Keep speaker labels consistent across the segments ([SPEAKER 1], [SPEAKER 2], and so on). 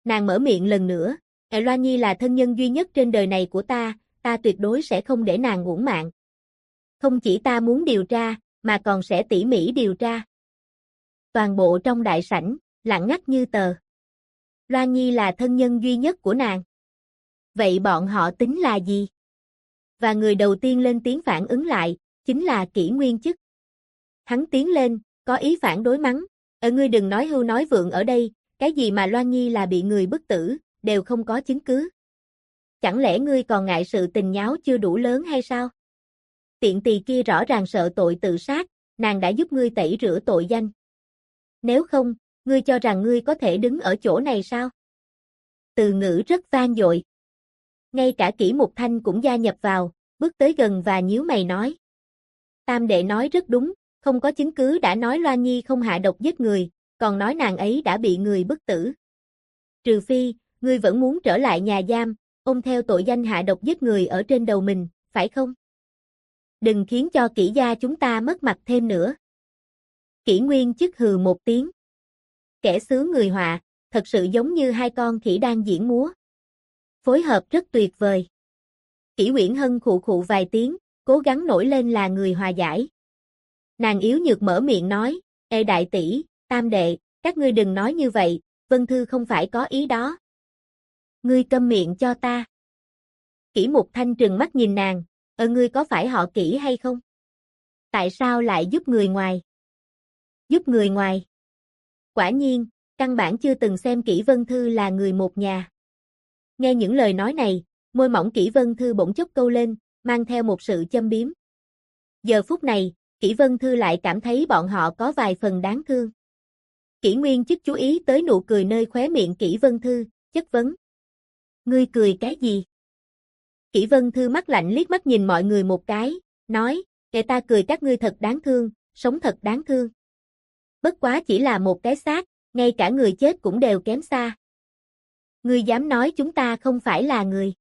[SPEAKER 1] Nàng mở miệng lần nữa, Loan Nhi là thân nhân duy nhất trên đời này của ta tuyệt đối sẽ không để nàng uổng mạng. Không chỉ ta muốn điều tra, mà còn sẽ tỉ mỉ điều tra. Toàn bộ trong đại sảnh, lặng ngắt như tờ. Loan Nhi là thân nhân duy nhất của nàng. Vậy bọn họ tính là gì? Và người đầu tiên lên tiếng phản ứng lại, chính là Kỷ Nguyên Chức. Hắn tiến lên, có ý phản đối mắng, ngươi đừng nói hưu nói vượng ở đây, cái gì mà Loan Nhi là bị người bức tử, đều không có chứng cứ. Chẳng lẽ ngươi còn ngại sự tình nháo chưa đủ lớn hay sao? Tiện tỳ kia rõ ràng sợ tội tự sát, nàng đã giúp ngươi tẩy rửa tội danh. Nếu không, ngươi cho rằng ngươi có thể đứng ở chỗ này sao? Từ ngữ rất vang dội. Ngay cả Kỷ Mục Thanh cũng gia nhập vào, bước tới gần và nhíu mày nói. Tam đệ nói rất đúng, không có chứng cứ đã nói Loan Nhi không hạ độc giết người, còn nói nàng ấy đã bị người bức tử. Trừ phi, ngươi vẫn muốn trở lại nhà giam, ôm theo tội danh hạ độc giết người ở trên đầu mình, phải không? Đừng khiến cho Kỷ gia chúng ta mất mặt thêm nữa. Kỷ Nguyên Chức hừ một tiếng. Kẻ xứ người họa, thật sự giống như hai con khỉ đang diễn múa. Phối hợp rất tuyệt vời. Kỷ Uyển Hân khụ khụ vài tiếng, cố gắng nổi lên là người hòa giải. Nàng yếu nhược mở miệng nói, Ê đại tỷ, tam đệ, các ngươi đừng nói như vậy, Vân Thư không phải có ý đó. Ngươi câm miệng cho ta. Kỷ Mục Thanh trừng mắt nhìn nàng, ngươi có phải họ Kỷ hay không? Tại sao lại giúp người ngoài? Giúp người ngoài? Quả nhiên, căn bản chưa từng xem Kỷ Vân Thư là người một nhà. Nghe những lời nói này, môi mỏng Kỷ Vân Thư bỗng chốc câu lên, mang theo một sự châm biếm. Giờ phút này, Kỷ Vân Thư lại cảm thấy bọn họ có vài phần đáng thương. Kỷ Nguyên Chức chú ý tới nụ cười nơi khóe miệng Kỷ Vân Thư, chất vấn. Ngươi cười cái gì? Kỷ Vân Thư mắt lạnh liếc mắt nhìn mọi người một cái, nói, kệ ta cười các ngươi thật đáng thương, sống thật đáng thương. Bất quá chỉ là một cái xác, ngay cả người chết cũng đều kém xa. Ngươi dám nói chúng ta không phải là người.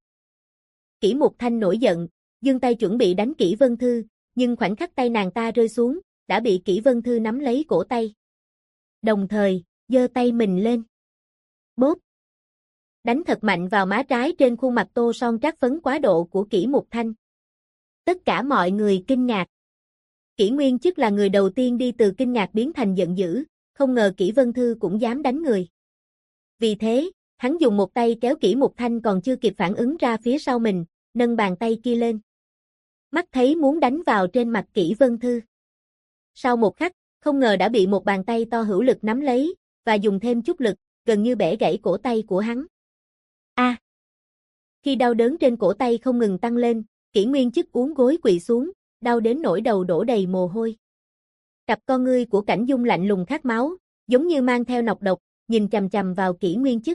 [SPEAKER 1] Kỷ Mục Thanh nổi giận, giương tay chuẩn bị đánh Kỷ Vân Thư, nhưng khoảnh khắc tay nàng ta rơi xuống, đã bị Kỷ Vân Thư nắm lấy cổ tay. Đồng thời, giơ tay mình lên. Bốp! Đánh thật mạnh vào má trái trên khuôn mặt tô son trát phấn quá độ của Kỷ Mục Thanh. Tất cả mọi người kinh ngạc. Kỷ Nguyên Chức là người đầu tiên đi từ kinh ngạc biến thành giận dữ, không ngờ Kỷ Vân Thư cũng dám đánh người. Vì thế, hắn dùng một tay kéo Kỷ Mục Thanh còn chưa kịp phản ứng ra phía sau mình, nâng bàn tay kia lên. Mắt thấy muốn đánh vào trên mặt Kỷ Vân Thư. Sau một khắc, không ngờ đã bị một bàn tay to hữu lực nắm lấy, và dùng thêm chút lực, gần như bẻ gãy cổ tay của hắn. A! Khi đau đớn trên cổ tay không ngừng tăng lên, Kỷ Nguyên Chức uốn gối quỳ xuống, đau đến nỗi đầu đổ đầy mồ hôi. Cặp con ngươi của Cảnh Dung lạnh lùng khát máu, giống như mang theo nọc độc, nhìn chằm chằm vào Kỷ Nguyên Chức.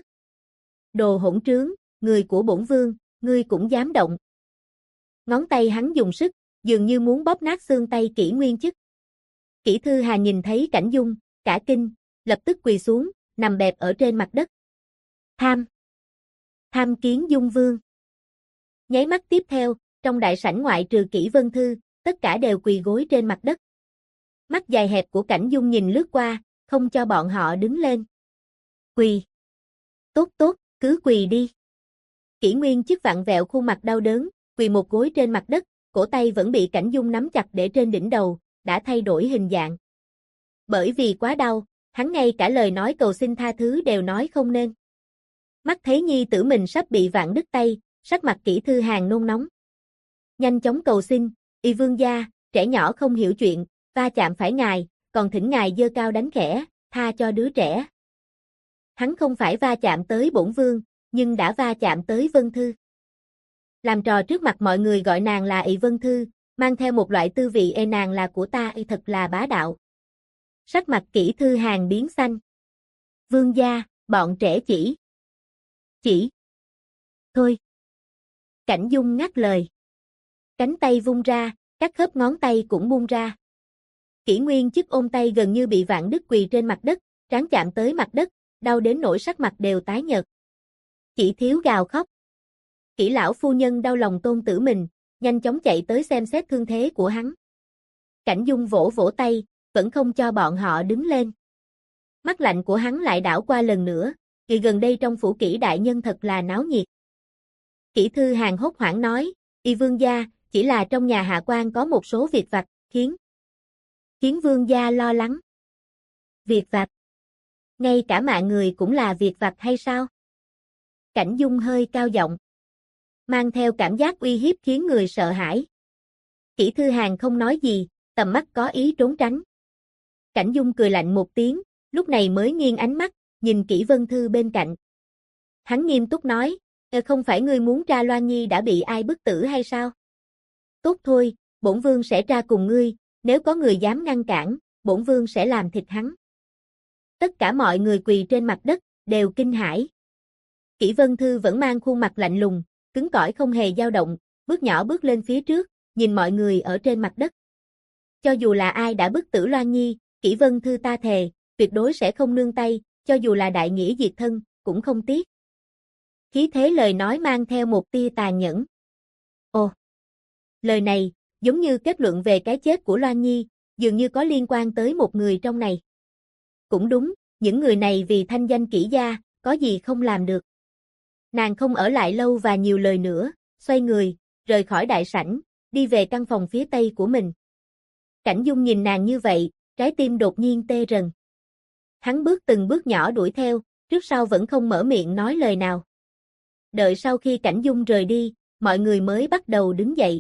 [SPEAKER 1] Đồ hỗn trướng, người của bổn vương, ngươi cũng dám động. Ngón tay hắn dùng sức, dường như muốn bóp nát xương tay Kỷ Nguyên Chức. Kỷ Thư Hà nhìn thấy Cảnh Dung, cả kinh, lập tức quỳ xuống, nằm bẹp ở trên mặt đất. Tham kiến Dung Vương. Nháy mắt tiếp theo, trong đại sảnh ngoại trừ Kỷ Vân Thư, tất cả đều quỳ gối trên mặt đất. Mắt dài hẹp của Cảnh Dung nhìn lướt qua, không cho bọn họ đứng lên. Quỳ. Tốt tốt, cứ quỳ đi. Kỷ Nguyên Chức vặn vẹo khuôn mặt đau đớn, quỳ một gối trên mặt đất, cổ tay vẫn bị Cảnh Dung nắm chặt để trên đỉnh đầu, đã thay đổi hình dạng. Bởi vì quá đau, hắn ngay cả lời nói cầu xin tha thứ đều nói không nên. Mắt thấy nhi tử mình sắp bị vạn đứt tay, sắc mặt Kỷ Thư Hàn nôn nóng. Nhanh chóng cầu xin, y vương gia, trẻ nhỏ không hiểu chuyện, va chạm phải ngài, còn thỉnh ngài giơ cao đánh khẽ, tha cho đứa trẻ. Hắn không phải va chạm tới bổn vương, nhưng đã va chạm tới Vân Thư. Làm trò trước mặt mọi người gọi nàng là ị Vân Thư, mang theo một loại tư vị nàng là của ta thật là bá đạo. Sắc mặt Kỷ Thư Hàn biến xanh. Vương gia, bọn trẻ chỉ. Thôi. Cảnh Dung ngắt lời. Cánh tay vung ra, các khớp ngón tay cũng buông ra. Kỷ Nguyên Chức ôm tay gần như bị vạn đứt quỳ trên mặt đất, trán chạm tới mặt đất, đau đến nỗi sắc mặt đều tái nhợt. Chỉ thiếu gào khóc. Kỷ lão phu nhân đau lòng tôn tử mình, nhanh chóng chạy tới xem xét thương thế của hắn. Cảnh Dung vỗ vỗ tay, vẫn không cho bọn họ đứng lên. Mắt lạnh của hắn lại đảo qua lần nữa, Kỳ gần đây trong phủ Kỷ đại nhân thật là náo nhiệt. Kỷ Thư Hàn hốt hoảng nói, Y vương gia, chỉ là trong nhà hạ quan có một số việc vặt, khiến vương gia lo lắng. Việc vặt? Ngay cả mạng người cũng là việc vặt hay sao? Cảnh Dung hơi cao giọng, mang theo cảm giác uy hiếp khiến người sợ hãi. Kỷ Thư Hàn không nói gì, tầm mắt có ý trốn tránh. Cảnh Dung cười lạnh một tiếng, lúc này mới nghiêng ánh mắt, nhìn Kỷ Vân Thư bên cạnh. Hắn nghiêm túc nói, không phải ngươi muốn tra Loan Nhi đã bị ai bức tử hay sao? Tốt thôi, bổn vương sẽ tra cùng ngươi, nếu có người dám ngăn cản, bổn vương sẽ làm thịt hắn. Tất cả mọi người quỳ trên mặt đất, đều kinh hãi. Kỷ Vân Thư vẫn mang khuôn mặt lạnh lùng, cứng cỏi không hề dao động, bước nhỏ bước lên phía trước, nhìn mọi người ở trên mặt đất. Cho dù là ai đã bức tử Loan Nhi, Kỷ Vân Thư ta thề, tuyệt đối sẽ không nương tay, cho dù là đại nghĩa diệt thân, cũng không tiếc. Khí thế lời nói mang theo một tia tàn nhẫn. Ồ! Lời này, giống như kết luận về cái chết của Loan Nhi, dường như có liên quan tới một người trong này. Cũng đúng, những người này vì thanh danh Kỷ gia, có gì không làm được. Nàng không ở lại lâu và nhiều lời nữa, xoay người, rời khỏi đại sảnh, đi về căn phòng phía tây của mình. Cảnh Dung nhìn nàng như vậy, trái tim đột nhiên tê rần. Hắn bước từng bước nhỏ đuổi theo, trước sau vẫn không mở miệng nói lời nào. Đợi sau khi Cảnh Dung rời đi, mọi người mới bắt đầu đứng dậy.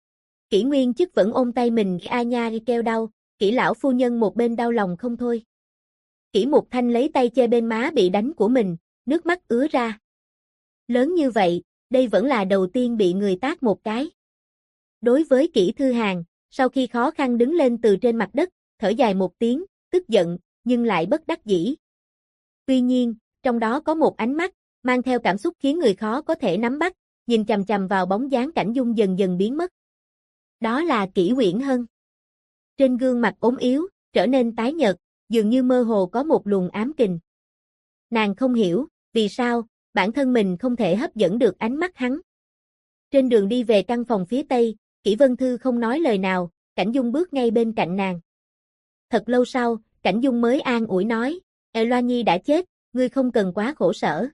[SPEAKER 1] Kỷ Nguyên Chức vẫn ôm tay mình, a nha kêu đau, Kỷ lão phu nhân một bên đau lòng không thôi. Kỷ Mục Thanh lấy tay che bên má bị đánh của mình, nước mắt ứa ra. Lớn như vậy, đây vẫn là đầu tiên bị người tát một cái. Đối với Kỷ Thư Hàn, sau khi khó khăn đứng lên từ trên mặt đất, thở dài một tiếng, tức giận, nhưng lại bất đắc dĩ. Tuy nhiên, trong đó có một ánh mắt, mang theo cảm xúc khiến người khó có thể nắm bắt, nhìn chằm chằm vào bóng dáng Cảnh Dung dần dần biến mất. Đó là Kỷ Uyển Hân. Trên gương mặt ốm yếu, trở nên tái nhợt, dường như mơ hồ có một luồng ám kình. Nàng không hiểu, vì sao, bản thân mình không thể hấp dẫn được ánh mắt hắn. Trên đường đi về căn phòng phía tây, Kỷ Vân Thư không nói lời nào, Cảnh Dung bước ngay bên cạnh nàng. Thật lâu sau, Cảnh Dung mới an ủi nói, Loan Nhi đã chết, ngươi không cần quá khổ sở.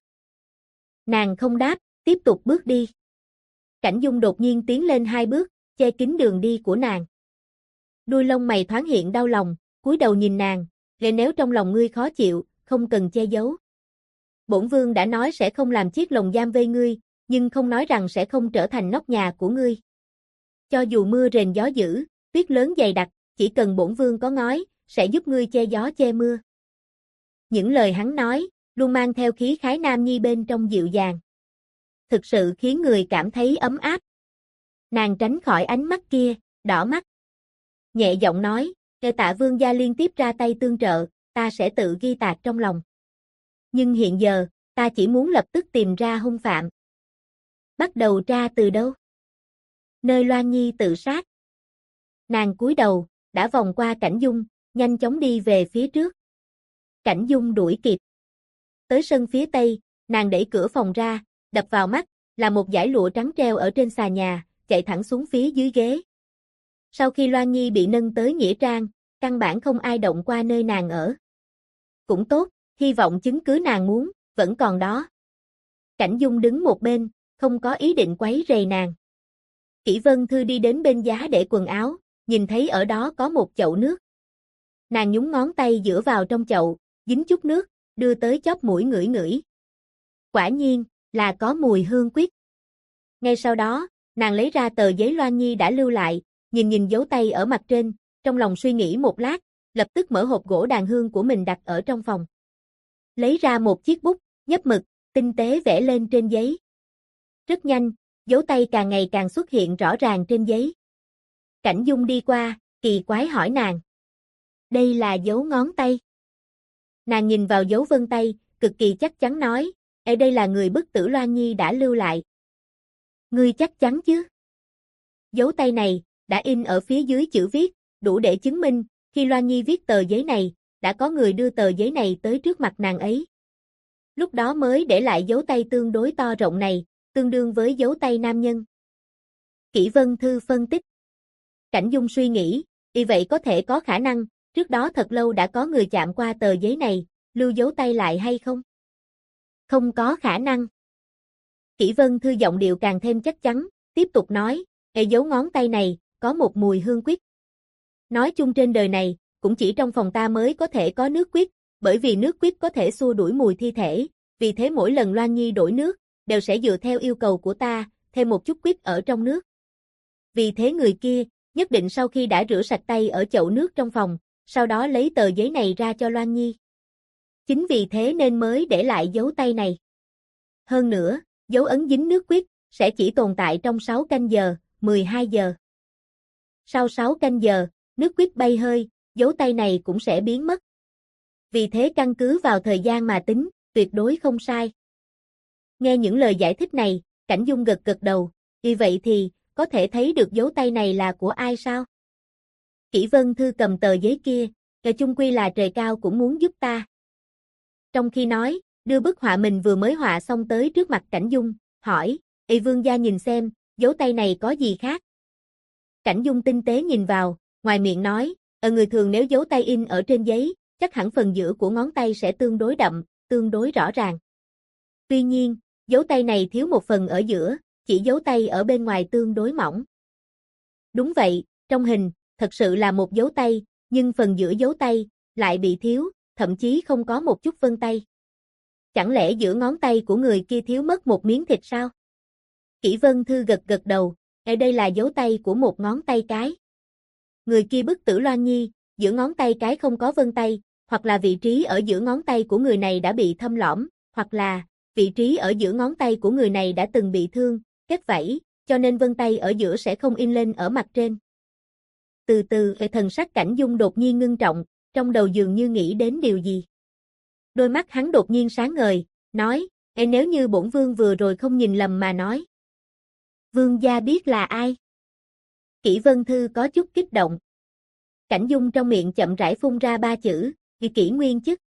[SPEAKER 1] Nàng không đáp, tiếp tục bước đi. Cảnh Dung đột nhiên tiến lên 2 bước, che kín đường đi của nàng. Đuôi lông mày thoáng hiện đau lòng, cúi đầu nhìn nàng, nếu trong lòng ngươi khó chịu, không cần che giấu. Bổn vương đã nói sẽ không làm chiếc lồng giam vây ngươi, nhưng không nói rằng sẽ không trở thành nóc nhà của ngươi. Cho dù mưa rền gió dữ, tuyết lớn dày đặc, chỉ cần bổn vương có ngói, sẽ giúp ngươi che gió che mưa. Những lời hắn nói, luôn mang theo khí khái nam nhi bên trong dịu dàng. Thực sự khiến người cảm thấy ấm áp. Nàng tránh khỏi ánh mắt kia, đỏ mắt. Nhẹ giọng nói, Tạ vương gia liên tiếp ra tay tương trợ, ta sẽ tự ghi tạc trong lòng. Nhưng hiện giờ, ta chỉ muốn lập tức tìm ra hung phạm. Bắt đầu tra từ đâu? Nơi Loan Nhi tự sát. Nàng cúi đầu, đã vòng qua Cảnh Dung, nhanh chóng đi về phía trước. Cảnh Dung đuổi kịp. Tới sân phía tây, nàng đẩy cửa phòng ra, đập vào mắt, là một dải lụa trắng treo ở trên xà nhà, chạy thẳng xuống phía dưới ghế. Sau khi Loan Nhi bị nâng tới nghĩa trang, căn bản không ai động qua nơi nàng ở. Cũng tốt, hy vọng chứng cứ nàng muốn, vẫn còn đó. Cảnh Dung đứng một bên, không có ý định quấy rầy nàng. Kỷ Vân Thư đi đến bên giá để quần áo, nhìn thấy ở đó có một chậu nước. Nàng nhúng ngón tay dựa vào trong chậu, dính chút nước, đưa tới chóp mũi ngửi ngửi. Quả nhiên, là có mùi hương quýt. Ngay sau đó, nàng lấy ra tờ giấy Loan Nhi đã lưu lại, nhìn dấu tay ở mặt trên, trong lòng suy nghĩ một lát, lập tức mở hộp gỗ đàn hương của mình đặt ở trong phòng. Lấy ra một chiếc bút, nhấp mực, tinh tế vẽ lên trên giấy. Rất nhanh, dấu tay càng ngày càng xuất hiện rõ ràng trên giấy. Cảnh Dung đi qua, kỳ quái hỏi nàng. Đây là dấu ngón tay. Nàng nhìn vào dấu vân tay, cực kỳ chắc chắn nói, đây là người bức tử Loan Nhi đã lưu lại. Ngươi chắc chắn chứ? Dấu tay này, đã in ở phía dưới chữ viết, đủ để chứng minh, khi Loan Nhi viết tờ giấy này, đã có người đưa tờ giấy này tới trước mặt nàng ấy. Lúc đó mới để lại dấu tay tương đối to rộng này, tương đương với dấu tay nam nhân. Kỷ Vân Thư phân tích. Cảnh Dung suy nghĩ, vậy có thể có khả năng, trước đó thật lâu đã có người chạm qua tờ giấy này, lưu dấu tay lại hay không? Không có khả năng. Kỷ Vân Thư giọng điệu càng thêm chắc chắn, tiếp tục nói, dấu ngón tay này, có một mùi hương quýt. Nói chung trên đời này, cũng chỉ trong phòng ta mới có thể có nước quýt, bởi vì nước quýt có thể xua đuổi mùi thi thể, vì thế mỗi lần Loan Nhi đổi nước, đều sẽ dựa theo yêu cầu của ta, thêm một chút quýt ở trong nước. Vì thế người kia, nhất định sau khi đã rửa sạch tay ở chậu nước trong phòng, sau đó lấy tờ giấy này ra cho Loan Nhi. Chính vì thế nên mới để lại dấu tay này. Hơn nữa, dấu ấn dính nước quýt, sẽ chỉ tồn tại trong 6 canh giờ, 12 giờ. Sau 6 canh giờ, nước quýt bay hơi, dấu tay này cũng sẽ biến mất. Vì thế căn cứ vào thời gian mà tính, tuyệt đối không sai. Nghe những lời giải thích này, Cảnh Dung gật gật đầu, vì vậy thì, có thể thấy được dấu tay này là của ai sao? Kỷ Vân Thư cầm tờ giấy kia, chung quy là trời cao cũng muốn giúp ta. Trong khi nói, đưa bức họa mình vừa mới họa xong tới trước mặt Cảnh Dung, hỏi, vương gia nhìn xem, dấu tay này có gì khác? Cảnh Dung tinh tế nhìn vào, ngoài miệng nói, người thường nếu dấu tay in ở trên giấy, chắc hẳn phần giữa của ngón tay sẽ tương đối đậm, tương đối rõ ràng. Tuy nhiên, dấu tay này thiếu một phần ở giữa, chỉ dấu tay ở bên ngoài tương đối mỏng. Đúng vậy, trong hình, thật sự là một dấu tay, nhưng phần giữa dấu tay, lại bị thiếu, thậm chí không có một chút vân tay. Chẳng lẽ giữa ngón tay của người kia thiếu mất một miếng thịt sao? Kỷ Vân Thư gật gật đầu, đây là dấu tay của một ngón tay cái. Người kia bức tử Loan Nhi, giữa ngón tay cái không có vân tay, hoặc là vị trí ở giữa ngón tay của người này đã bị thâm lõm, hoặc là vị trí ở giữa ngón tay của người này đã từng bị thương, kết vảy, cho nên vân tay ở giữa sẽ không in lên ở mặt trên. Từ từ, thần sắc Cảnh Dung đột nhiên ngưng trọng, trong đầu dường như nghĩ đến điều gì. Đôi mắt hắn đột nhiên sáng ngời, nói, nếu như bổn vương vừa rồi không nhìn lầm mà nói. Vương gia biết là ai? Kỷ Vân Thư có chút kích động. Cảnh Dung trong miệng chậm rãi phun ra 3 chữ, Kỷ Nguyên Chức.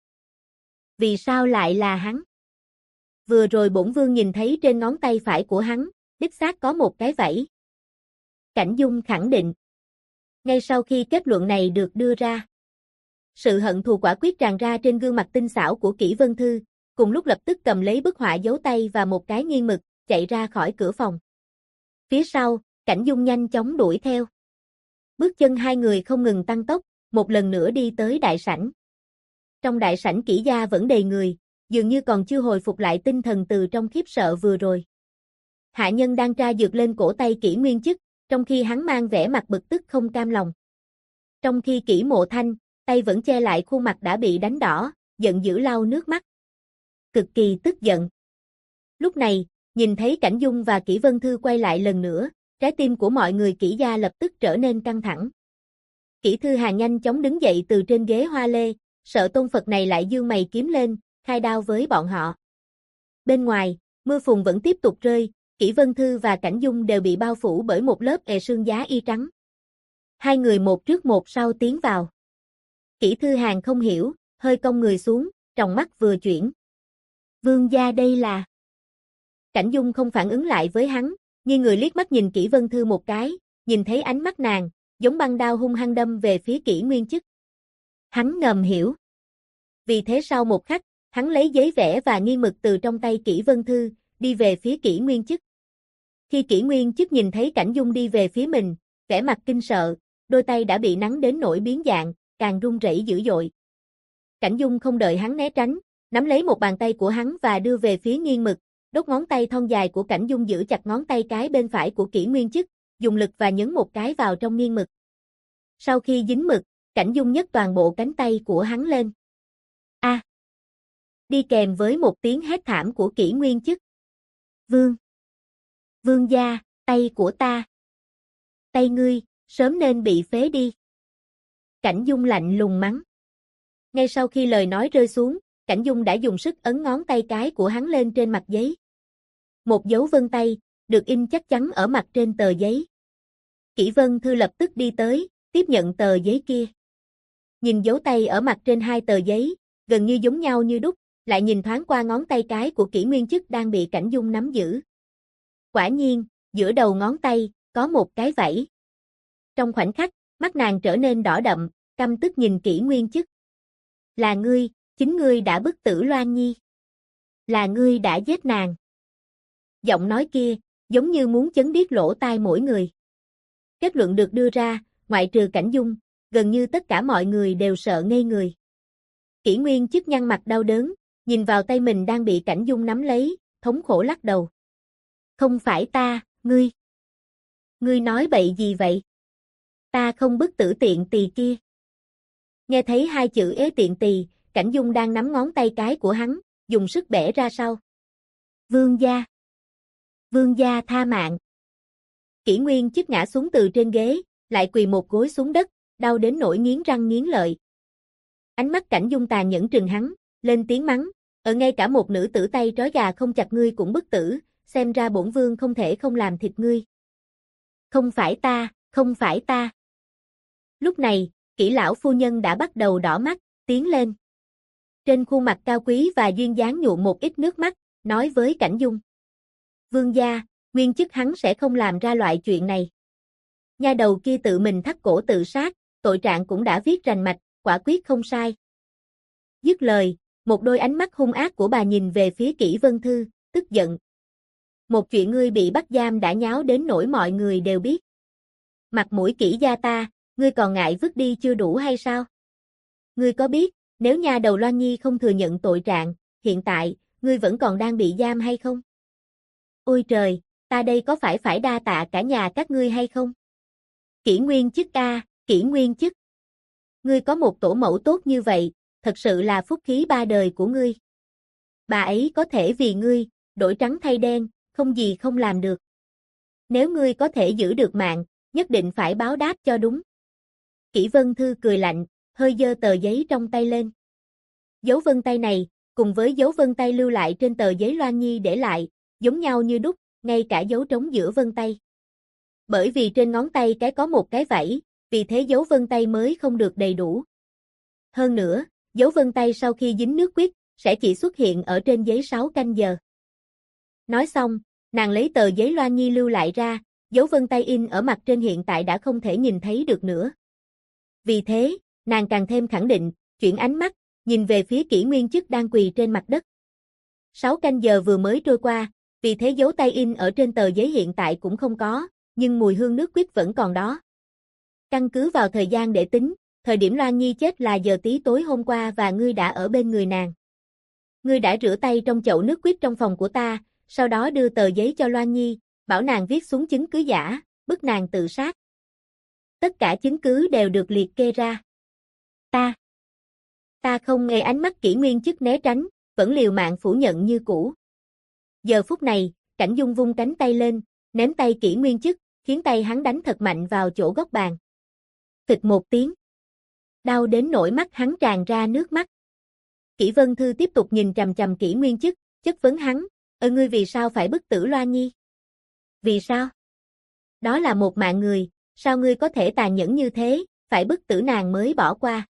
[SPEAKER 1] Vì sao lại là hắn? Vừa rồi bổn vương nhìn thấy trên ngón tay phải của hắn, đích xác có một cái vảy. Cảnh Dung khẳng định. Ngay sau khi kết luận này được đưa ra, sự hận thù quả quyết tràn ra trên gương mặt tinh xảo của Kỷ Vân Thư, cùng lúc lập tức cầm lấy bức họa dấu tay và một cái nghiêng mực, chạy ra khỏi cửa phòng. Phía sau, Cảnh Dung nhanh chóng đuổi theo. Bước chân hai người không ngừng tăng tốc, một lần nữa đi tới đại sảnh. Trong đại sảnh Kỷ gia vẫn đầy người, dường như còn chưa hồi phục lại tinh thần từ trong khiếp sợ vừa rồi. Hạ nhân đang tra dược lên cổ tay Kỷ Nguyên Chức, trong khi hắn mang vẻ mặt bực tức không cam lòng. Trong khi Kỷ Mộ Thanh, tay vẫn che lại khuôn mặt đã bị đánh đỏ, giận dữ lau nước mắt. Cực kỳ tức giận. Lúc này, nhìn thấy Cảnh Dung và Kỷ Vân Thư quay lại lần nữa, trái tim của mọi người Kỷ gia lập tức trở nên căng thẳng. Kỷ Thư Hàn nhanh chóng đứng dậy từ trên ghế hoa lê, sợ tôn Phật này lại giương mày kiếm lên, khai đao với bọn họ. Bên ngoài, mưa phùn vẫn tiếp tục rơi, Kỷ Vân Thư và Cảnh Dung đều bị bao phủ bởi một lớp sương giá y trắng. Hai người một trước một sau tiến vào. Kỷ Thư Hàn không hiểu, hơi cong người xuống, tròng mắt vừa chuyển. Vương gia đây là... Cảnh Dung không phản ứng lại với hắn, nghiêng người liếc mắt nhìn Kỷ Vân Thư một cái, nhìn thấy ánh mắt nàng, giống băng đao hung hăng đâm về phía Kỷ Nguyên Chức. Hắn ngầm hiểu. Vì thế sau một khắc, hắn lấy giấy vẽ và nghiêng mực từ trong tay Kỷ Vân Thư, đi về phía Kỷ Nguyên Chức. Khi Kỷ Nguyên Chức nhìn thấy Cảnh Dung đi về phía mình, vẻ mặt kinh sợ, đôi tay đã bị nắng đến nỗi biến dạng, càng run rẩy dữ dội. Cảnh Dung không đợi hắn né tránh, nắm lấy một bàn tay của hắn và đưa về phía nghiêng mực, đốt ngón tay thon dài của Cảnh Dung giữ chặt ngón tay cái bên phải của Kỷ Nguyên Chức, dùng lực và nhấn một cái vào trong nghiêng mực. Sau khi dính mực, Cảnh Dung nhấc toàn bộ cánh tay của hắn lên. A! Đi kèm với một tiếng hét thảm của Kỷ Nguyên Chức. Vương! Vương gia, tay của ta! Tay ngươi, sớm nên bị phế đi. Cảnh Dung lạnh lùng mắng. Ngay sau khi lời nói rơi xuống, Cảnh Dung đã dùng sức ấn ngón tay cái của hắn lên trên mặt giấy. Một dấu vân tay, được in chắc chắn ở mặt trên tờ giấy. Kỷ Vân Thư lập tức đi tới, tiếp nhận tờ giấy kia. Nhìn dấu tay ở mặt trên hai tờ giấy, gần như giống nhau như đúc, lại nhìn thoáng qua ngón tay cái của Kỷ Nguyên Chức đang bị Cảnh Dung nắm giữ. Quả nhiên, giữa đầu ngón tay, có một cái vảy. Trong khoảnh khắc, mắt nàng trở nên đỏ đậm, căm tức nhìn Kỷ Nguyên Chức. Là ngươi, chính ngươi đã bức tử Loan Nhi. Là ngươi đã giết nàng. Giọng nói kia, giống như muốn chấn điếc lỗ tai mỗi người. Kết luận được đưa ra, ngoại trừ Cảnh Dung, gần như tất cả mọi người đều sợ ngây người. Kỷ Nguyên Chức nhăn mặt đau đớn, nhìn vào tay mình đang bị Cảnh Dung nắm lấy, thống khổ lắc đầu. Không phải ta, ngươi. Ngươi nói bậy gì vậy? Ta không bức tử tiện tỳ kia. Nghe thấy hai chữ ế tiện tỳ, Cảnh Dung đang nắm ngón tay cái của hắn, dùng sức bẻ ra sau. Vương gia. Vương gia tha mạng. Kỷ Nguyên Chức ngã xuống từ trên ghế, lại quỳ một gối xuống đất, đau đến nỗi nghiến răng nghiến lợi. Ánh mắt Cảnh Dung tàn nhẫn trừng hắn, lên tiếng mắng, ngay cả một nữ tử tay trói gà không chặt ngươi cũng bức tử, xem ra bổn vương không thể không làm thịt ngươi. Không phải ta, không phải ta. Lúc này, Kỷ lão phu nhân đã bắt đầu đỏ mắt, tiến lên. Trên khuôn mặt cao quý và duyên dáng nhuộm một ít nước mắt, nói với Cảnh Dung. Vương gia, Nguyên Chức hắn sẽ không làm ra loại chuyện này. Nha đầu kia tự mình thắt cổ tự sát, tội trạng cũng đã viết rành mạch, quả quyết không sai. Dứt lời, một đôi ánh mắt hung ác của bà nhìn về phía Kỷ Vân Thư, tức giận. Một chuyện ngươi bị bắt giam đã nháo đến nỗi mọi người đều biết. Mặt mũi Kỷ gia ta, ngươi còn ngại vứt đi chưa đủ hay sao? Ngươi có biết, nếu nha đầu Loan Nhi không thừa nhận tội trạng, hiện tại, ngươi vẫn còn đang bị giam hay không? Ôi trời, ta đây có phải đa tạ cả nhà các ngươi hay không? Kỷ Nguyên Chức a, Kỷ Nguyên Chức. Ngươi có một tổ mẫu tốt như vậy, thật sự là phúc khí ba đời của ngươi. Bà ấy có thể vì ngươi, đổi trắng thay đen, không gì không làm được. Nếu ngươi có thể giữ được mạng, nhất định phải báo đáp cho đúng. Kỷ Vân Thư cười lạnh, hơi giơ tờ giấy trong tay lên. Dấu vân tay này, cùng với dấu vân tay lưu lại trên tờ giấy Loan Nhi để lại, giống nhau như đúc, ngay cả dấu trống giữa vân tay. Bởi vì trên ngón tay cái có một cái vảy, vì thế dấu vân tay mới không được đầy đủ. Hơn nữa, dấu vân tay sau khi dính nước quyết, sẽ chỉ xuất hiện ở trên giấy 6 canh giờ. Nói xong, nàng lấy tờ giấy Loan Nhi lưu lại ra, dấu vân tay in ở mặt trên hiện tại đã không thể nhìn thấy được nữa. Vì thế, nàng càng thêm khẳng định, chuyển ánh mắt, nhìn về phía Kỷ Nguyên Chức đang quỳ trên mặt đất. 6 canh giờ vừa mới trôi qua, vì thế dấu tay in ở trên tờ giấy hiện tại cũng không có, nhưng mùi hương nước quyết vẫn còn đó. Căn cứ vào thời gian để tính, thời điểm Loan Nhi chết là giờ tí tối hôm qua và ngươi đã ở bên người nàng. Ngươi đã rửa tay trong chậu nước quyết trong phòng của ta, sau đó đưa tờ giấy cho Loan Nhi, bảo nàng viết xuống chứng cứ giả, bức nàng tự sát. Tất cả chứng cứ đều được liệt kê ra. Ta không nghe. Ánh mắt Kỷ Nguyên Chức né tránh, vẫn liều mạng phủ nhận như cũ. Giờ phút này, Cảnh Dung vung cánh tay lên, ném tay Kỷ Nguyên Chức, khiến tay hắn đánh thật mạnh vào chỗ góc bàn. Phịch một tiếng. Đau đến nỗi mắt hắn tràn ra nước mắt. Kỷ Vân Thư tiếp tục nhìn chằm chằm Kỷ Nguyên Chức, chất vấn hắn, ngươi vì sao phải bức tử Loan Nhi? Vì sao? Đó là một mạng người, sao ngươi có thể tàn nhẫn như thế, phải bức tử nàng mới bỏ qua?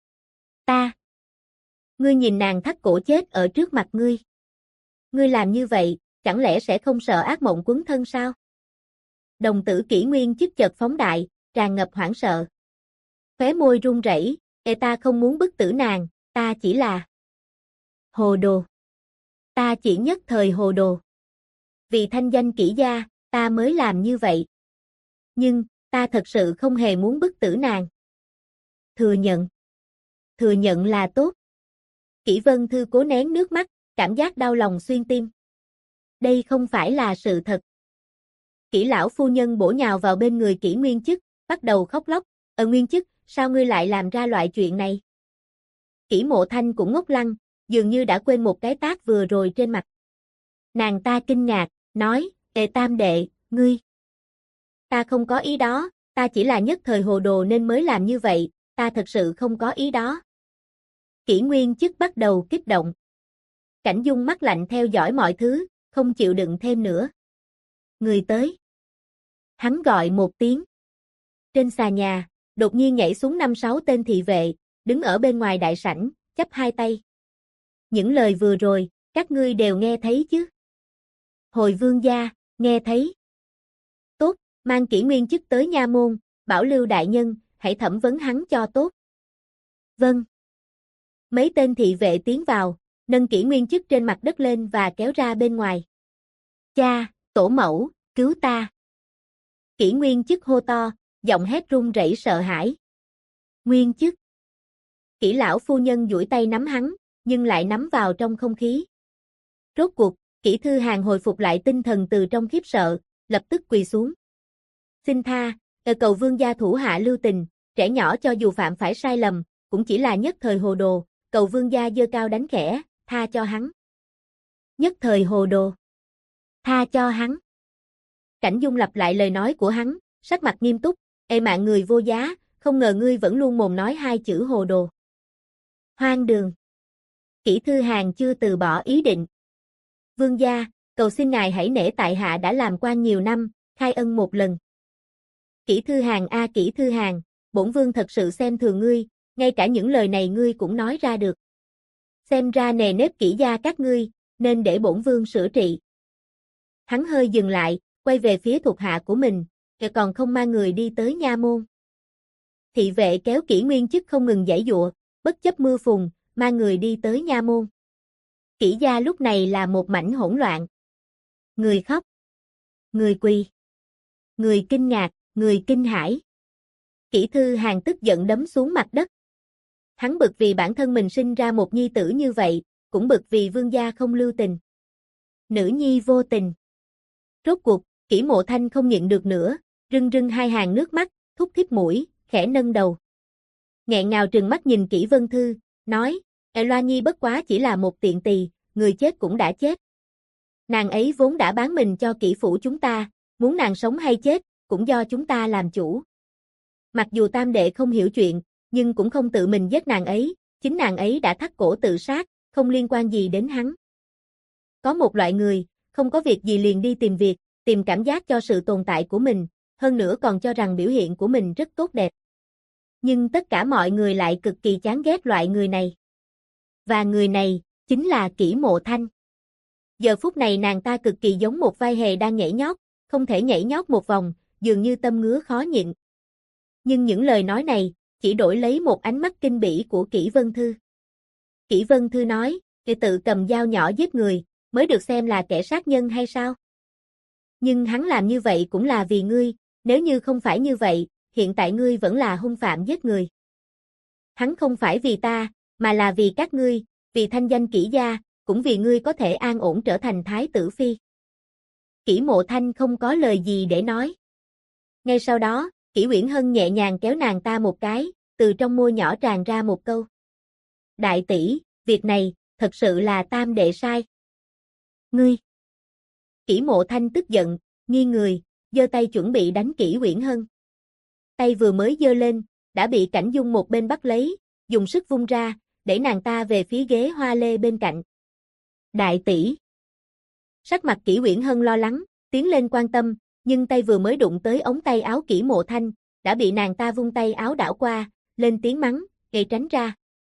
[SPEAKER 1] Ngươi nhìn nàng thắt cổ chết ở trước mặt ngươi. Ngươi làm như vậy, chẳng lẽ sẽ không sợ ác mộng quấn thân sao? Đồng tử Kỷ Nguyên Chức chợt phóng đại, tràn ngập hoảng sợ. Khóe môi run rẩy, ta không muốn bức tử nàng, ta chỉ là hồ đồ. Ta chỉ nhất thời hồ đồ. Vì thanh danh Kỷ gia, ta mới làm như vậy. Nhưng, ta thật sự không hề muốn bức tử nàng. Thừa nhận. Thừa nhận là tốt. Kỷ Vân Thư cố nén nước mắt, cảm giác đau lòng xuyên tim. Đây không phải là sự thật. Kỷ lão phu nhân bổ nhào vào bên người Kỷ Nguyên Chức, bắt đầu khóc lóc. Nguyên Chức, sao ngươi lại làm ra loại chuyện này? Kỷ Mộ Thanh cũng ngốc lăng, dường như đã quên một cái tát vừa rồi trên mặt. Nàng ta kinh ngạc, nói, Tam đệ, ngươi. Ta không có ý đó, ta chỉ là nhất thời hồ đồ nên mới làm như vậy, ta thật sự không có ý đó. Kỷ Nguyên Chức bắt đầu kích động. Cảnh Dung mắt lạnh theo dõi mọi thứ, không chịu đựng thêm nữa. Người tới. Hắn gọi một tiếng. Trên xà nhà, đột nhiên nhảy xuống 5-6 tên thị vệ, đứng ở bên ngoài đại sảnh, chắp hai tay. Những lời vừa rồi, các ngươi đều nghe thấy chứ? Hồi vương gia, nghe thấy. Tốt, mang Kỷ Nguyên Chức tới nha môn, bảo Lưu đại nhân, hãy thẩm vấn hắn cho tốt. Vâng. Mấy tên thị vệ tiến vào, nâng kỷ nguyên chức trên mặt đất lên và kéo ra bên ngoài. Cha, tổ mẫu, cứu ta. Kỷ nguyên chức hô to, giọng hét run rẩy sợ hãi. Nguyên chức. Kỷ lão phu nhân duỗi tay nắm hắn, nhưng lại nắm vào trong không khí. Rốt cuộc, Kỷ Thư Hàn hồi phục lại tinh thần từ trong khiếp sợ, lập tức quỳ xuống. Xin tha, cầu vương gia thủ hạ lưu tình, trẻ nhỏ cho dù phạm phải sai lầm, cũng chỉ là nhất thời hồ đồ, cầu vương gia giơ cao đánh khẽ, tha cho hắn. Nhất thời hồ đồ. Tha cho hắn. Cảnh Dung lặp lại lời nói của hắn, sắc mặt nghiêm túc, ê mạng người vô giá, không ngờ ngươi vẫn luôn mồm nói hai chữ hồ đồ. Hoang đường. Kỷ Thư Hàn chưa từ bỏ ý định. Vương gia, cầu xin ngài hãy nể tại hạ đã làm quan nhiều năm, khai ân một lần. Kỷ Thư Hàn a Kỷ Thư Hàn, bổn vương thật sự xem thường ngươi, ngay cả những lời này ngươi cũng nói ra được. Xem ra nề nếp Kỷ gia các ngươi, nên để bổn vương sửa trị. Hắn hơi dừng lại, quay về phía thuộc hạ của mình, còn không mang người đi tới nha môn. Thị vệ kéo Kỷ Nguyên Chức không ngừng giãy giụa, bất chấp mưa phùn, mang người đi tới nha môn. Kỷ gia lúc này là một mảnh hỗn loạn. Người khóc, người quỳ, người kinh ngạc, người kinh hãi. Kỷ Thư Hàn tức giận đấm xuống mặt đất. Hắn bực vì bản thân mình sinh ra một nhi tử như vậy, cũng bực vì vương gia không lưu tình. Nữ nhi vô tình. Rốt cuộc, Kỷ Mộ Thanh không nhịn được nữa, rưng rưng hai hàng nước mắt, thúc thít mũi, khẽ nâng đầu. Nghẹn ngào trừng mắt nhìn Kỷ Vân Thư, nói, Loa Nhi bất quá chỉ là một tiện tỳ, người chết cũng đã chết. Nàng ấy vốn đã bán mình cho Kỷ phủ chúng ta, muốn nàng sống hay chết, cũng do chúng ta làm chủ. Mặc dù tam đệ không hiểu chuyện, nhưng cũng không tự mình giết nàng ấy, chính nàng ấy đã thắt cổ tự sát, không liên quan gì đến hắn. Có một loại người, không có việc gì liền đi tìm việc, tìm cảm giác cho sự tồn tại của mình, hơn nữa còn cho rằng biểu hiện của mình rất tốt đẹp. Nhưng tất cả mọi người lại cực kỳ chán ghét loại người này. Và người này, chính là Kỷ Mộ Thanh. Giờ phút này nàng ta cực kỳ giống một vai hề đang nhảy nhót, không thể nhảy nhót một vòng, dường như tâm ngứa khó nhịn. Nhưng những lời nói này, chỉ đổi lấy một ánh mắt kinh bỉ của Kỷ Vân Thư. Kỷ Vân Thư nói, tự cầm dao nhỏ giết người, mới được xem là kẻ sát nhân hay sao? Nhưng hắn làm như vậy cũng là vì ngươi, nếu như không phải như vậy, hiện tại ngươi vẫn là hung phạm giết người. Hắn không phải vì ta, mà là vì các ngươi, vì thanh danh Kỷ gia, cũng vì ngươi có thể an ổn trở thành thái tử phi. Kỷ Mộ Thanh không có lời gì để nói. Ngay sau đó, Kỷ Uyển Hân nhẹ nhàng kéo nàng ta một cái, từ trong môi nhỏ tràn ra một câu. Đại tỷ, việc này, thật sự là tam đệ sai. Ngươi. Kỷ Mộ Thanh tức giận, nghiêng người, giơ tay chuẩn bị đánh Kỷ Uyển Hân. Tay vừa mới giơ lên, đã bị Cảnh Dung một bên bắt lấy, dùng sức vung ra, để nàng ta về phía ghế hoa lê bên cạnh. Đại tỷ. Sắc mặt Kỷ Uyển Hân lo lắng, tiến lên quan tâm, nhưng tay vừa mới đụng tới ống tay áo Kỷ Mộ Thanh, đã bị nàng ta vung tay áo đảo qua, lên tiếng mắng, gây tránh ra.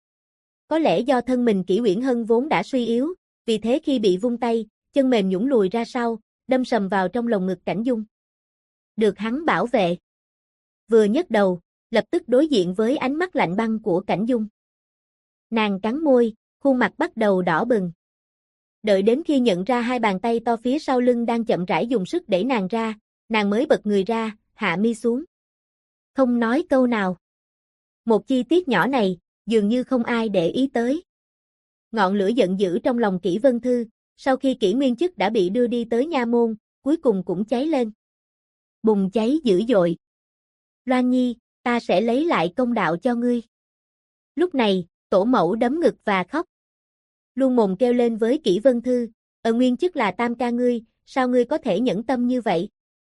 [SPEAKER 1] Có lẽ do thân mình Kỷ Uyển Hân vốn đã suy yếu, vì thế khi bị vung tay, chân mềm nhũn lùi ra sau, đâm sầm vào trong lồng ngực Cảnh Dung. Được hắn bảo vệ. Vừa nhấc đầu, lập tức đối diện với ánh mắt lạnh băng của Cảnh Dung. Nàng cắn môi, khuôn mặt bắt đầu đỏ bừng. Đợi đến khi nhận ra hai bàn tay to phía sau lưng đang chậm rãi dùng sức đẩy nàng ra, nàng mới bật người ra, hạ mi xuống. Không nói câu nào. Một chi tiết nhỏ này, dường như không ai để ý tới. Ngọn lửa giận dữ trong lòng Kỷ Vân Thư, sau khi Kỷ Nguyên Chức đã bị đưa đi tới nha môn, cuối cùng cũng cháy lên. Bùng cháy dữ dội. Loan Nhi, ta sẽ lấy lại công đạo cho ngươi. Lúc này, tổ mẫu đấm ngực và khóc. Luôn mồm kêu lên với Kỷ Vân Thư, Nguyên Chức là tam ca ngươi, sao ngươi có thể nhẫn tâm như vậy?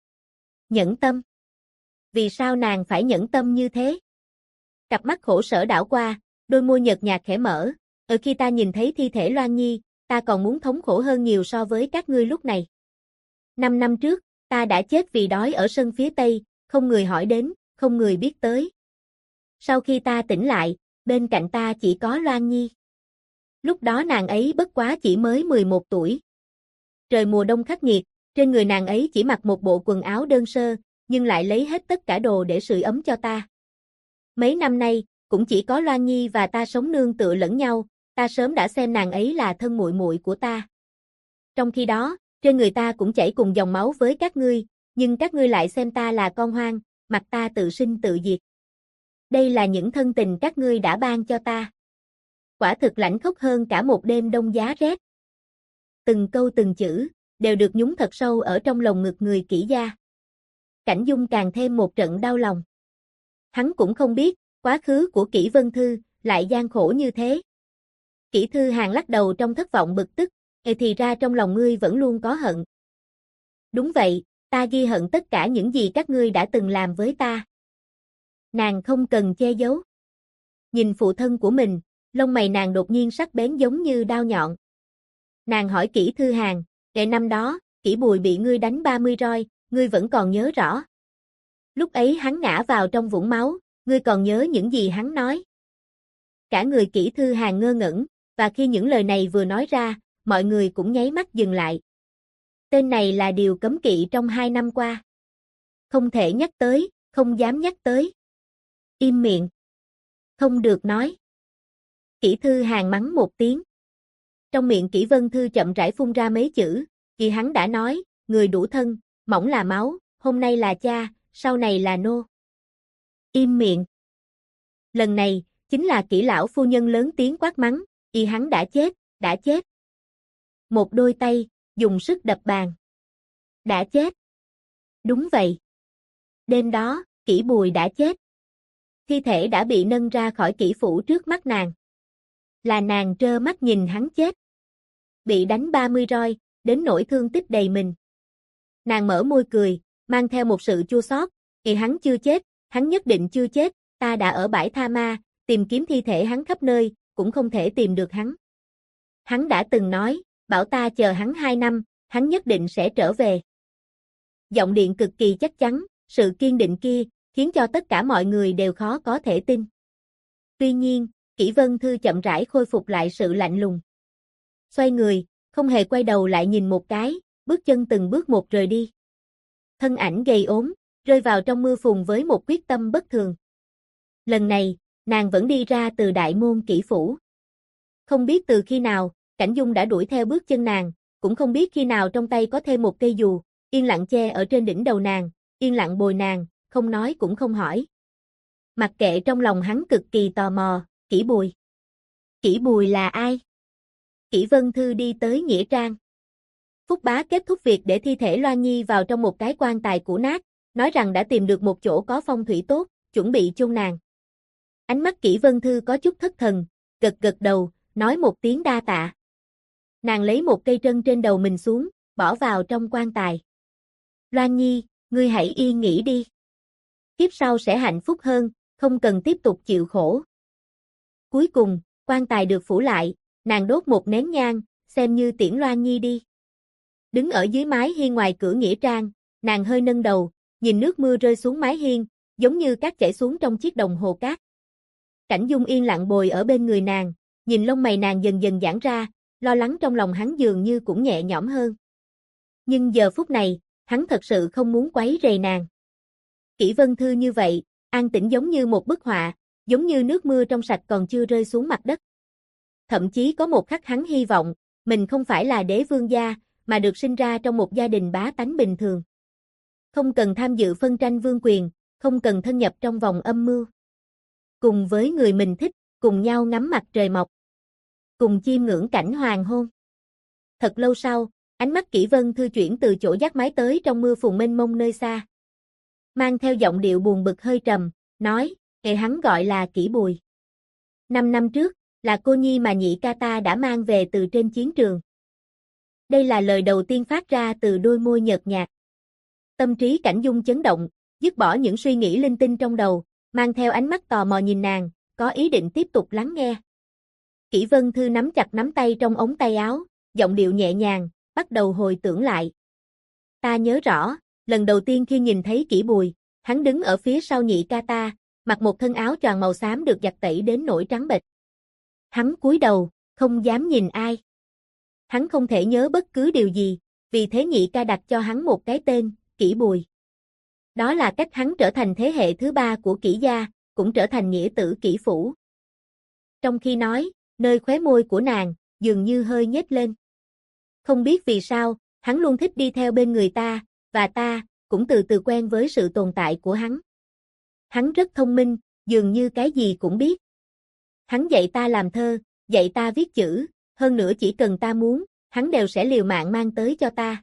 [SPEAKER 1] Nhẫn tâm? Vì sao nàng phải nhẫn tâm như thế? Cặp mắt khổ sở đảo qua, đôi môi nhợt nhạt khẽ mở, khi ta nhìn thấy thi thể Loan Nhi, ta còn muốn thống khổ hơn nhiều so với các ngươi lúc này. 5 năm trước, ta đã chết vì đói ở sân phía Tây, không người hỏi đến, không người biết tới. Sau khi ta tỉnh lại, bên cạnh ta chỉ có Loan Nhi. Lúc đó nàng ấy bất quá chỉ mới 11 tuổi. Trời mùa đông khắc nghiệt, trên người nàng ấy chỉ mặc một bộ quần áo đơn sơ, nhưng lại lấy hết tất cả đồ để sưởi ấm cho ta. Mấy năm nay, cũng chỉ có Loan Nhi và ta sống nương tựa lẫn nhau, ta sớm đã xem nàng ấy là thân muội muội của ta. Trong khi đó, trên người ta cũng chảy cùng dòng máu với các ngươi, nhưng các ngươi lại xem ta là con hoang, mặc ta tự sinh tự diệt. Đây là những thân tình các ngươi đã ban cho ta. Quả thực lãnh khốc hơn cả một đêm đông giá rét. Từng câu từng chữ, đều được nhúng thật sâu ở trong lồng ngực người Kỷ gia. Cảnh Dung càng thêm một trận đau lòng. Hắn cũng không biết, quá khứ của Kỷ Vân Thư, lại gian khổ như thế. Kỷ Thư Hàn lắc đầu trong thất vọng bực tức, thì ra trong lòng ngươi vẫn luôn có hận. Đúng vậy, ta ghi hận tất cả những gì các ngươi đã từng làm với ta. Nàng không cần che giấu. Nhìn phụ thân của mình, lông mày nàng đột nhiên sắc bén giống như đao nhọn. Nàng hỏi Kỷ Thư Hàn, năm đó, Kỷ Bùi bị ngươi đánh 30 roi, ngươi vẫn còn nhớ rõ. Lúc ấy hắn ngã vào trong vũng máu, ngươi còn nhớ những gì hắn nói. Cả người Kỷ Thư Hàn ngơ ngẩn, và khi những lời này vừa nói ra, mọi người cũng nháy mắt dừng lại. Tên này là điều cấm kỵ trong 2 năm qua. Không thể nhắc tới, không dám nhắc tới. Im miệng. Không được nói. Kỷ Thư Hàn mắng một tiếng. Trong miệng Kỷ Vân Thư chậm rãi phun ra mấy chữ, vì hắn đã nói, người đủ thân, mỏng là máu, hôm nay là cha, sau này là nô. Im miệng. Lần này, chính là Kỷ lão phu nhân lớn tiếng quát mắng, hắn đã chết, đã chết. Một đôi tay, dùng sức đập bàn. Đã chết. Đúng vậy. Đêm đó, Kỷ Bùi đã chết. Thi thể đã bị nâng ra khỏi Kỷ phủ trước mắt nàng. Là nàng trơ mắt nhìn hắn chết. Bị đánh 30 roi, đến nỗi thương tích đầy mình. Nàng mở môi cười, mang theo một sự chua xót, hắn chưa chết, hắn nhất định chưa chết, ta đã ở bãi Tha Ma, tìm kiếm thi thể hắn khắp nơi, cũng không thể tìm được hắn. Hắn đã từng nói, bảo ta chờ hắn 2 năm, hắn nhất định sẽ trở về. Giọng điện cực kỳ chắc chắn, sự kiên định kia, khiến cho tất cả mọi người đều khó có thể tin. Tuy nhiên, Kỷ Vân Thư chậm rãi khôi phục lại sự lạnh lùng. Xoay người, không hề quay đầu lại nhìn một cái, bước chân từng bước một rời đi. Thân ảnh gầy ốm, rơi vào trong mưa phùn với một quyết tâm bất thường. Lần này, nàng vẫn đi ra từ đại môn Kỷ phủ. Không biết từ khi nào, Cảnh Dung đã đuổi theo bước chân nàng, cũng không biết khi nào trong tay có thêm một cây dù, yên lặng che ở trên đỉnh đầu nàng, yên lặng bồi nàng, không nói cũng không hỏi. Mặc kệ trong lòng hắn cực kỳ tò mò, Kỷ Bùi. Kỷ Bùi là ai? Kỷ Vân Thư đi tới nghĩa trang. Phúc Bá kết thúc việc để thi thể Loan Nhi vào trong một cái quan tài cũ nát, nói rằng đã tìm được một chỗ có phong thủy tốt, chuẩn bị chôn nàng. Ánh mắt Kỷ Vân Thư có chút thất thần, gật gật đầu, nói một tiếng đa tạ. Nàng lấy một cây trân trên đầu mình xuống, bỏ vào trong quan tài. Loan Nhi, ngươi hãy yên nghỉ đi. Kiếp sau sẽ hạnh phúc hơn, không cần tiếp tục chịu khổ. Cuối cùng, quan tài được phủ lại, nàng đốt một nén nhang, xem như tiễn Loan Nhi đi. Đứng ở dưới mái hiên ngoài cửa nghĩa trang, nàng hơi nâng đầu, nhìn nước mưa rơi xuống mái hiên, giống như cát chảy xuống trong chiếc đồng hồ cát. Cảnh Dung yên lặng bồi ở bên người nàng, nhìn lông mày nàng dần dần giãn ra, lo lắng trong lòng hắn dường như cũng nhẹ nhõm hơn. Nhưng giờ phút này, hắn thật sự không muốn quấy rầy nàng. Kỷ Vân Thư như vậy, an tĩnh giống như một bức họa, giống như nước mưa trong sạch còn chưa rơi xuống mặt đất. Thậm chí có một khắc hắn hy vọng, mình không phải là đế vương gia, mà được sinh ra trong một gia đình bá tánh bình thường. Không cần tham dự phân tranh vương quyền, không cần thân nhập trong vòng âm mưu. Cùng với người mình thích, cùng nhau ngắm mặt trời mọc. Cùng chiêm ngưỡng cảnh hoàng hôn. Thật lâu sau, ánh mắt Kỷ Vân Thư chuyển từ chỗ dắt mái tới trong mưa phùn mênh mông nơi xa. Mang theo giọng điệu buồn bực hơi trầm, nói, hắn gọi là Kỷ Bùi. 5 năm trước, là cô nhi mà nhị ca ta đã mang về từ trên chiến trường. Đây là lời đầu tiên phát ra từ đôi môi nhợt nhạt. Tâm trí Cảnh Dung chấn động, dứt bỏ những suy nghĩ linh tinh trong đầu, mang theo ánh mắt tò mò nhìn nàng, có ý định tiếp tục lắng nghe. Kỷ Vân Thư nắm chặt nắm tay trong ống tay áo, giọng điệu nhẹ nhàng, bắt đầu hồi tưởng lại. Ta nhớ rõ, lần đầu tiên khi nhìn thấy Kỷ Bùi, hắn đứng ở phía sau nhị ca ta, mặc một thân áo choàng màu xám được giặt tẩy đến nỗi trắng bệch. Hắn cúi đầu, không dám nhìn ai. Hắn không thể nhớ bất cứ điều gì, vì thế nhị ca đặt cho hắn một cái tên, Kỷ Bùi. Đó là cách hắn trở thành thế hệ thứ 3 của Kỷ gia, cũng trở thành nghĩa tử Kỷ phủ. Trong khi nói, nơi khóe môi của nàng, dường như hơi nhếch lên. Không biết vì sao, hắn luôn thích đi theo bên người ta, và ta, cũng từ từ quen với sự tồn tại của hắn. Hắn rất thông minh, dường như cái gì cũng biết. Hắn dạy ta làm thơ, dạy ta viết chữ, hơn nữa chỉ cần ta muốn, hắn đều sẽ liều mạng mang tới cho ta.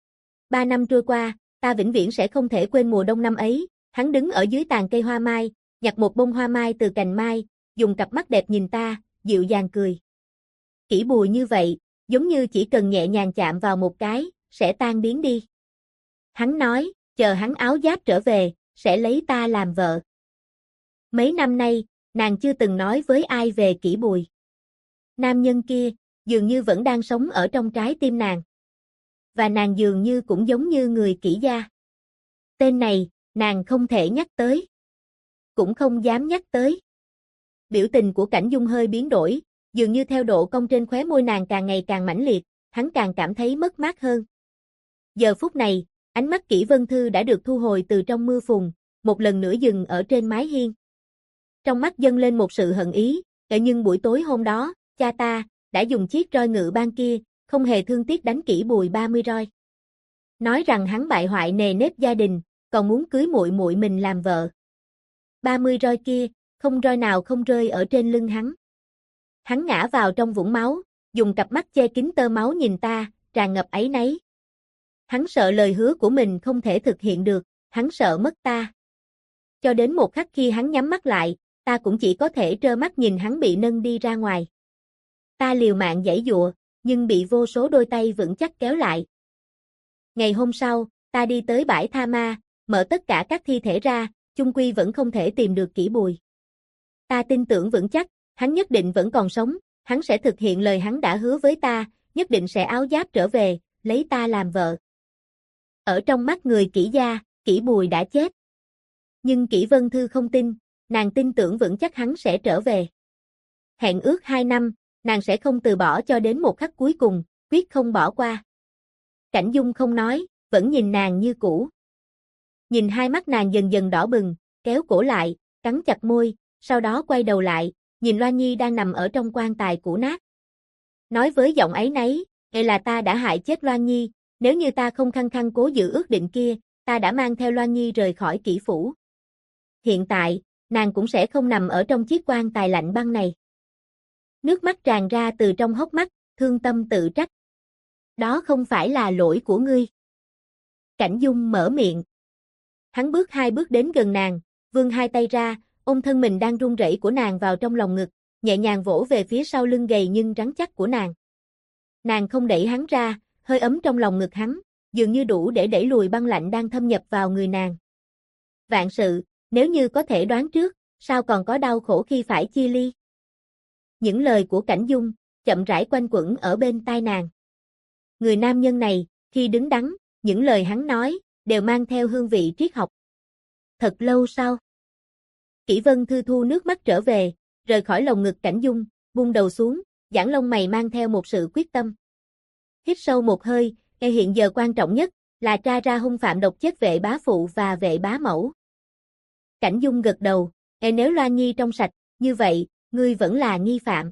[SPEAKER 1] 3 năm trôi qua, ta vĩnh viễn sẽ không thể quên mùa đông năm ấy, hắn đứng ở dưới tàn cây hoa mai, nhặt một bông hoa mai từ cành mai, dùng cặp mắt đẹp nhìn ta, dịu dàng cười. Kỷ Bùi như vậy, giống như chỉ cần nhẹ nhàng chạm vào một cái, sẽ tan biến đi. Hắn nói, chờ hắn áo giáp trở về, sẽ lấy ta làm vợ. Mấy năm nay, nàng chưa từng nói với ai về Kỷ Bùi. Nam nhân kia, dường như vẫn đang sống ở trong trái tim nàng. Và nàng dường như cũng giống như người Kỷ gia. Tên này, nàng không thể nhắc tới. Cũng không dám nhắc tới. Biểu tình của Cảnh Dung hơi biến đổi, dường như theo độ cong trên khóe môi nàng càng ngày càng mãnh liệt, hắn càng cảm thấy mất mát hơn. Giờ phút này, ánh mắt Kỷ Vân Thư đã được thu hồi từ trong mưa phùn, một lần nữa dừng ở trên mái hiên. Trong mắt dâng lên một sự hận ý, nhưng buổi tối hôm đó, cha ta đã dùng chiếc roi ngự ban kia, không hề thương tiếc đánh Kỷ Bùi 30 roi. Nói rằng hắn bại hoại nề nếp gia đình, còn muốn cưới muội muội mình làm vợ. 30 roi kia, không roi nào không rơi ở trên lưng hắn. Hắn ngã vào trong vũng máu, dùng cặp mắt che kín tơ máu nhìn ta, tràn ngập áy náy. Hắn sợ lời hứa của mình không thể thực hiện được, hắn sợ mất ta. Cho đến một khắc khi hắn nhắm mắt lại, ta cũng chỉ có thể trơ mắt nhìn hắn bị nâng đi ra ngoài. Ta liều mạng giãy giụa, nhưng bị vô số đôi tay vững chắc kéo lại. Ngày hôm sau, ta đi tới bãi Tha Ma, mở tất cả các thi thể ra, chung quy vẫn không thể tìm được Kỷ Bùi. Ta tin tưởng vững chắc, hắn nhất định vẫn còn sống, hắn sẽ thực hiện lời hắn đã hứa với ta, nhất định sẽ áo giáp trở về, lấy ta làm vợ. Ở trong mắt người Kỷ gia, Kỷ Bùi đã chết. Nhưng Kỷ Vân Thư không tin, nàng tin tưởng vững chắc hắn sẽ trở về. Hẹn ước 2 năm, nàng sẽ không từ bỏ cho đến một khắc cuối cùng, quyết không bỏ qua. Cảnh Dung không nói, vẫn nhìn nàng như cũ. Nhìn hai mắt nàng dần dần đỏ bừng, kéo cổ lại, cắn chặt môi, sau đó quay đầu lại, nhìn Loan Nhi đang nằm ở trong quan tài cũ nát. Nói với giọng áy náy, là ta đã hại chết Loan Nhi, nếu như ta không khăng khăng cố giữ ước định kia, ta đã mang theo Loan Nhi rời khỏi Kỷ phủ. Hiện tại, nàng cũng sẽ không nằm ở trong chiếc quan tài lạnh băng này. Nước mắt tràn ra từ trong hốc mắt, thương tâm tự trách. Đó không phải là lỗi của ngươi. Cảnh Dung mở miệng. Hắn bước 2 bước đến gần nàng, vươn 2 tay ra, ôm thân mình đang run rẩy của nàng vào trong lòng ngực, nhẹ nhàng vỗ về phía sau lưng gầy nhưng rắn chắc của nàng. Nàng không đẩy hắn ra, hơi ấm trong lòng ngực hắn, dường như đủ để đẩy lùi băng lạnh đang thâm nhập vào người nàng. Vạn sự, nếu như có thể đoán trước, sao còn có đau khổ khi phải chia ly? Những lời của Cảnh Dung, chậm rãi quanh quẩn ở bên tai nàng. Người nam nhân này, khi đứng đắn, những lời hắn nói, đều mang theo hương vị triết học. Thật lâu sau, Kỷ Vân Thư thu nước mắt trở về, rời khỏi lồng ngực Cảnh Dung, buông đầu xuống, giãn lông mày mang theo một sự quyết tâm. Hít sâu một hơi, hiện giờ quan trọng nhất là tra ra hung phạm độc chết vệ bá phụ và vệ bá mẫu. Cảnh Dung gật đầu, nếu Loan Nhi trong sạch, như vậy, ngươi vẫn là nghi phạm.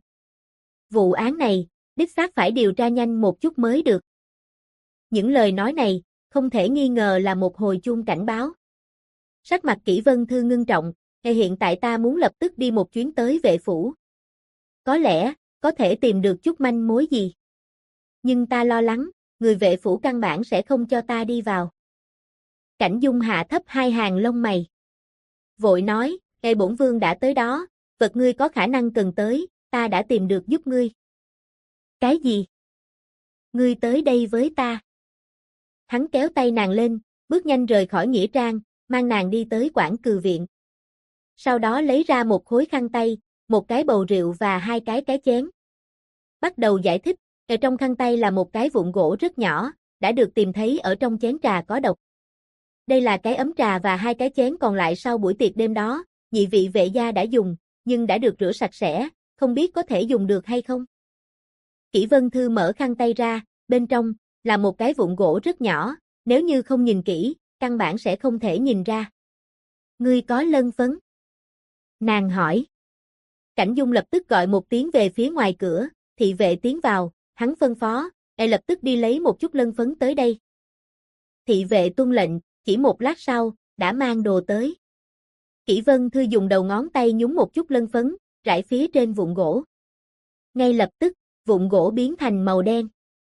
[SPEAKER 1] Vụ án này, đích xác phải điều tra nhanh một chút mới được. Những lời nói này, không thể nghi ngờ là một hồi chuông cảnh báo. Sắc mặt Kỷ Vân Thư ngưng trọng, hiện tại ta muốn lập tức đi một chuyến tới vệ phủ. Có lẽ, có thể tìm được chút manh mối gì. Nhưng ta lo lắng, người vệ phủ căn bản sẽ không cho ta đi vào. Cảnh Dung hạ thấp 2 hàng lông mày. Vội nói, bổn vương đã tới đó, vật ngươi có khả năng cần tới, ta đã tìm được giúp ngươi. Cái gì? Ngươi tới đây với ta. Hắn kéo tay nàng lên, bước nhanh rời khỏi nghĩa trang, mang nàng đi tới quản cừ viện. Sau đó lấy ra một khối khăn tay, một cái bầu rượu và 2 cái chén. Bắt đầu giải thích, trong khăn tay là một cái vụn gỗ rất nhỏ, đã được tìm thấy ở trong chén trà có độc. Đây là cái ấm trà và 2 cái chén còn lại sau buổi tiệc đêm đó, nhị vị vệ gia đã dùng, nhưng đã được rửa sạch sẽ, không biết có thể dùng được hay không. Kỷ Vân Thư mở khăn tay ra, bên trong là một cái vụn gỗ rất nhỏ, nếu như không nhìn kỹ, căn bản sẽ không thể nhìn ra. Ngươi có lân phấn? Nàng hỏi. Cảnh Dung lập tức gọi một tiếng về phía ngoài cửa, thị vệ tiến vào, hắn phân phó, lập tức đi lấy một chút lân phấn tới đây. Thị vệ tuân lệnh, chỉ một lát sau, đã mang đồ tới. Kỷ Vân Thư dùng đầu ngón tay nhúng một chút lân phấn, rải phía trên vụn gỗ. Ngay lập tức, vụn gỗ biến thành màu đen.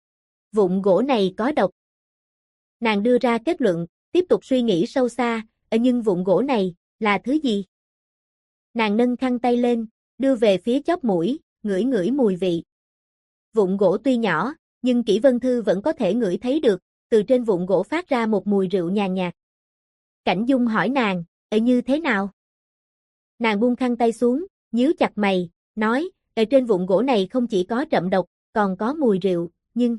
[SPEAKER 1] Vụn gỗ này có độc. Nàng đưa ra kết luận, tiếp tục suy nghĩ sâu xa, nhưng vụn gỗ này, là thứ gì? Nàng nâng khăn tay lên, đưa về phía chóp mũi, ngửi ngửi mùi vị. Vụn gỗ tuy nhỏ, nhưng Kỷ Vân Thư vẫn có thể ngửi thấy được, từ trên vụn gỗ phát ra một mùi rượu nhàn nhạt. Cảnh Dung hỏi nàng, như thế nào? Nàng buông khăn tay xuống, nhíu chặt mày, nói, ở trên vụn gỗ này không chỉ có đậm độc, còn có mùi rượu, nhưng...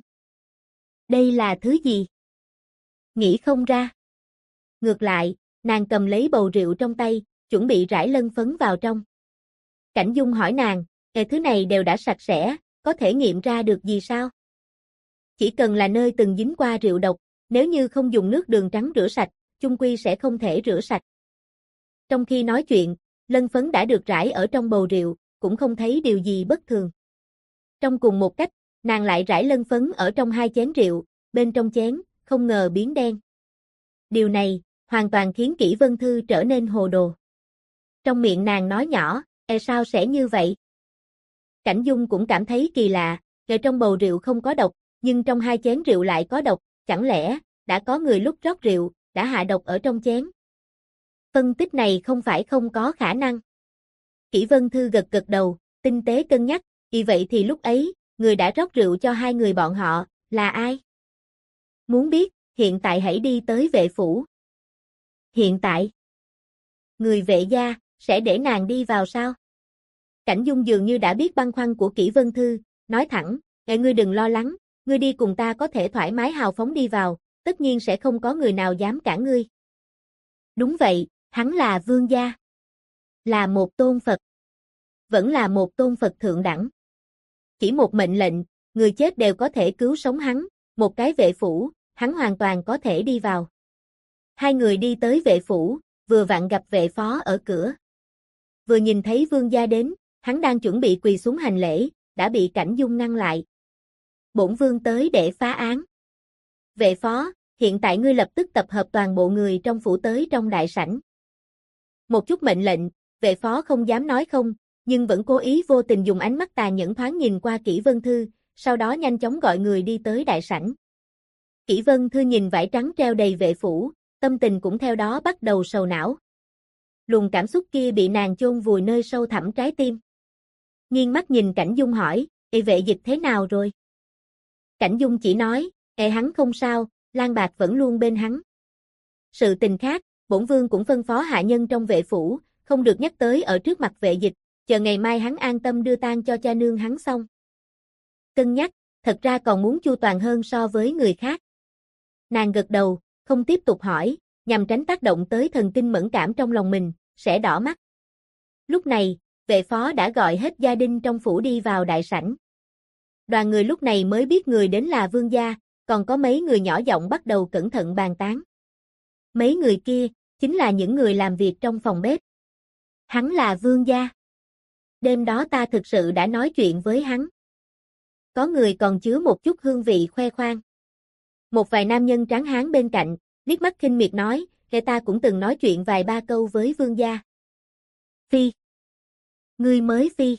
[SPEAKER 1] đây là thứ gì? Nghĩ không ra. Ngược lại, nàng cầm lấy bầu rượu trong tay, chuẩn bị rải lân phấn vào trong. Cảnh Dung hỏi nàng, thứ này đều đã sạch sẽ, có thể nghiệm ra được gì sao? Chỉ cần là nơi từng dính qua rượu độc, nếu như không dùng nước đường trắng rửa sạch, chung quy sẽ không thể rửa sạch. Trong khi nói chuyện, lân phấn đã được rải ở trong bầu rượu, cũng không thấy điều gì bất thường. Trong cùng một cách, nàng lại rải lân phấn ở trong 2 chén rượu, bên trong chén, không ngờ biến đen. Điều này, hoàn toàn khiến Kỷ Vân Thư trở nên hồ đồ. Trong miệng nàng nói nhỏ, sao sẽ như vậy? Cảnh Dung cũng cảm thấy kỳ lạ, trong bầu rượu không có độc, nhưng trong 2 chén rượu lại có độc, chẳng lẽ, đã có người lúc rót rượu, đã hạ độc ở trong chén? Phân tích này không phải không có khả năng. Kỷ Vân Thư gật gật đầu, tinh tế cân nhắc, vậy thì lúc ấy, người đã rót rượu cho 2 người bọn họ, là ai? Muốn biết, hiện tại hãy đi tới vệ phủ. Hiện tại? Người vệ gia, sẽ để nàng đi vào sao? Cảnh Dung dường như đã biết băn khoăn của Kỷ Vân Thư, nói thẳng, ngươi đừng lo lắng, ngươi đi cùng ta có thể thoải mái hào phóng đi vào, tất nhiên sẽ không có người nào dám cản ngươi. Đúng vậy, hắn là vương gia. Là một tôn Phật. Vẫn là một tôn Phật thượng đẳng. Chỉ một mệnh lệnh, người chết đều có thể cứu sống hắn, một cái vệ phủ, hắn hoàn toàn có thể đi vào. 2 người đi tới vệ phủ, vừa vặn gặp vệ phó ở cửa. Vừa nhìn thấy vương gia đến, hắn đang chuẩn bị quỳ xuống hành lễ, đã bị Cảnh Dung ngăn lại. Bổn vương tới để phá án. Vệ phó, hiện tại ngươi lập tức tập hợp toàn bộ người trong phủ tới trong đại sảnh. Một chút mệnh lệnh, vệ phó không dám nói không, nhưng vẫn cố ý vô tình dùng ánh mắt tà nhẫn thoáng nhìn qua Kỷ Vân Thư, sau đó nhanh chóng gọi người đi tới đại sảnh. Kỷ Vân Thư nhìn vải trắng treo đầy vệ phủ, tâm tình cũng theo đó bắt đầu sầu não. Luồng cảm xúc kia bị nàng chôn vùi nơi sâu thẳm trái tim. Nghiêng mắt nhìn Cảnh Dung hỏi, vệ dịch thế nào rồi? Cảnh Dung chỉ nói, hắn không sao, Lan Bạc vẫn luôn bên hắn. Sự tình khác, bổn vương cũng phân phó hạ nhân trong vệ phủ, không được nhắc tới ở trước mặt vệ dịch, chờ ngày mai hắn an tâm đưa tang cho cha nương hắn xong. Cân nhắc, thật ra còn muốn chu toàn hơn so với người khác. Nàng gật đầu, không tiếp tục hỏi, nhằm tránh tác động tới thần kinh mẫn cảm trong lòng mình, sẽ đỏ mắt. Lúc này, vệ phó đã gọi hết gia đình trong phủ đi vào đại sảnh. Đoàn người lúc này mới biết người đến là vương gia, còn có mấy người nhỏ giọng bắt đầu cẩn thận bàn tán. Mấy người kia, chính là những người làm việc trong phòng bếp. Hắn là vương gia. Đêm đó ta thực sự đã nói chuyện với hắn. Có người còn chứa một chút hương vị khoe khoang. Một vài nam nhân tráng hán bên cạnh, liếc mắt khinh miệt nói, ta cũng từng nói chuyện vài ba câu với vương gia. Phi. Ngươi mới phi.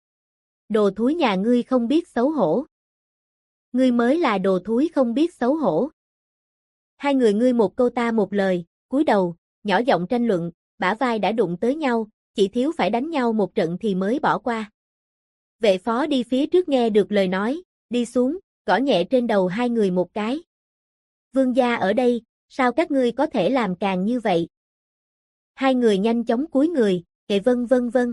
[SPEAKER 1] Đồ thúi nhà ngươi không biết xấu hổ. Ngươi mới là đồ thúi không biết xấu hổ. 2 người ngươi một câu ta một lời, cúi đầu, nhỏ giọng tranh luận, bả vai đã đụng tới nhau, chỉ thiếu phải đánh nhau một trận thì mới bỏ qua. Vệ phó đi phía trước nghe được lời nói, đi xuống, gõ nhẹ trên đầu 2 người một cái. Vương gia ở đây, sao các ngươi có thể làm càng như vậy? 2 người nhanh chóng cúi người, vâng vâng vâng.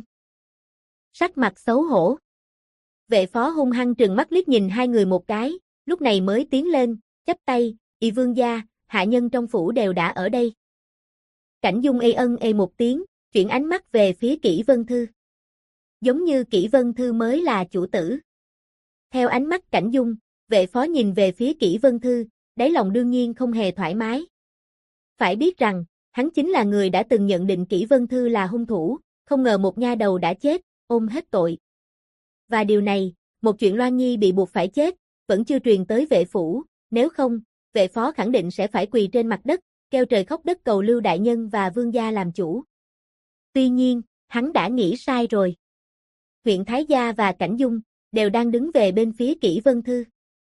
[SPEAKER 1] Sắc mặt xấu hổ. Vệ phó hung hăng trừng mắt liếc nhìn 2 người một cái, lúc này mới tiến lên, chắp tay, vương gia, hạ nhân trong phủ đều đã ở đây. Cảnh Dung ân một tiếng, chuyển ánh mắt về phía Kỷ Vân Thư. Giống như Kỷ Vân Thư mới là chủ tử. Theo ánh mắt Cảnh Dung, vệ phó nhìn về phía Kỷ Vân Thư, đáy lòng đương nhiên không hề thoải mái. Phải biết rằng, hắn chính là người đã từng nhận định Kỷ Vân Thư là hung thủ, không ngờ một nha đầu đã chết, ôm hết tội. Và điều này, một chuyện Loan Nhi bị buộc phải chết, vẫn chưa truyền tới vệ phủ, nếu không, vệ phó khẳng định sẽ phải quỳ trên mặt đất, kêu trời khóc đất cầu Lưu đại nhân và vương gia làm chủ. Tuy nhiên, hắn đã nghĩ sai rồi. Huyện Thái Gia và Cảnh Dung đều đang đứng về bên phía Kỷ Vân Thư.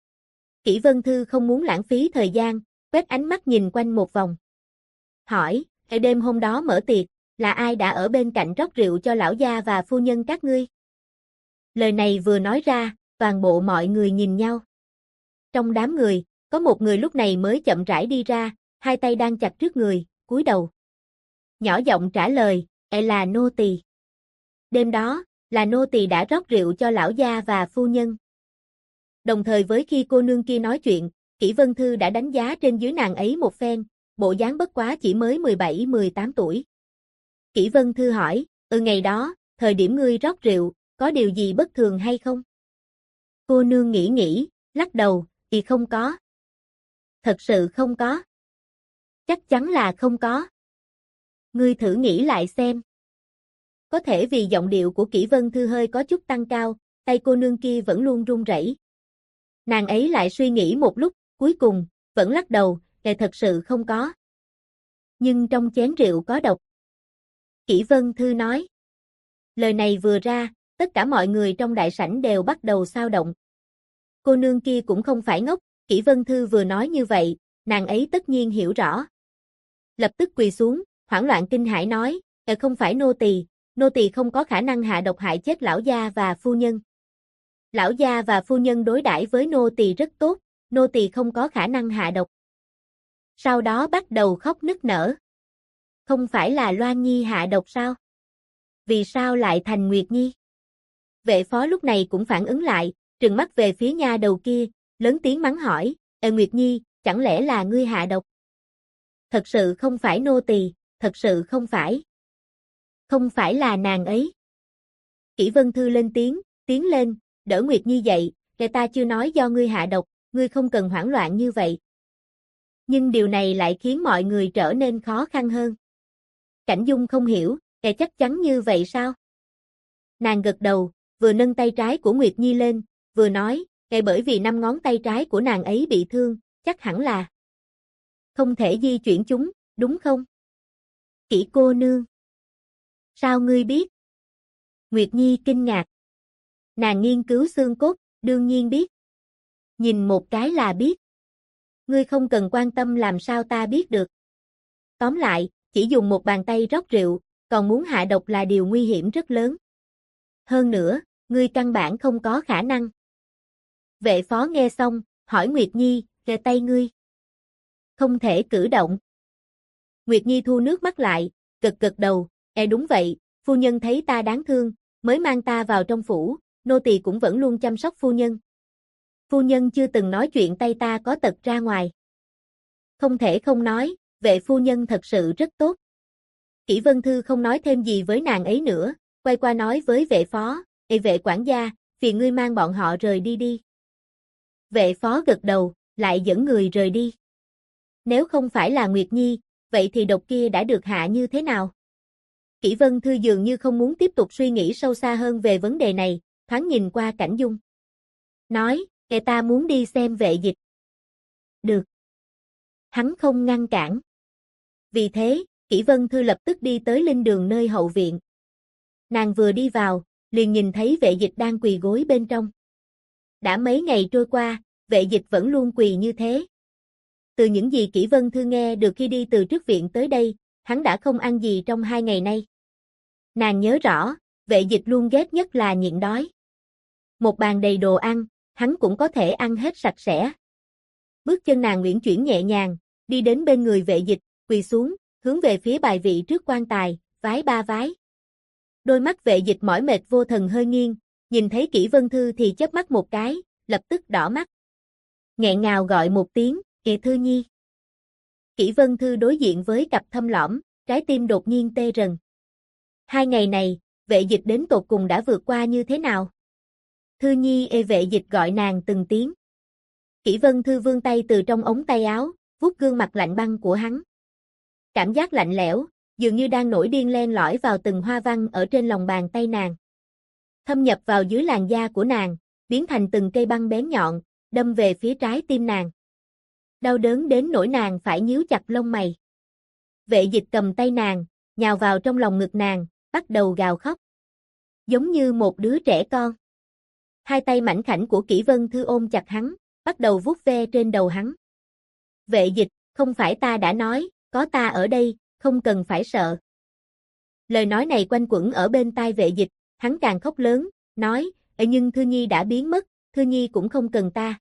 [SPEAKER 1] Kỷ Vân Thư không muốn lãng phí thời gian, quét ánh mắt nhìn quanh một vòng. Hỏi, ở đêm hôm đó mở tiệc, là ai đã ở bên cạnh rót rượu cho lão gia và phu nhân các ngươi? Lời này vừa nói ra, toàn bộ mọi người nhìn nhau. Trong đám người, có một người lúc này mới chậm rãi đi ra, hai tay đang chặt trước người, cúi đầu. Nhỏ giọng trả lời, là nô tỳ. Đêm đó, là nô tỳ đã rót rượu cho lão gia và phu nhân. Đồng thời với khi cô nương kia nói chuyện, Kỷ Vân Thư đã đánh giá trên dưới nàng ấy một phen, bộ dáng bất quá chỉ mới 17-18 tuổi. Kỷ Vân Thư hỏi, ngày đó, thời điểm ngươi rót rượu, có điều gì bất thường hay không? Cô nương nghĩ, lắc đầu, thì không có. Thật sự không có. Chắc chắn là không có. Ngươi thử nghĩ lại xem. Có thể vì giọng điệu của Kỷ Vân Thư hơi có chút tăng cao, tay cô nương kia vẫn luôn run rẩy. Nàng ấy lại suy nghĩ một lúc, cuối cùng, vẫn lắc đầu, thật sự không có. Nhưng trong chén rượu có độc. Kỷ Vân Thư nói. Lời này vừa ra, tất cả mọi người trong đại sảnh đều bắt đầu xao động. Cô nương kia cũng không phải ngốc, Kỷ Vân Thư vừa nói như vậy, nàng ấy tất nhiên hiểu rõ. Lập tức quỳ xuống, hoảng loạn kinh hãi nói, không phải nô tỳ không có khả năng hạ độc hại chết lão gia và phu nhân. Lão gia và phu nhân đối đãi với nô tỳ rất tốt, nô tỳ không có khả năng hạ độc. Sau đó bắt đầu khóc nức nở. Không phải là Loan Nhi hạ độc sao? Vì sao lại thành Nguyệt Nhi? Vệ phó lúc này cũng phản ứng lại, trừng mắt về phía nha đầu kia, lớn tiếng mắng hỏi, Nguyệt Nhi, chẳng lẽ là ngươi hạ độc? Thật sự không phải nô tỳ, thật sự không phải. Không phải là nàng ấy. Kỷ Vân Thư lên tiếng, tiến lên, đỡ Nguyệt Nhi dậy, ta chưa nói do ngươi hạ độc, ngươi không cần hoảng loạn như vậy. Nhưng điều này lại khiến mọi người trở nên khó khăn hơn. Cảnh Dung không hiểu, chắc chắn như vậy sao? Nàng gật đầu, vừa nâng tay trái của Nguyệt Nhi lên, vừa nói, bởi vì 5 ngón tay trái của nàng ấy bị thương, chắc hẳn là không thể di chuyển chúng, đúng không? Kỷ cô nương. Sao ngươi biết? Nguyệt Nhi kinh ngạc. Nàng nghiên cứu xương cốt, đương nhiên biết. Nhìn một cái là biết. Ngươi không cần quan tâm làm sao ta biết được. Tóm lại, chỉ dùng một bàn tay rót rượu, còn muốn hạ độc là điều nguy hiểm rất lớn. Hơn nữa, ngươi căn bản không có khả năng. Vệ phó nghe xong, hỏi Nguyệt Nhi, kề tay ngươi. Không thể cử động. Nguyệt Nhi thu nước mắt lại, gật đầu, đúng vậy, phu nhân thấy ta đáng thương, mới mang ta vào trong phủ, nô tỳ cũng vẫn luôn chăm sóc phu nhân. Phu nhân chưa từng nói chuyện tay ta có tật ra ngoài. Không thể không nói, vệ phu nhân thật sự rất tốt. Kỷ Vân Thư không nói thêm gì với nàng ấy nữa, quay qua nói với vệ phó, vệ quản gia, phiền ngươi mang bọn họ rời đi đi. Vệ phó gật đầu, lại dẫn người rời đi. Nếu không phải là Nguyệt Nhi, vậy thì độc kia đã được hạ như thế nào? Kỷ Vân Thư dường như không muốn tiếp tục suy nghĩ sâu xa hơn về vấn đề này, thoáng nhìn qua Cảnh Dung. Nói, ta muốn đi xem vệ dịch. Được. Hắn không ngăn cản. Vì thế, Kỷ Vân Thư lập tức đi tới linh đường nơi hậu viện. Nàng vừa đi vào, liền nhìn thấy vệ dịch đang quỳ gối bên trong. Đã mấy ngày trôi qua, vệ dịch vẫn luôn quỳ như thế. Từ những gì Kỷ Vân Thư nghe được khi đi từ trước viện tới đây, hắn đã không ăn gì trong 2 ngày nay. Nàng nhớ rõ, vệ dịch luôn ghét nhất là nhịn đói. Một bàn đầy đồ ăn, hắn cũng có thể ăn hết sạch sẽ. Bước chân nàng uyển chuyển nhẹ nhàng, đi đến bên người vệ dịch, quỳ xuống, hướng về phía bài vị trước quan tài, vái 3 vái. Đôi mắt vệ dịch mỏi mệt vô thần hơi nghiêng, nhìn thấy Kỷ Vân Thư thì chớp mắt một cái, lập tức đỏ mắt. Nghẹn ngào gọi một tiếng, Thư Nhi. Kỷ Vân Thư đối diện với cặp thâm lõm, trái tim đột nhiên tê rần. 2 ngày này, vệ dịch đến tột cùng đã vượt qua như thế nào? Thư Nhi, vệ dịch gọi nàng từng tiếng. Kỷ Vân Thư vươn tay từ trong ống tay áo, vuốt gương mặt lạnh băng của hắn. Cảm giác lạnh lẽo, dường như đang nổi điên len lỏi vào từng hoa văn ở trên lòng bàn tay nàng. thâm nhập vào dưới làn da của nàng, biến thành từng cây băng bén nhọn, đâm về phía trái tim nàng. Đau đớn đến nỗi nàng phải nhíu chặt lông mày. Vệ dịch cầm tay nàng, nhào vào trong lòng ngực nàng, bắt đầu gào khóc. Giống như một đứa trẻ con. Hai tay mảnh khảnh của Kỷ Vân Thư ôm chặt hắn, bắt đầu vuốt ve trên đầu hắn. Vệ dịch, không phải ta đã nói, có ta ở đây, không cần phải sợ. Lời nói này quanh quẩn ở bên tai vệ dịch, hắn càng khóc lớn, nói, nhưng Thư Nhi đã biến mất, Thư Nhi cũng không cần ta.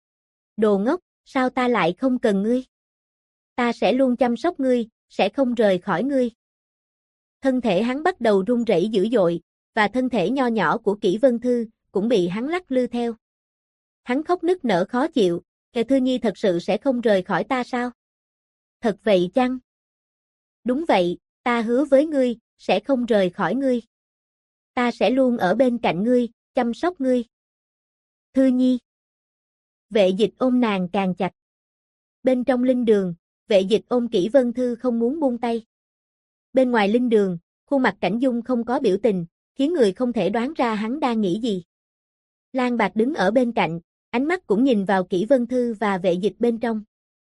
[SPEAKER 1] Đồ ngốc, sao ta lại không cần ngươi? Ta sẽ luôn chăm sóc ngươi, sẽ không rời khỏi ngươi. Thân thể hắn bắt đầu run rẩy dữ dội, và thân thể nho nhỏ của Kỷ Vân Thư cũng bị hắn lắc lư theo. Hắn khóc nức nở khó chịu, Thư Nhi thật sự sẽ không rời khỏi ta sao? Thật vậy chăng? Đúng vậy, ta hứa với ngươi, sẽ không rời khỏi ngươi. Ta sẽ luôn ở bên cạnh ngươi, chăm sóc ngươi. Thư Nhi. Vệ dịch ôm nàng càng chặt. Bên trong linh đường, vệ dịch ôm Kỷ Vân Thư không muốn buông tay. Bên ngoài linh đường, khuôn mặt Cảnh Dung không có biểu tình, khiến người không thể đoán ra hắn đang nghĩ gì. Lan Bạc đứng ở bên cạnh, ánh mắt cũng nhìn vào Kỷ Vân Thư và vệ dịch bên trong.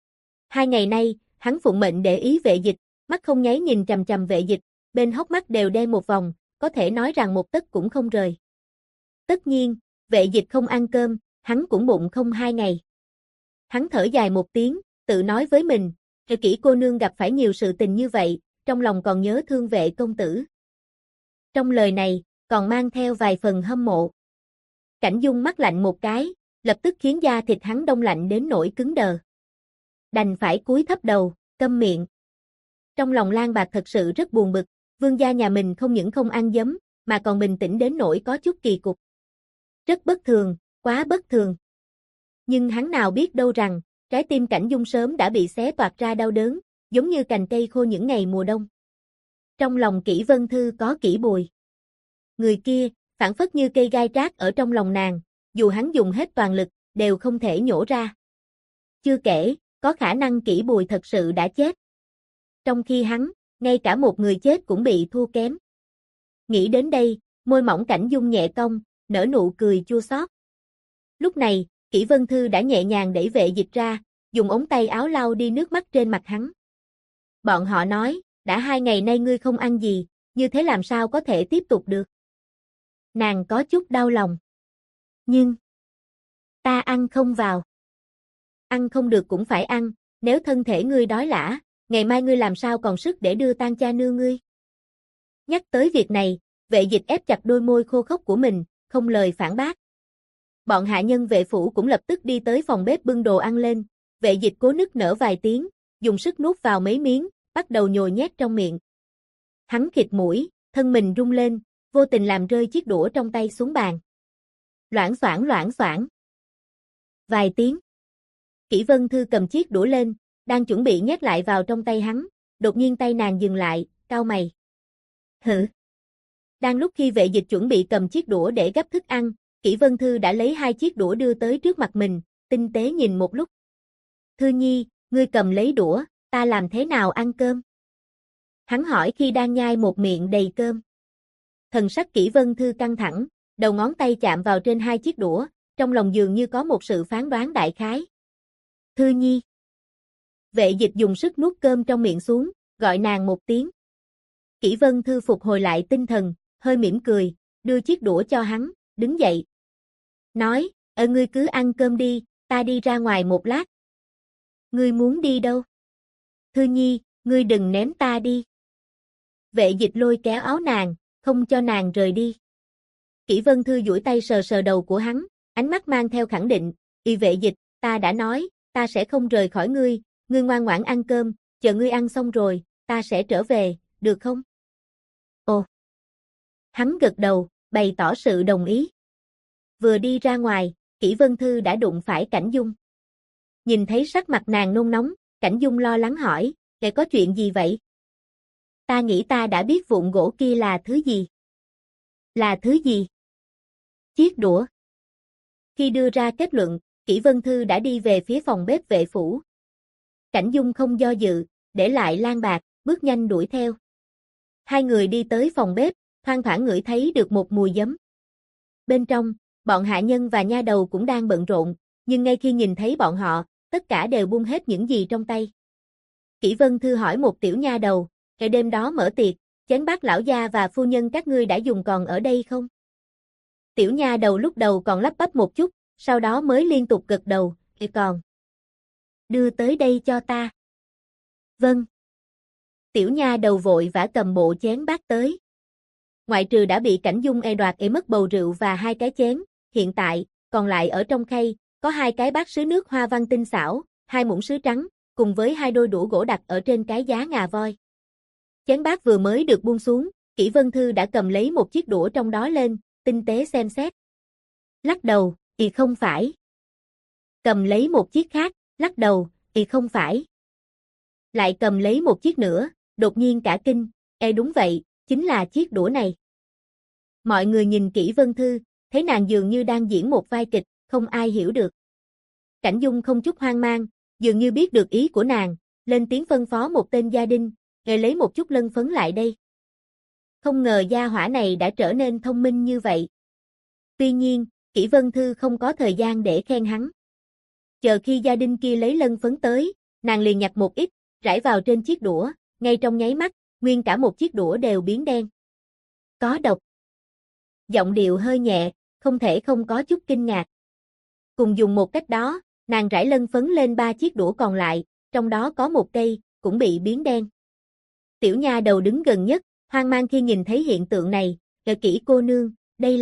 [SPEAKER 1] 2 ngày nay, hắn phụng mệnh để ý vệ dịch, mắt không nháy nhìn chằm chằm vệ dịch, bên hốc mắt đều đen một vòng, có thể nói rằng một tấc cũng không rời. Tất nhiên, vệ dịch không ăn cơm, hắn cũng bụng không 2 ngày. Hắn thở dài một tiếng, tự nói với mình, Kỷ cô nương gặp phải nhiều sự tình như vậy, trong lòng còn nhớ thương vệ công tử. Trong lời này, còn mang theo vài phần hâm mộ. Cảnh Dung mắt lạnh một cái, lập tức khiến da thịt hắn đông lạnh đến nỗi cứng đờ. Đành phải cúi thấp đầu, câm miệng. Trong lòng Lan Bạc thật sự rất buồn bực, vương gia nhà mình không những không ăn dấm, mà còn bình tĩnh đến nỗi có chút kỳ cục. Rất bất thường, quá bất thường. Nhưng hắn nào biết đâu rằng, trái tim Cảnh Dung sớm đã bị xé toạc ra đau đớn, giống như cành cây khô những ngày mùa đông. Trong lòng Kỷ Vân Thư có Kỷ Bùi. Người kia, phảng phất như cây gai trát ở trong lòng nàng, dù hắn dùng hết toàn lực, đều không thể nhổ ra. Chưa kể, có khả năng Kỷ Bùi thật sự đã chết. Trong khi hắn, ngay cả một người chết cũng bị thua kém. Nghĩ đến đây, môi mỏng Cảnh Dung nhẹ cong, nở nụ cười chua xót. Lúc này, Kỷ Vân Thư đã nhẹ nhàng đẩy vệ dịch ra, dùng ống tay áo lau đi nước mắt trên mặt hắn. Bọn họ nói, đã 2 ngày nay ngươi không ăn gì, như thế làm sao có thể tiếp tục được. Nàng có chút đau lòng. Nhưng, ta ăn không vào. Ăn không được cũng phải ăn, nếu thân thể ngươi đói lả, ngày mai ngươi làm sao còn sức để đưa tang cha nương ngươi. Nhắc tới việc này, vệ dịch ép chặt đôi môi khô khốc của mình, không lời phản bác. Bọn hạ nhân vệ phủ cũng lập tức đi tới phòng bếp bưng đồ ăn lên, vệ dịch cố nức nở vài tiếng, dùng sức nuốt vào mấy miếng, bắt đầu nhồi nhét trong miệng. Hắn khịt mũi, thân mình rung lên, vô tình làm rơi chiếc đũa trong tay xuống bàn. Loảng xoảng loảng xoảng. Vài tiếng. Kỷ Vân Thư cầm chiếc đũa lên, đang chuẩn bị nhét lại vào trong tay hắn, đột nhiên tay nàng dừng lại, cau mày. Hử? Đang lúc khi vệ dịch chuẩn bị cầm chiếc đũa để gắp thức ăn, Kỷ Vân Thư đã lấy 2 chiếc đũa đưa tới trước mặt mình, tinh tế nhìn một lúc. Thư Nhi, ngươi cầm lấy đũa, ta làm thế nào ăn cơm? Hắn hỏi khi đang nhai một miệng đầy cơm. Thần sắc Kỷ Vân Thư căng thẳng, đầu ngón tay chạm vào trên 2 chiếc đũa, trong lòng dường như có một sự phán đoán đại khái. Thư Nhi. Vệ dịch dùng sức nuốt cơm trong miệng xuống, gọi nàng một tiếng. Kỷ Vân Thư phục hồi lại tinh thần, hơi mỉm cười, đưa chiếc đũa cho hắn, đứng dậy. Nói, ngươi cứ ăn cơm đi, ta đi ra ngoài một lát. Ngươi muốn đi đâu? Thư Nhi, ngươi đừng ném ta đi. Vệ dịch lôi kéo áo nàng, không cho nàng rời đi. Kỷ Vân Thư duỗi tay sờ sờ đầu của hắn, ánh mắt mang theo khẳng định, vệ dịch, ta đã nói, ta sẽ không rời khỏi ngươi, ngươi ngoan ngoãn ăn cơm, chờ ngươi ăn xong rồi, ta sẽ trở về, được không? Ồ. Hắn gật đầu, bày tỏ sự đồng ý. Vừa đi ra ngoài, Kỷ Vân Thư đã đụng phải Cảnh Dung. Nhìn thấy sắc mặt nàng nôn nóng, Cảnh Dung lo lắng hỏi, để có chuyện gì vậy? Ta nghĩ ta đã biết vụn gỗ kia là thứ gì. Là thứ gì? Chiếc đũa. Khi đưa ra kết luận, Kỷ Vân Thư đã đi về phía phòng bếp vệ phủ. Cảnh Dung không do dự, để lại Lan Bạc, bước nhanh đuổi theo. 2 người đi tới phòng bếp, thoang thoảng ngửi thấy được một mùi giấm. Bên trong, bọn hạ nhân và nha đầu cũng đang bận rộn, nhưng ngay khi nhìn thấy bọn họ, tất cả đều buông hết những gì trong tay. Kỷ Vân Thư hỏi một tiểu nha đầu, "Ngày đêm đó mở tiệc, chén bát lão gia và phu nhân các ngươi đã dùng còn ở đây không?" Tiểu nha đầu lúc đầu còn lắp bắp một chút, sau đó mới liên tục gật đầu, còn. Đưa tới đây cho ta." "Vâng." Tiểu nha đầu vội vã cầm bộ chén bát tới. Ngoại trừ đã bị Cảnh Dung đoạt mất bầu rượu và 2 cái chén, hiện tại, còn lại ở trong khay, có 2 cái bát sứ nước hoa văn tinh xảo, 2 muỗng sứ trắng, cùng với 2 đôi đũa gỗ đặt ở trên cái giá ngà voi. Chén bát vừa mới được buông xuống, Kỷ Vân Thư đã cầm lấy một chiếc đũa trong đó lên, tinh tế xem xét. Lắc đầu, không phải. Cầm lấy một chiếc khác, lắc đầu, không phải. Lại cầm lấy một chiếc nữa, đột nhiên cả kinh, đúng vậy, chính là chiếc đũa này. Mọi người nhìn Kỷ Vân Thư, thấy nàng dường như đang diễn một vai kịch, không ai hiểu được. Cảnh Dung không chút hoang mang, dường như biết được ý của nàng, lên tiếng phân phó một tên gia đình, lấy một chút lân phấn lại đây. Không ngờ gia hỏa này đã trở nên thông minh như vậy. Tuy nhiên, Kỷ Vân Thư không có thời gian để khen hắn. Chờ khi gia đình kia lấy lân phấn tới, nàng liền nhặt một ít, rải vào trên chiếc đũa, ngay trong nháy mắt, nguyên cả một chiếc đũa đều biến đen. Có độc. Giọng điệu hơi nhẹ, không thể không có chút kinh ngạc. Cùng dùng một cách đó, nàng rải lân phấn lên 3 chiếc đũa còn lại, trong đó có một cây, cũng bị biến đen. Tiểu nha đầu đứng gần nhất, hoang mang khi nhìn thấy hiện tượng này, Kỷ cô nương, đây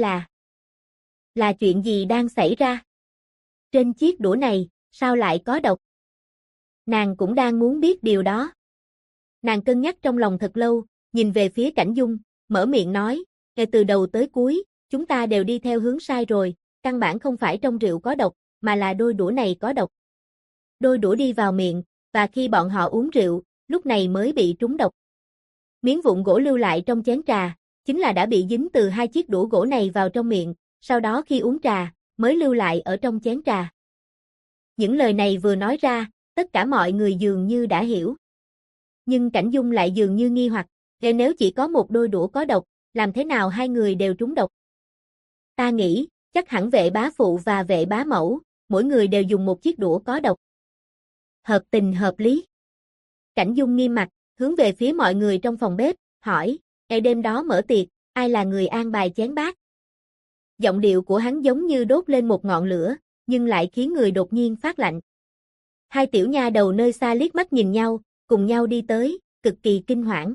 [SPEAKER 1] là chuyện gì đang xảy ra? Trên chiếc đũa này, sao lại có độc? Nàng cũng đang muốn biết điều đó. Nàng cân nhắc trong lòng thật lâu, nhìn về phía Cảnh Dung, mở miệng nói, từ đầu tới cuối, chúng ta đều đi theo hướng sai rồi, căn bản không phải trong rượu có độc, mà là đôi đũa này có độc. Đôi đũa đi vào miệng, và khi bọn họ uống rượu, lúc này mới bị trúng độc. Miếng vụn gỗ lưu lại trong chén trà, chính là đã bị dính từ 2 chiếc đũa gỗ này vào trong miệng, sau đó khi uống trà, mới lưu lại ở trong chén trà. Những lời này vừa nói ra, tất cả mọi người dường như đã hiểu. Nhưng Cảnh Dung lại dường như nghi hoặc, nếu chỉ có một đôi đũa có độc, làm thế nào 2 người đều trúng độc? Ta nghĩ, chắc hẳn Vệ bá phụ và Vệ bá mẫu, mỗi người đều dùng một chiếc đũa có độc. Hợp tình hợp lý. Cảnh Dung nghiêm mặt, hướng về phía mọi người trong phòng bếp, hỏi, đêm đó mở tiệc, ai là người an bài chén bát? Giọng điệu của hắn giống như đốt lên một ngọn lửa, nhưng lại khiến người đột nhiên phát lạnh. 2 tiểu nha đầu nơi xa liếc mắt nhìn nhau, cùng nhau đi tới, cực kỳ kinh hoảng.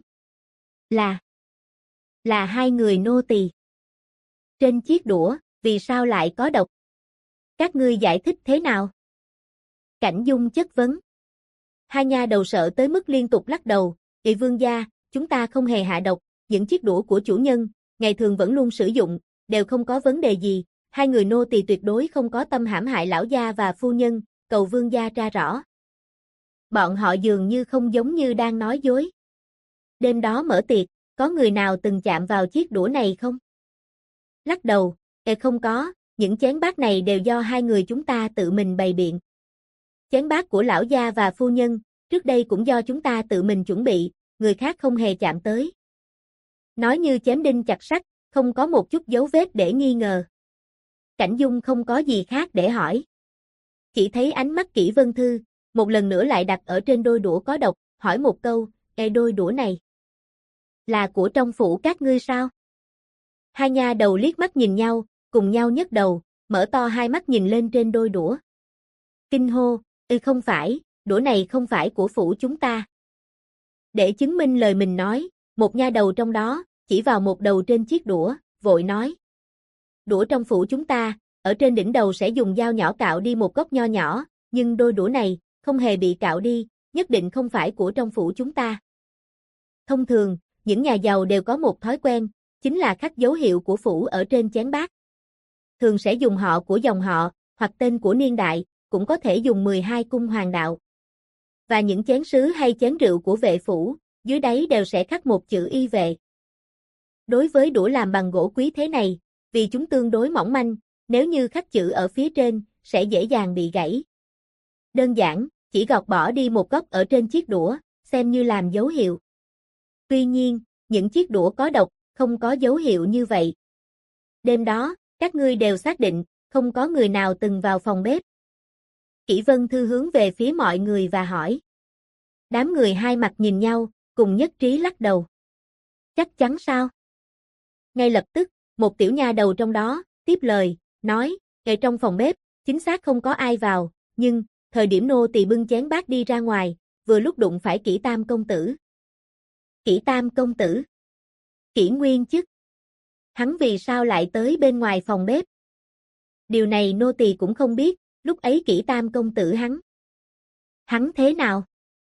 [SPEAKER 1] Là 2 người nô tỳ. Trên chiếc đũa, vì sao lại có độc? Các ngươi giải thích thế nào? Cảnh Dung chất vấn. 2 nha đầu sợ tới mức liên tục lắc đầu, vương gia, chúng ta không hề hạ độc, những chiếc đũa của chủ nhân, ngày thường vẫn luôn sử dụng, đều không có vấn đề gì, 2 người nô tỳ tuyệt đối không có tâm hãm hại lão gia và phu nhân, cầu vương gia tra rõ. Bọn họ dường như không giống như đang nói dối. Đêm đó mở tiệc, có người nào từng chạm vào chiếc đũa này không? Lắc đầu, không có, những chén bát này đều do 2 người chúng ta tự mình bày biện. Chén bát của lão gia và phu nhân, trước đây cũng do chúng ta tự mình chuẩn bị, người khác không hề chạm tới. Nói như chém đinh chặt sắt, không có một chút dấu vết để nghi ngờ. Cảnh Dung không có gì khác để hỏi. Chỉ thấy ánh mắt Kỷ Vân Thư, một lần nữa lại đặt ở trên đôi đũa có độc, hỏi một câu, đôi đũa này là của trong phủ các ngươi sao? 2 nha đầu liếc mắt nhìn nhau, cùng nhau nhấc đầu, mở to 2 mắt nhìn lên trên đôi đũa. Kinh hô, không phải, đũa này không phải của phủ chúng ta. Để chứng minh lời mình nói, một nha đầu trong đó, chỉ vào một đầu trên chiếc đũa, vội nói. Đũa trong phủ chúng ta, ở trên đỉnh đầu sẽ dùng dao nhỏ cạo đi một góc nho nhỏ, nhưng đôi đũa này, không hề bị cạo đi, nhất định không phải của trong phủ chúng ta. Thông thường, những nhà giàu đều có một thói quen, chính là khắc dấu hiệu của phủ ở trên chén bát. Thường sẽ dùng họ của dòng họ, hoặc tên của niên đại, cũng có thể dùng 12 cung hoàng đạo. Và những chén sứ hay chén rượu của vệ phủ, dưới đáy đều sẽ khắc một chữ y vệ. Đối với đũa làm bằng gỗ quý thế này, vì chúng tương đối mỏng manh, nếu như khắc chữ ở phía trên, sẽ dễ dàng bị gãy. Đơn giản, chỉ gọt bỏ đi một góc ở trên chiếc đũa, xem như làm dấu hiệu. Tuy nhiên, những chiếc đũa có độc, không có dấu hiệu như vậy. Đêm đó, Các ngươi đều xác định, không có người nào từng vào phòng bếp. Kỷ Vân Thư hướng về phía mọi người và hỏi. Đám người hai mặt nhìn nhau, cùng nhất trí lắc đầu. Chắc chắn sao? Ngay lập tức, một tiểu nha đầu trong đó, tiếp lời, nói, ở trong phòng bếp, chính xác không có ai vào, nhưng, thời điểm nô tỳ bưng chén bát đi ra ngoài, vừa lúc đụng phải Kỷ Tam công tử. Kỷ Tam công tử? Kỷ Nguyên Chức? Hắn vì sao lại tới bên ngoài phòng bếp? Điều này nô tỳ cũng không biết, lúc ấy Kỷ Tam công tử Hắn thế nào?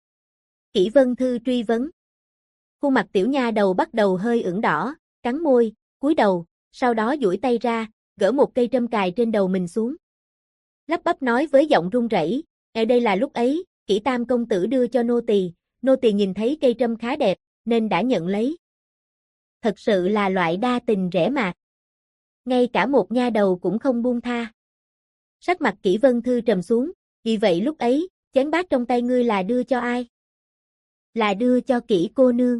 [SPEAKER 1] Kỷ Vân Thư truy vấn. Khuôn mặt tiểu nha đầu bắt đầu hơi ửng đỏ, cắn môi, cúi đầu, sau đó duỗi tay ra, gỡ một cây trâm cài trên đầu mình xuống. Lắp bắp nói với giọng run rẩy, "Ở đây là lúc ấy, Kỷ Tam công tử đưa cho nô tỳ nhìn thấy cây trâm khá đẹp, nên đã nhận lấy." Thật sự là loại đa tình rẻ mạt. Ngay cả một nha đầu cũng không buông tha. Sắc mặt Kỷ Vân Thư trầm xuống, "Vì vậy lúc ấy, chén bát trong tay ngươi là đưa cho ai?" "Là đưa cho Kỷ cô nương."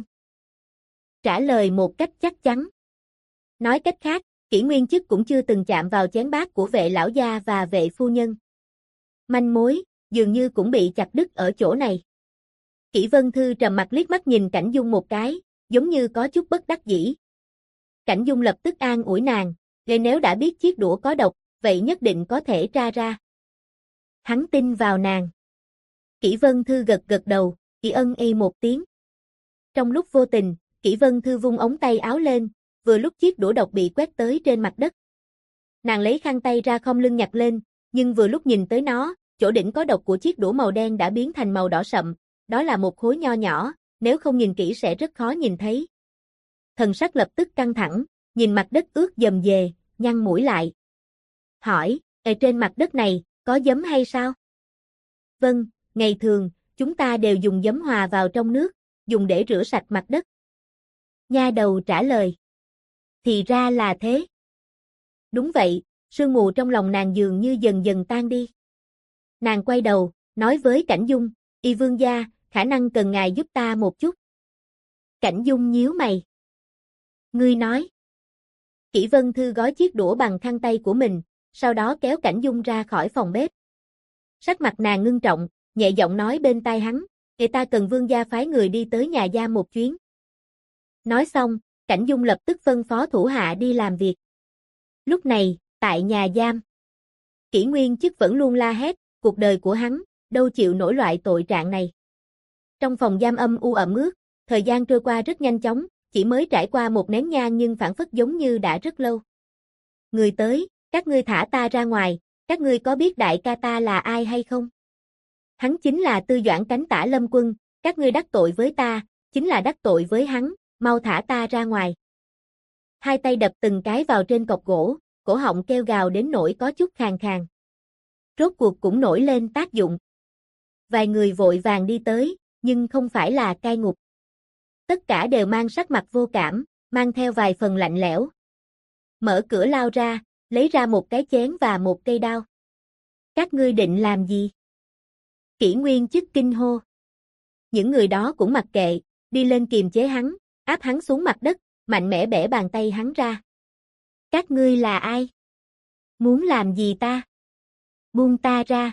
[SPEAKER 1] Trả lời một cách chắc chắn. Nói cách khác, Kỷ Nguyên Chức cũng chưa từng chạm vào chén bát của Vệ lão gia và Vệ phu nhân. Manh mối, dường như cũng bị chặt đứt ở chỗ này. Kỷ Vân Thư trầm mặt liếc mắt nhìn Cảnh Dung một cái, giống như có chút bất đắc dĩ. Cảnh Dung lập tức an ủi nàng, nếu đã biết chiếc đũa có độc, vậy nhất định có thể tra ra. Hắn tin vào nàng. Kỷ Vân Thư gật gật đầu, Kỷ ân y một tiếng. Trong lúc vô tình, Kỷ Vân Thư vung ống tay áo lên, vừa lúc chiếc đũa độc bị quét tới trên mặt đất. Nàng lấy khăn tay ra khom lưng nhặt lên, nhưng vừa lúc nhìn tới nó, chỗ đỉnh có độc của chiếc đũa màu đen đã biến thành màu đỏ sậm, đó là một khối nho nhỏ, nếu không nhìn kỹ sẽ rất khó nhìn thấy. Thần sắc lập tức căng thẳng, nhìn mặt đất ướt dầm dề, nhăn mũi lại. Hỏi, ở trên mặt đất này, có giấm hay sao? Vâng, ngày thường, chúng ta đều dùng giấm hòa vào trong nước, dùng để rửa sạch mặt đất. Nha đầu trả lời. Thì ra là thế. Đúng vậy, sương mù trong lòng nàng dường như dần dần tan đi. Nàng quay đầu, nói với Cảnh Dung, Y vương gia, khả năng cần ngài giúp ta một chút. Cảnh Dung nhíu mày. Ngươi nói. Kỷ Vân Thư gói chiếc đũa bằng khăn tay của mình, sau đó kéo Cảnh Dung ra khỏi phòng bếp. Sắc mặt nàng ngưng trọng, nhẹ giọng nói bên tai hắn, người ta cần vương gia phái người đi tới nhà giam một chuyến. Nói xong, Cảnh Dung lập tức phân phó thủ hạ đi làm việc. Lúc này, tại nhà giam, Kỷ Nguyên Chức vẫn luôn la hét, cuộc đời của hắn, đâu chịu nổi loại tội trạng này. Trong phòng giam âm u ẩm ướt, thời gian trôi qua rất nhanh chóng, chỉ mới trải qua một nén nhang nhưng phảng phất giống như đã rất lâu. Người tới, các ngươi thả ta ra ngoài, các ngươi có biết đại ca ta là ai hay không? Hắn chính là Tư Doãn Cánh Tả Lâm Quân, các ngươi đắc tội với ta, chính là đắc tội với hắn, mau thả ta ra ngoài. Hai tay đập từng cái vào trên cọc gỗ, cổ họng kêu gào đến nỗi có chút khàn khàn. Rốt cuộc cũng nổi lên tác dụng. Vài người vội vàng đi tới, nhưng không phải là cai ngục. Tất cả đều mang sắc mặt vô cảm, mang theo vài phần lạnh lẽo. Mở cửa lao ra, lấy ra một cái chén và một cây đao. Các ngươi định làm gì? Kỷ Nguyên Chức kinh hô. Những người đó cũng mặc kệ, đi lên kiềm chế hắn, áp hắn xuống mặt đất, mạnh mẽ bẻ bàn tay hắn ra. Các ngươi là ai? Muốn làm gì ta? Buông ta ra.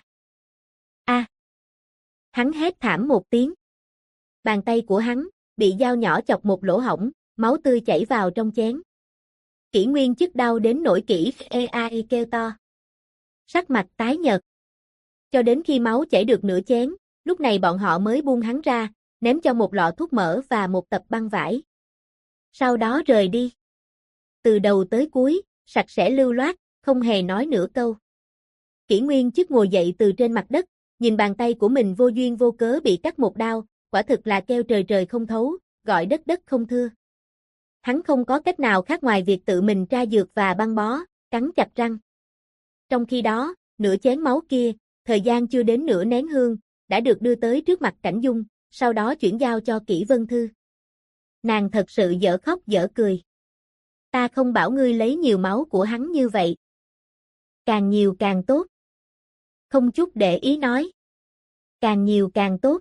[SPEAKER 1] A! Hắn hét thảm một tiếng. Bàn tay của hắn bị dao nhỏ chọc một lỗ hổng, máu tươi chảy vào trong chén. Kỷ Nguyên Chức đau đến nỗi Kỷ Ai kêu to. Sắc mặt tái nhợt. Cho đến khi máu chảy được nửa chén, lúc này bọn họ mới buông hắn ra, ném cho một lọ thuốc mỡ và một tập băng vải. Sau đó rời đi. Từ đầu tới cuối, sạch sẽ lưu loát, không hề nói nửa câu. Kỷ Nguyên Chức ngồi dậy từ trên mặt đất, nhìn bàn tay của mình vô duyên vô cớ bị cắt một đao, quả thực là kêu trời trời không thấu, gọi đất đất không thưa. Hắn không có cách nào khác ngoài việc tự mình tra dược và băng bó, cắn chặt răng. Trong khi đó, nửa chén máu kia, thời gian chưa đến nửa nén hương, đã được đưa tới trước mặt Cảnh Dung, sau đó chuyển giao cho Kỷ Vân Thư. Nàng thật sự dở khóc dở cười. Ta không bảo ngươi lấy nhiều máu của hắn như vậy. Càng nhiều càng tốt. Không chút để ý nói. Càng nhiều càng tốt.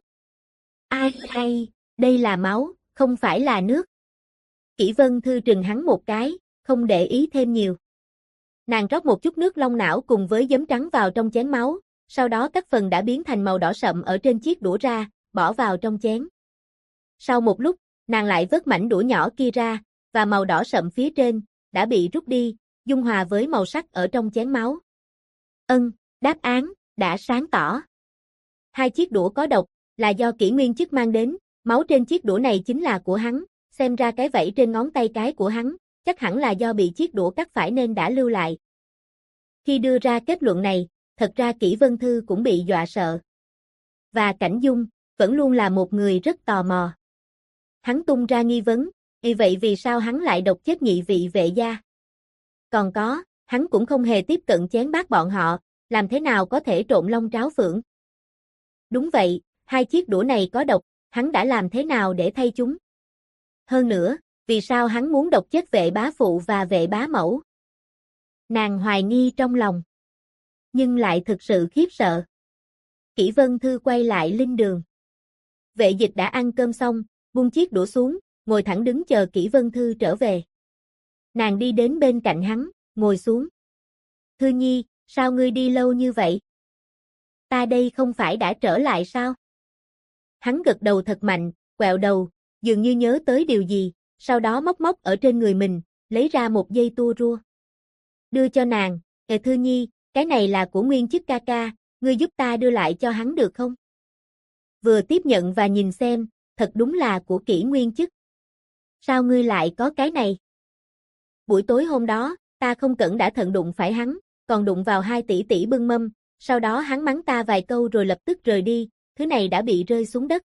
[SPEAKER 1] Ai, đây là máu, không phải là nước. Kỷ Vân Thư trừng hắn một cái, không để ý thêm nhiều. Nàng rót một chút nước long não cùng với giấm trắng vào trong chén máu, sau đó cắt phần đã biến thành màu đỏ sậm ở trên chiếc đũa ra, bỏ vào trong chén. Sau một lúc, nàng lại vớt mảnh đũa nhỏ kia ra, và màu đỏ sậm phía trên, đã bị rút đi, dung hòa với màu sắc ở trong chén máu. Đáp án, đã sáng tỏ. 2 chiếc đũa có độc, là do kỷ nguyên chức mang đến, máu trên chiếc đũa này chính là của hắn, xem ra cái vẫy trên ngón tay cái của hắn, chắc hẳn là do bị chiếc đũa cắt phải nên đã lưu lại. Khi đưa ra kết luận này, thật ra Kỷ Vân Thư cũng bị dọa sợ. Và Cảnh Dung, vẫn luôn là một người rất tò mò. Hắn tung ra nghi vấn, vậy vì sao hắn lại độc chết nhị vị vệ gia? Còn có, hắn cũng không hề tiếp cận chén bát bọn họ, làm thế nào có thể trộn long tráo phượng? Đúng vậy, 2 chiếc đũa này có độc, hắn đã làm thế nào để thay chúng? Hơn nữa, vì sao hắn muốn độc chết vệ bá phụ và vệ bá mẫu? Nàng hoài nghi trong lòng, nhưng lại thực sự khiếp sợ. Kỷ Vân Thư quay lại linh đường. Vệ Dịch đã ăn cơm xong, buông chiếc đũa xuống, ngồi thẳng đứng chờ Kỷ Vân Thư trở về. Nàng đi đến bên cạnh hắn, ngồi xuống. Thư Nhi, sao ngươi đi lâu như vậy? Ta đây không phải đã trở lại sao? Hắn gật đầu thật mạnh, quẹo đầu, dường như nhớ tới điều gì, sau đó móc móc ở trên người mình, lấy ra một dây tua rua. Đưa cho nàng, Thư Nhi, cái này là của Nguyên Chức ca ca, ngươi giúp ta đưa lại cho hắn được không? Vừa tiếp nhận và nhìn xem, thật đúng là của Kỷ Nguyên Chức. Sao ngươi lại có cái này? Buổi tối hôm đó, ta không cẩn đã thận đụng phải hắn, còn đụng vào 2 tỷ tỷ bưng mâm, sau đó hắn mắng ta vài câu rồi lập tức rời đi, thứ này đã bị rơi xuống đất.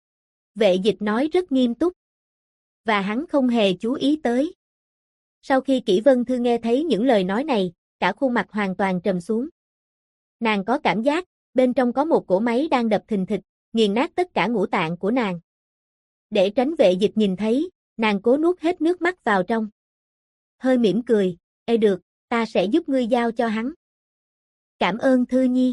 [SPEAKER 1] Vệ Dịch nói rất nghiêm túc. Và hắn không hề chú ý tới. Sau khi Kỷ Vân Thư nghe thấy những lời nói này, cả khuôn mặt hoàn toàn trầm xuống. Nàng có cảm giác, bên trong có một cỗ máy đang đập thình thịch, nghiền nát tất cả ngũ tạng của nàng. Để tránh Vệ Dịch nhìn thấy, nàng cố nuốt hết nước mắt vào trong. Hơi mỉm cười, được, ta sẽ giúp ngươi giao cho hắn. Cảm ơn Thư Nhi.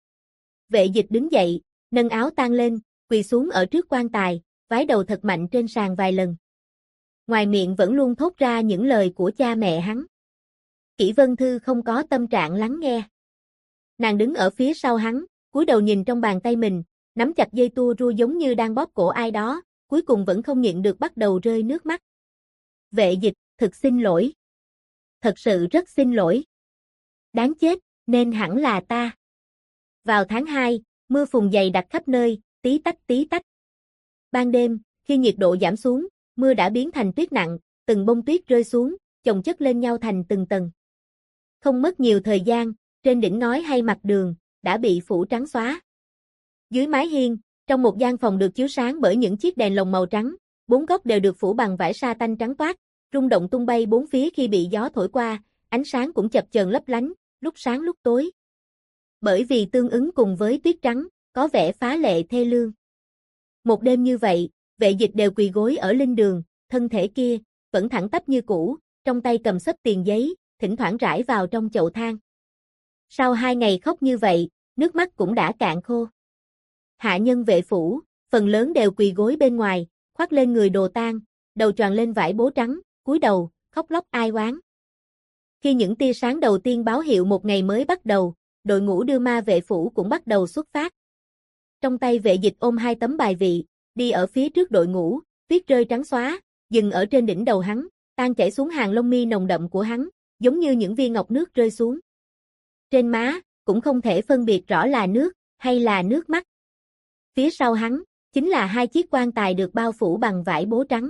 [SPEAKER 1] Vệ Dịch đứng dậy, nâng áo tang lên, quỳ xuống ở trước quan tài, vái đầu thật mạnh trên sàn vài lần. Ngoài miệng vẫn luôn thốt ra những lời của cha mẹ hắn. Kỷ Vân Thư không có tâm trạng lắng nghe. Nàng đứng ở phía sau hắn, cúi đầu nhìn trong bàn tay mình, nắm chặt dây tua rua giống như đang bóp cổ ai đó, cuối cùng vẫn không nhịn được bắt đầu rơi nước mắt. Vệ Dịch, thực xin lỗi. Thật sự rất xin lỗi. Đáng chết, nên hẳn là ta. Vào tháng 2, mưa phùn dày đặc khắp nơi, tí tách tí tách. Ban đêm, khi nhiệt độ giảm xuống, mưa đã biến thành tuyết nặng, từng bông tuyết rơi xuống, chồng chất lên nhau thành từng tầng. Không mất nhiều thời gian, trên đỉnh ngói hay mặt đường, đã bị phủ trắng xóa. Dưới mái hiên, trong một gian phòng được chiếu sáng bởi những chiếc đèn lồng màu trắng, 4 góc đều được phủ bằng vải sa tanh trắng toát, rung động tung bay bốn phía khi bị gió thổi qua, ánh sáng cũng chập chờn lấp lánh, lúc sáng lúc tối. Bởi vì tương ứng cùng với tuyết trắng, có vẻ phá lệ thê lương. Một đêm như vậy, Vệ Dịch đều quỳ gối ở linh đường, thân thể kia, vẫn thẳng tắp như cũ, trong tay cầm xấp tiền giấy, thỉnh thoảng rải vào trong chậu than. Sau 2 ngày khóc như vậy, nước mắt cũng đã cạn khô. Hạ nhân vệ phủ, phần lớn đều quỳ gối bên ngoài, khoác lên người đồ tang, đầu choàng lên vải bố trắng, cúi đầu, khóc lóc ai oán. Khi những tia sáng đầu tiên báo hiệu một ngày mới bắt đầu, đội ngũ đưa ma vệ phủ cũng bắt đầu xuất phát. Trong tay Vệ Dịch ôm 2 tấm bài vị, đi ở phía trước đội ngũ, tuyết rơi trắng xóa, dừng ở trên đỉnh đầu hắn, tan chảy xuống hàng lông mi nồng đậm của hắn, giống như những viên ngọc nước rơi xuống. Trên má, cũng không thể phân biệt rõ là nước, hay là nước mắt. Phía sau hắn, chính là 2 chiếc quan tài được bao phủ bằng vải bố trắng.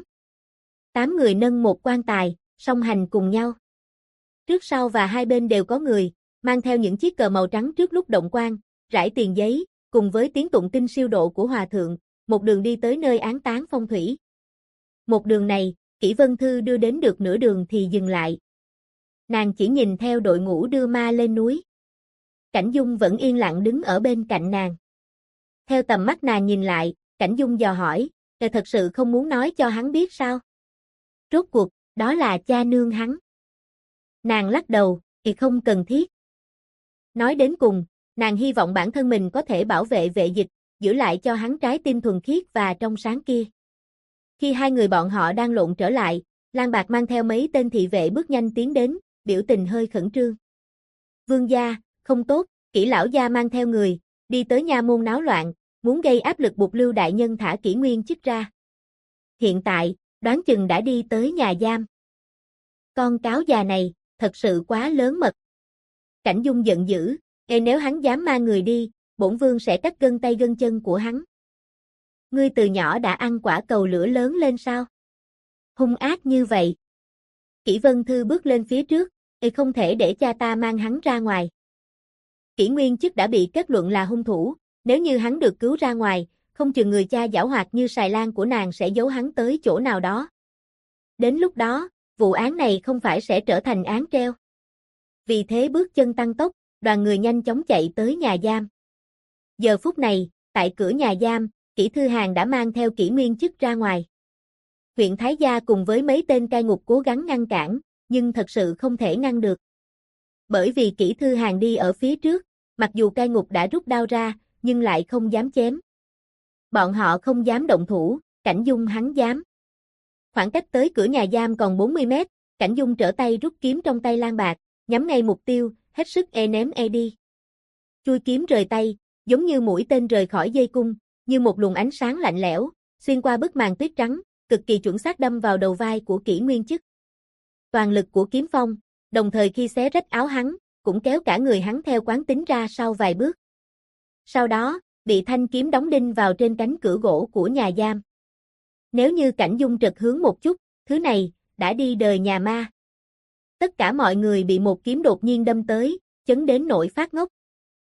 [SPEAKER 1] 8 người nâng một quan tài, song hành cùng nhau. Trước sau và hai bên đều có người, mang theo những chiếc cờ màu trắng trước lúc động quan, rải tiền giấy, cùng với tiếng tụng kinh siêu độ của hòa thượng, một đường đi tới nơi án táng phong thủy. Một đường này, Kỷ Vân Thư đưa đến được nửa đường thì dừng lại. Nàng chỉ nhìn theo đội ngũ đưa ma lên núi. Cảnh Dung vẫn yên lặng đứng ở bên cạnh nàng. Theo tầm mắt nàng nhìn lại, Cảnh Dung dò hỏi, thật sự không muốn nói cho hắn biết sao? Rốt cuộc, đó là cha nương hắn. Nàng lắc đầu, thì không cần thiết. Nói đến cùng, nàng hy vọng bản thân mình có thể bảo vệ Vệ Dịch, giữ lại cho hắn trái tim thuần khiết và trong sáng kia. Khi hai người bọn họ đang lộn trở lại, Lan Bạc mang theo mấy tên thị vệ bước nhanh tiến đến, biểu tình hơi khẩn trương. Vương gia, không tốt, Kỷ lão gia mang theo người, đi tới nha môn náo loạn, muốn gây áp lực buộc Lưu đại nhân thả Kỷ Nguyên Chức ra. Hiện tại, đoán chừng đã đi tới nhà giam. Con cáo già này, thật sự quá lớn mật. Cảnh Dung giận dữ, nếu hắn dám mang người đi, bổn vương sẽ cắt gân tay gân chân của hắn. Ngươi từ nhỏ đã ăn quả cầu lửa lớn lên sao? Hung ác như vậy. Kỷ Vân Thư bước lên phía trước, không thể để cha ta mang hắn ra ngoài. Kỷ Nguyên Chức đã bị kết luận là hung thủ, nếu như hắn được cứu ra ngoài, không chừng người cha giảo hoạt như Sài Lan của nàng sẽ giấu hắn tới chỗ nào đó. Đến lúc đó, vụ án này không phải sẽ trở thành án treo. Vì thế bước chân tăng tốc, đoàn người nhanh chóng chạy tới nhà giam. Giờ phút này, tại cửa nhà giam, Kỷ Thư Hàn đã mang theo Kỷ Nguyên Chức ra ngoài. Huyện Thái Gia cùng với mấy tên cai ngục cố gắng ngăn cản, nhưng thật sự không thể ngăn được. Bởi vì Kỷ Thư Hàn đi ở phía trước, mặc dù cai ngục đã rút đao ra, nhưng lại không dám chém. Bọn họ không dám động thủ, Cảnh Dung hắn dám. Khoảng cách tới cửa nhà giam còn 40 mét, Cảnh Dung trở tay rút kiếm trong tay Lan Bạc, nhắm ngay mục tiêu, hết sức ném đi. Chui kiếm rời tay, giống như mũi tên rời khỏi dây cung, như một luồng ánh sáng lạnh lẽo, xuyên qua bức màn tuyết trắng, cực kỳ chuẩn xác đâm vào đầu vai của Kỷ Nguyên Chức. Toàn lực của kiếm phong, đồng thời khi xé rách áo hắn, cũng kéo cả người hắn theo quán tính ra sau vài bước. Sau đó, bị thanh kiếm đóng đinh vào trên cánh cửa gỗ của nhà giam. Nếu như Cảnh Dung trật hướng một chút, thứ này, đã đi đời nhà ma. Tất cả mọi người bị một kiếm đột nhiên đâm tới, chấn đến nỗi phát ngốc.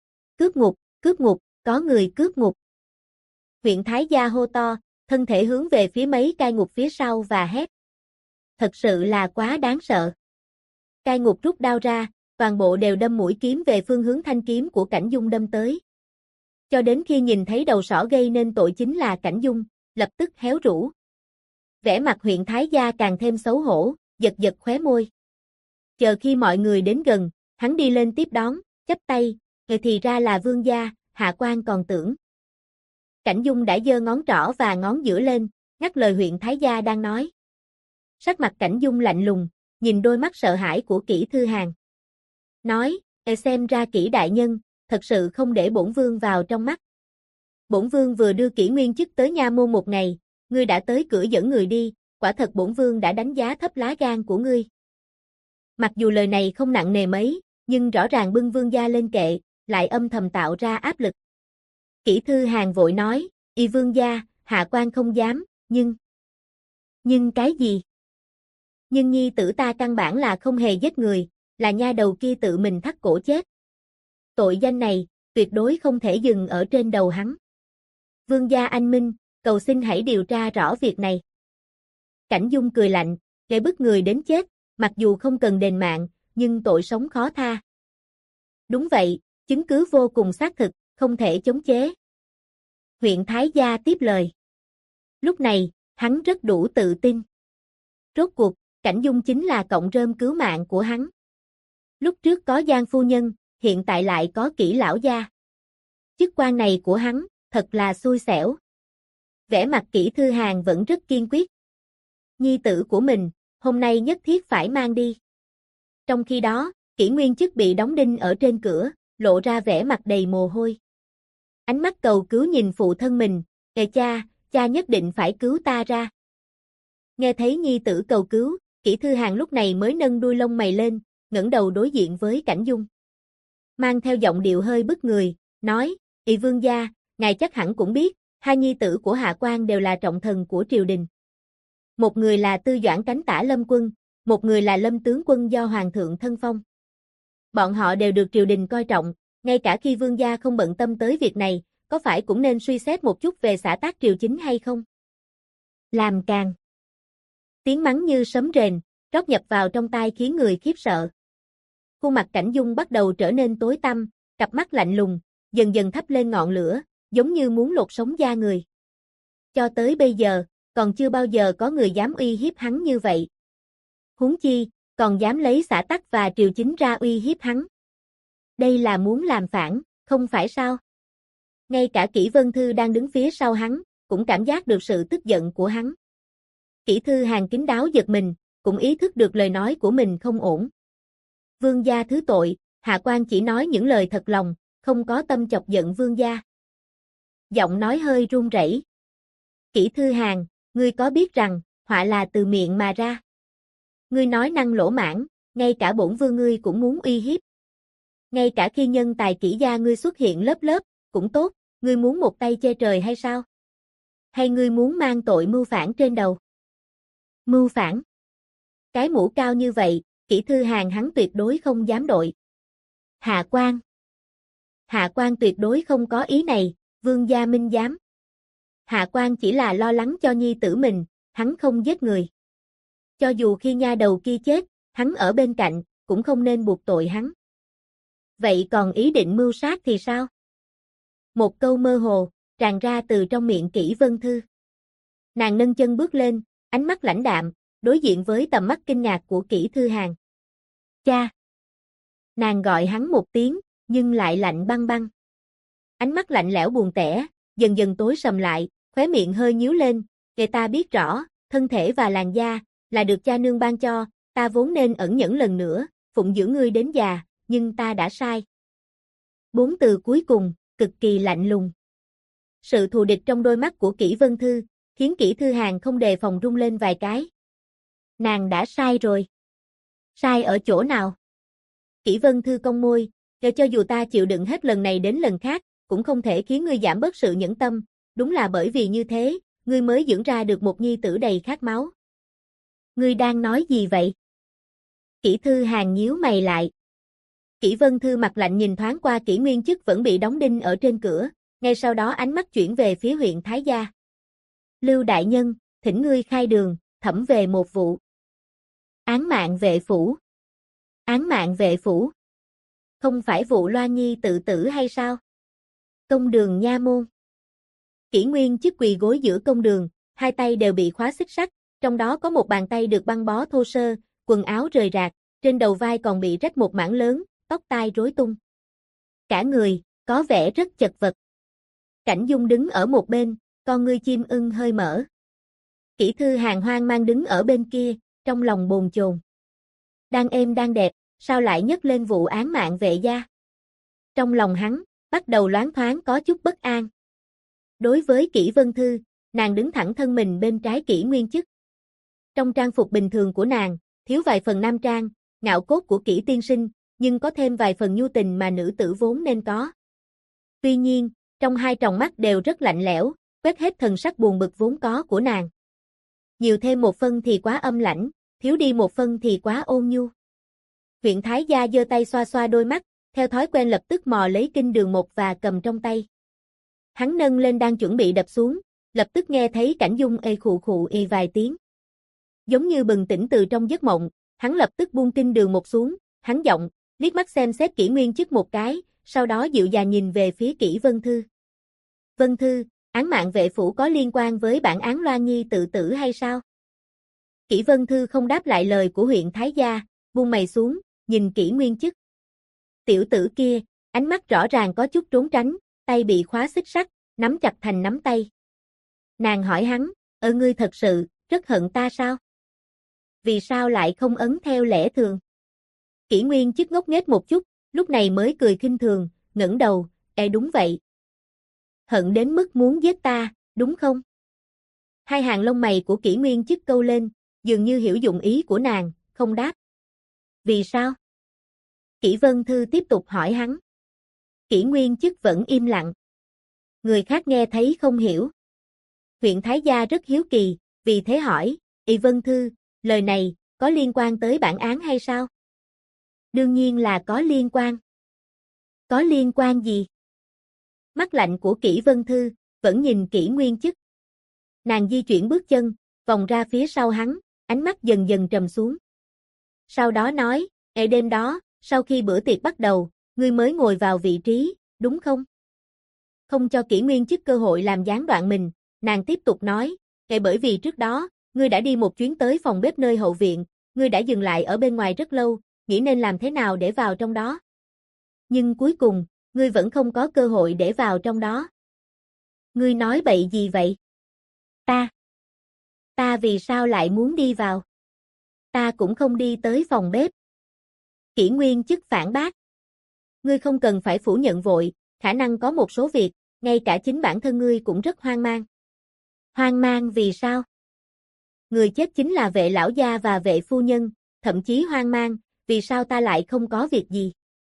[SPEAKER 1] Cướp ngục, có người cướp ngục. Huyện Thái Gia hô to, thân thể hướng về phía mấy cai ngục phía sau và hét. Thật sự là quá đáng sợ. Cai ngục rút đao ra, toàn bộ đều đâm mũi kiếm về phương hướng thanh kiếm của Cảnh Dung đâm tới. Cho đến khi nhìn thấy đầu sỏ gây nên tội chính là Cảnh Dung, lập tức héo rũ. Vẻ mặt huyện Thái Gia càng thêm xấu hổ, giật giật khóe môi. Chờ khi mọi người đến gần, hắn đi lên tiếp đón, chắp tay, thì ra là vương gia, hạ quan còn tưởng. Cảnh Dung đã giơ ngón trỏ và ngón giữa lên, ngắt lời huyện Thái Gia đang nói. Sắc mặt Cảnh Dung lạnh lùng, nhìn đôi mắt sợ hãi của Kỷ Thư Hàn. Nói, xem ra Kỷ đại nhân, thật sự không để bổn vương vào trong mắt. Bổn vương vừa đưa Kỷ Nguyên Chức tới nha môn một ngày, ngươi đã tới cửa dẫn người đi, quả thật bổn vương đã đánh giá thấp lá gan của ngươi. Mặc dù lời này không nặng nề mấy, nhưng rõ ràng bưng vương gia lên kệ, lại âm thầm tạo ra áp lực. Kỷ Thư Hàn vội nói, y vương gia, hạ quan không dám, nhưng cái gì? Nhưng nhi tử ta căn bản là không hề giết người, là nha đầu kia tự mình thắt cổ chết. Tội danh này, tuyệt đối không thể dừng ở trên đầu hắn. Vương gia anh minh, cầu xin hãy điều tra rõ việc này. Cảnh Dung cười lạnh, để bức người đến chết, mặc dù không cần đền mạng, nhưng tội sống khó tha. Đúng vậy, chứng cứ vô cùng xác thực, không thể chống chế. Huyện Thái Gia tiếp lời. Lúc này, hắn rất đủ tự tin. Rốt cuộc, Cảnh Dung chính là cọng rơm cứu mạng của hắn. Lúc trước có Giang phu nhân, hiện tại lại có Kỷ lão gia. Chức quan này của hắn, thật là xui xẻo. Vẻ mặt Kỷ Thư Hàn vẫn rất kiên quyết. Nhi tử của mình, hôm nay nhất thiết phải mang đi. Trong khi đó, Kỷ Nguyên Chức bị đóng đinh ở trên cửa, lộ ra vẻ mặt đầy mồ hôi. Ánh mắt cầu cứu nhìn phụ thân mình, cha nhất định phải cứu ta ra. Nghe thấy nhi tử cầu cứu, Kỷ Thư Hàn lúc này mới nâng đuôi lông mày lên, ngẩng đầu đối diện với Cảnh Dung. Mang theo giọng điệu hơi bức người, nói, "Ỷ vương gia, ngài chắc hẳn cũng biết, hai nhi tử của hạ quan đều là trọng thần của triều đình. Một người là Tư Doãn cánh tả Lâm quân, một người là Lâm tướng quân do hoàng thượng thân phong. Bọn họ đều được triều đình coi trọng, ngay cả khi vương gia không bận tâm tới việc này, có phải cũng nên suy xét một chút về xã tác triều chính hay không?" Làm càng. Tiếng mắng như sấm rền, rót nhập vào trong tai khiến người khiếp sợ. Khuôn mặt Cảnh Dung bắt đầu trở nên tối tăm, cặp mắt lạnh lùng, dần dần thắp lên ngọn lửa, giống như muốn lột sống da người. Cho tới bây giờ, còn chưa bao giờ có người dám uy hiếp hắn như vậy. Huống chi, còn dám lấy xã tắc và triều chính ra uy hiếp hắn. Đây là muốn làm phản, không phải sao? Ngay cả Kỷ Vân Thư đang đứng phía sau hắn, cũng cảm giác được sự tức giận của hắn. Kỷ Thư Hàn kín đáo giật mình, cũng ý thức được lời nói của mình không ổn. Vương gia thứ tội, hạ quan chỉ nói những lời thật lòng, không có tâm chọc giận vương gia. Giọng nói hơi run rẩy. Kỷ Thư Hàn, ngươi có biết rằng, họa là từ miệng mà ra. Ngươi nói năng lỗ mãng, ngay cả bổn vương ngươi cũng muốn uy hiếp. Ngay cả khi nhân tài kỷ gia ngươi xuất hiện lớp lớp, cũng tốt, ngươi muốn một tay che trời hay sao? Hay ngươi muốn mang tội mưu phản trên đầu? Mưu phản? Cái mũ cao như vậy, Kỷ Thư Hàn hắn tuyệt đối không dám đội. Hạ quan tuyệt đối không có ý này, vương gia minh giám. Hạ quan chỉ là lo lắng cho nhi tử mình, hắn không giết người. Cho dù khi nha đầu kia chết, hắn ở bên cạnh, cũng không nên buộc tội hắn. Vậy còn ý định mưu sát thì sao? Một câu mơ hồ, tràn ra từ trong miệng Kỷ Vân Thư. Nàng nâng chân bước lên, ánh mắt lãnh đạm, đối diện với tầm mắt kinh ngạc của Kỷ Thư Hàn. Cha! Nàng gọi hắn một tiếng, nhưng lại lạnh băng băng. Ánh mắt lạnh lẽo buồn tẻ, dần dần tối sầm lại, khóe miệng hơi nhíu lên, để ta biết rõ, thân thể và làn da, là được cha nương ban cho, ta vốn nên ẩn nhẫn lần nữa, phụng dưỡng ngươi đến già, nhưng ta đã sai. 4 từ cuối cùng, cực kỳ lạnh lùng. Sự thù địch trong đôi mắt của Kỷ Vân Thư, khiến Kỷ Thư Hàn không đề phòng rung lên vài cái. Nàng đã sai rồi. Sai ở chỗ nào? Kỷ Vân Thư cong môi, cho dù ta chịu đựng hết lần này đến lần khác, cũng không thể khiến ngươi giảm bớt sự nhẫn tâm, đúng là bởi vì như thế, ngươi mới dưỡng ra được một nhi tử đầy khát máu. Ngươi đang nói gì vậy? Kỷ Thư Hàn nhíu mày lại. Kỷ Vân Thư mặt lạnh nhìn thoáng qua Kỷ Nguyên Chức vẫn bị đóng đinh ở trên cửa, ngay sau đó ánh mắt chuyển về phía huyện Thái Gia. Lưu đại nhân, thỉnh ngươi khai đường, thẩm về một vụ. Án mạng vệ phủ. Án mạng vệ phủ. Không phải vụ Loa Nhi tự tử hay sao? Công đường nha môn. Kỷ Nguyên Chức quỳ gối giữa công đường, hai tay đều bị khóa xích sắt, trong đó có một bàn tay được băng bó thô sơ, quần áo rời rạc, trên đầu vai còn bị rách một mảng lớn, tóc tai rối tung. Cả người, có vẻ rất chật vật. Cảnh Dung đứng ở một bên, con ngươi chim ưng hơi mở. Kỷ Thư Hàn hoang mang đứng ở bên kia, trong lòng bồn chồn. Đang êm đang đẹp, sao lại nhấc lên vụ án mạng vệ gia? Trong lòng hắn, bắt đầu loáng thoáng có chút bất an. Đối với Kỷ Vân Thư, nàng đứng thẳng thân mình bên trái Kỷ Nguyên Chức. Trong trang phục bình thường của nàng, thiếu vài phần nam trang, ngạo cốt của Kỷ tiên sinh, nhưng có thêm vài phần nhu tình mà nữ tử vốn nên có. Tuy nhiên, trong hai tròng mắt đều rất lạnh lẽo, quét hết thần sắc buồn bực vốn có của nàng. Nhiều thêm một phân thì quá âm lãnh, thiếu đi một phân thì quá ôn nhu. Huyện Thái Gia giơ tay xoa xoa đôi mắt, theo thói quen lập tức mò lấy kinh đường một và cầm trong tay. Hắn nâng lên đang chuẩn bị đập xuống, lập tức nghe thấy Cảnh Dung ê khụ khụ y vài tiếng. Giống như bừng tỉnh từ trong giấc mộng, hắn lập tức buông kinh đường một xuống, hắn giọng, liếc mắt xem xét Kỷ Nguyên Chức một cái, sau đó dịu dàng nhìn về phía Kỷ Vân Thư. Vân Thư, án mạng vệ phủ có liên quan với bản án Loa Nhi tự tử hay sao? Kỷ Vân Thư không đáp lại lời của huyện Thái Gia, buông mày xuống, nhìn Kỷ Nguyên Chức. Tiểu tử kia, ánh mắt rõ ràng có chút trốn tránh, tay bị khóa xích sắt, nắm chặt thành nắm tay. Nàng hỏi hắn, ngươi thật sự, rất hận ta sao? Vì sao lại không ấn theo lẽ thường? Kỷ Nguyên Chức ngốc nghếch một chút, lúc này mới cười khinh thường, ngẩng đầu, đúng vậy. Hận đến mức muốn giết ta, đúng không? Hai hàng lông mày của Kỷ Nguyên Chức câu lên, dường như hiểu dụng ý của nàng, không đáp. Vì sao? Kỷ Vân Thư tiếp tục hỏi hắn. Kỷ Nguyên Chức vẫn im lặng. Người khác nghe thấy không hiểu. Huyện Thái Gia rất hiếu kỳ, vì thế hỏi, Vân Thư, lời này, có liên quan tới bản án hay sao? Đương nhiên là có liên quan. Có liên quan gì? Mắt lạnh của Kỷ Vân Thư, vẫn nhìn Kỷ Nguyên Chức. Nàng di chuyển bước chân, vòng ra phía sau hắn, ánh mắt dần dần trầm xuống. Sau đó nói, đêm đó, sau khi bữa tiệc bắt đầu, ngươi mới ngồi vào vị trí, đúng không? Không cho Kỷ Nguyên Chức cơ hội làm gián đoạn mình, nàng tiếp tục nói, bởi vì trước đó, ngươi đã đi một chuyến tới phòng bếp nơi hậu viện, ngươi đã dừng lại ở bên ngoài rất lâu, nghĩ nên làm thế nào để vào trong đó. Nhưng cuối cùng, ngươi vẫn không có cơ hội để vào trong đó. Ngươi nói bậy gì vậy? Ta vì sao lại muốn đi vào? Ta cũng không đi tới phòng bếp. Kỷ Nguyên Chức phản bác. Ngươi không cần phải phủ nhận vội, khả năng có một số việc, ngay cả chính bản thân ngươi cũng rất hoang mang. Hoang mang vì sao? Người chết chính là Vệ lão gia và Vệ phu nhân, thậm chí hoang mang, vì sao ta lại không có việc gì?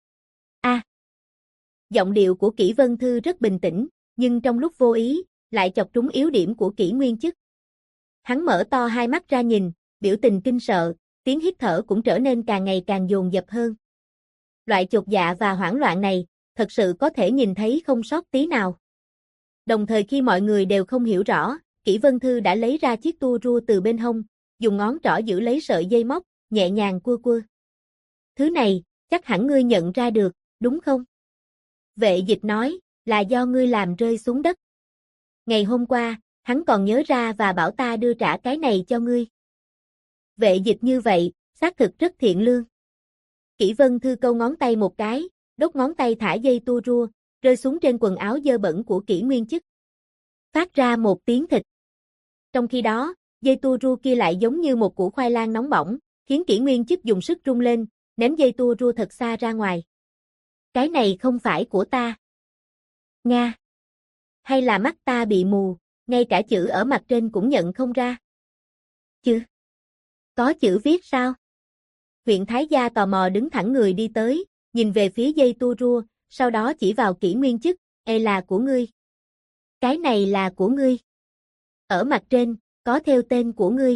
[SPEAKER 1] Giọng điệu của Kỷ Vân Thư rất bình tĩnh, nhưng trong lúc vô ý, lại chọc trúng yếu điểm của Kỷ Nguyên Chức. Hắn mở to hai mắt ra nhìn, biểu tình kinh sợ, tiếng hít thở cũng trở nên càng ngày càng dồn dập hơn. Loại chột dạ và hoảng loạn này, thật sự có thể nhìn thấy không sót tí nào. Đồng thời khi mọi người đều không hiểu rõ, Kỷ Vân Thư đã lấy ra chiếc tua rua từ bên hông, dùng ngón trỏ giữ lấy sợi dây móc, nhẹ nhàng cua cua. Thứ này, chắc hẳn ngươi nhận ra được, đúng không? Vệ Dịch nói, là do ngươi làm rơi xuống đất. Ngày hôm qua, hắn còn nhớ ra và bảo ta đưa trả cái này cho ngươi. Vệ Dịch như vậy, xác thực rất thiện lương. Kỷ Vân Thư câu ngón tay một cái, đốt ngón tay thả dây tua rua, rơi xuống trên quần áo dơ bẩn của Kỷ Nguyên Chức. Phát ra một tiếng thịt. Trong khi đó, dây tua rua kia lại giống như một củ khoai lang nóng bỏng, khiến Kỷ Nguyên Chức dùng sức rung lên, ném dây tua rua thật xa ra ngoài. Cái này không phải của ta. Nga. Hay là mắt ta bị mù, ngay cả chữ ở mặt trên cũng nhận không ra. Chứ. Có chữ viết sao? Huyện Thái Gia tò mò đứng thẳng người đi tới, nhìn về phía dây tua rua, sau đó chỉ vào Kỷ Nguyên Chức, là của ngươi. Cái này là của ngươi. Ở mặt trên, có theo tên của ngươi.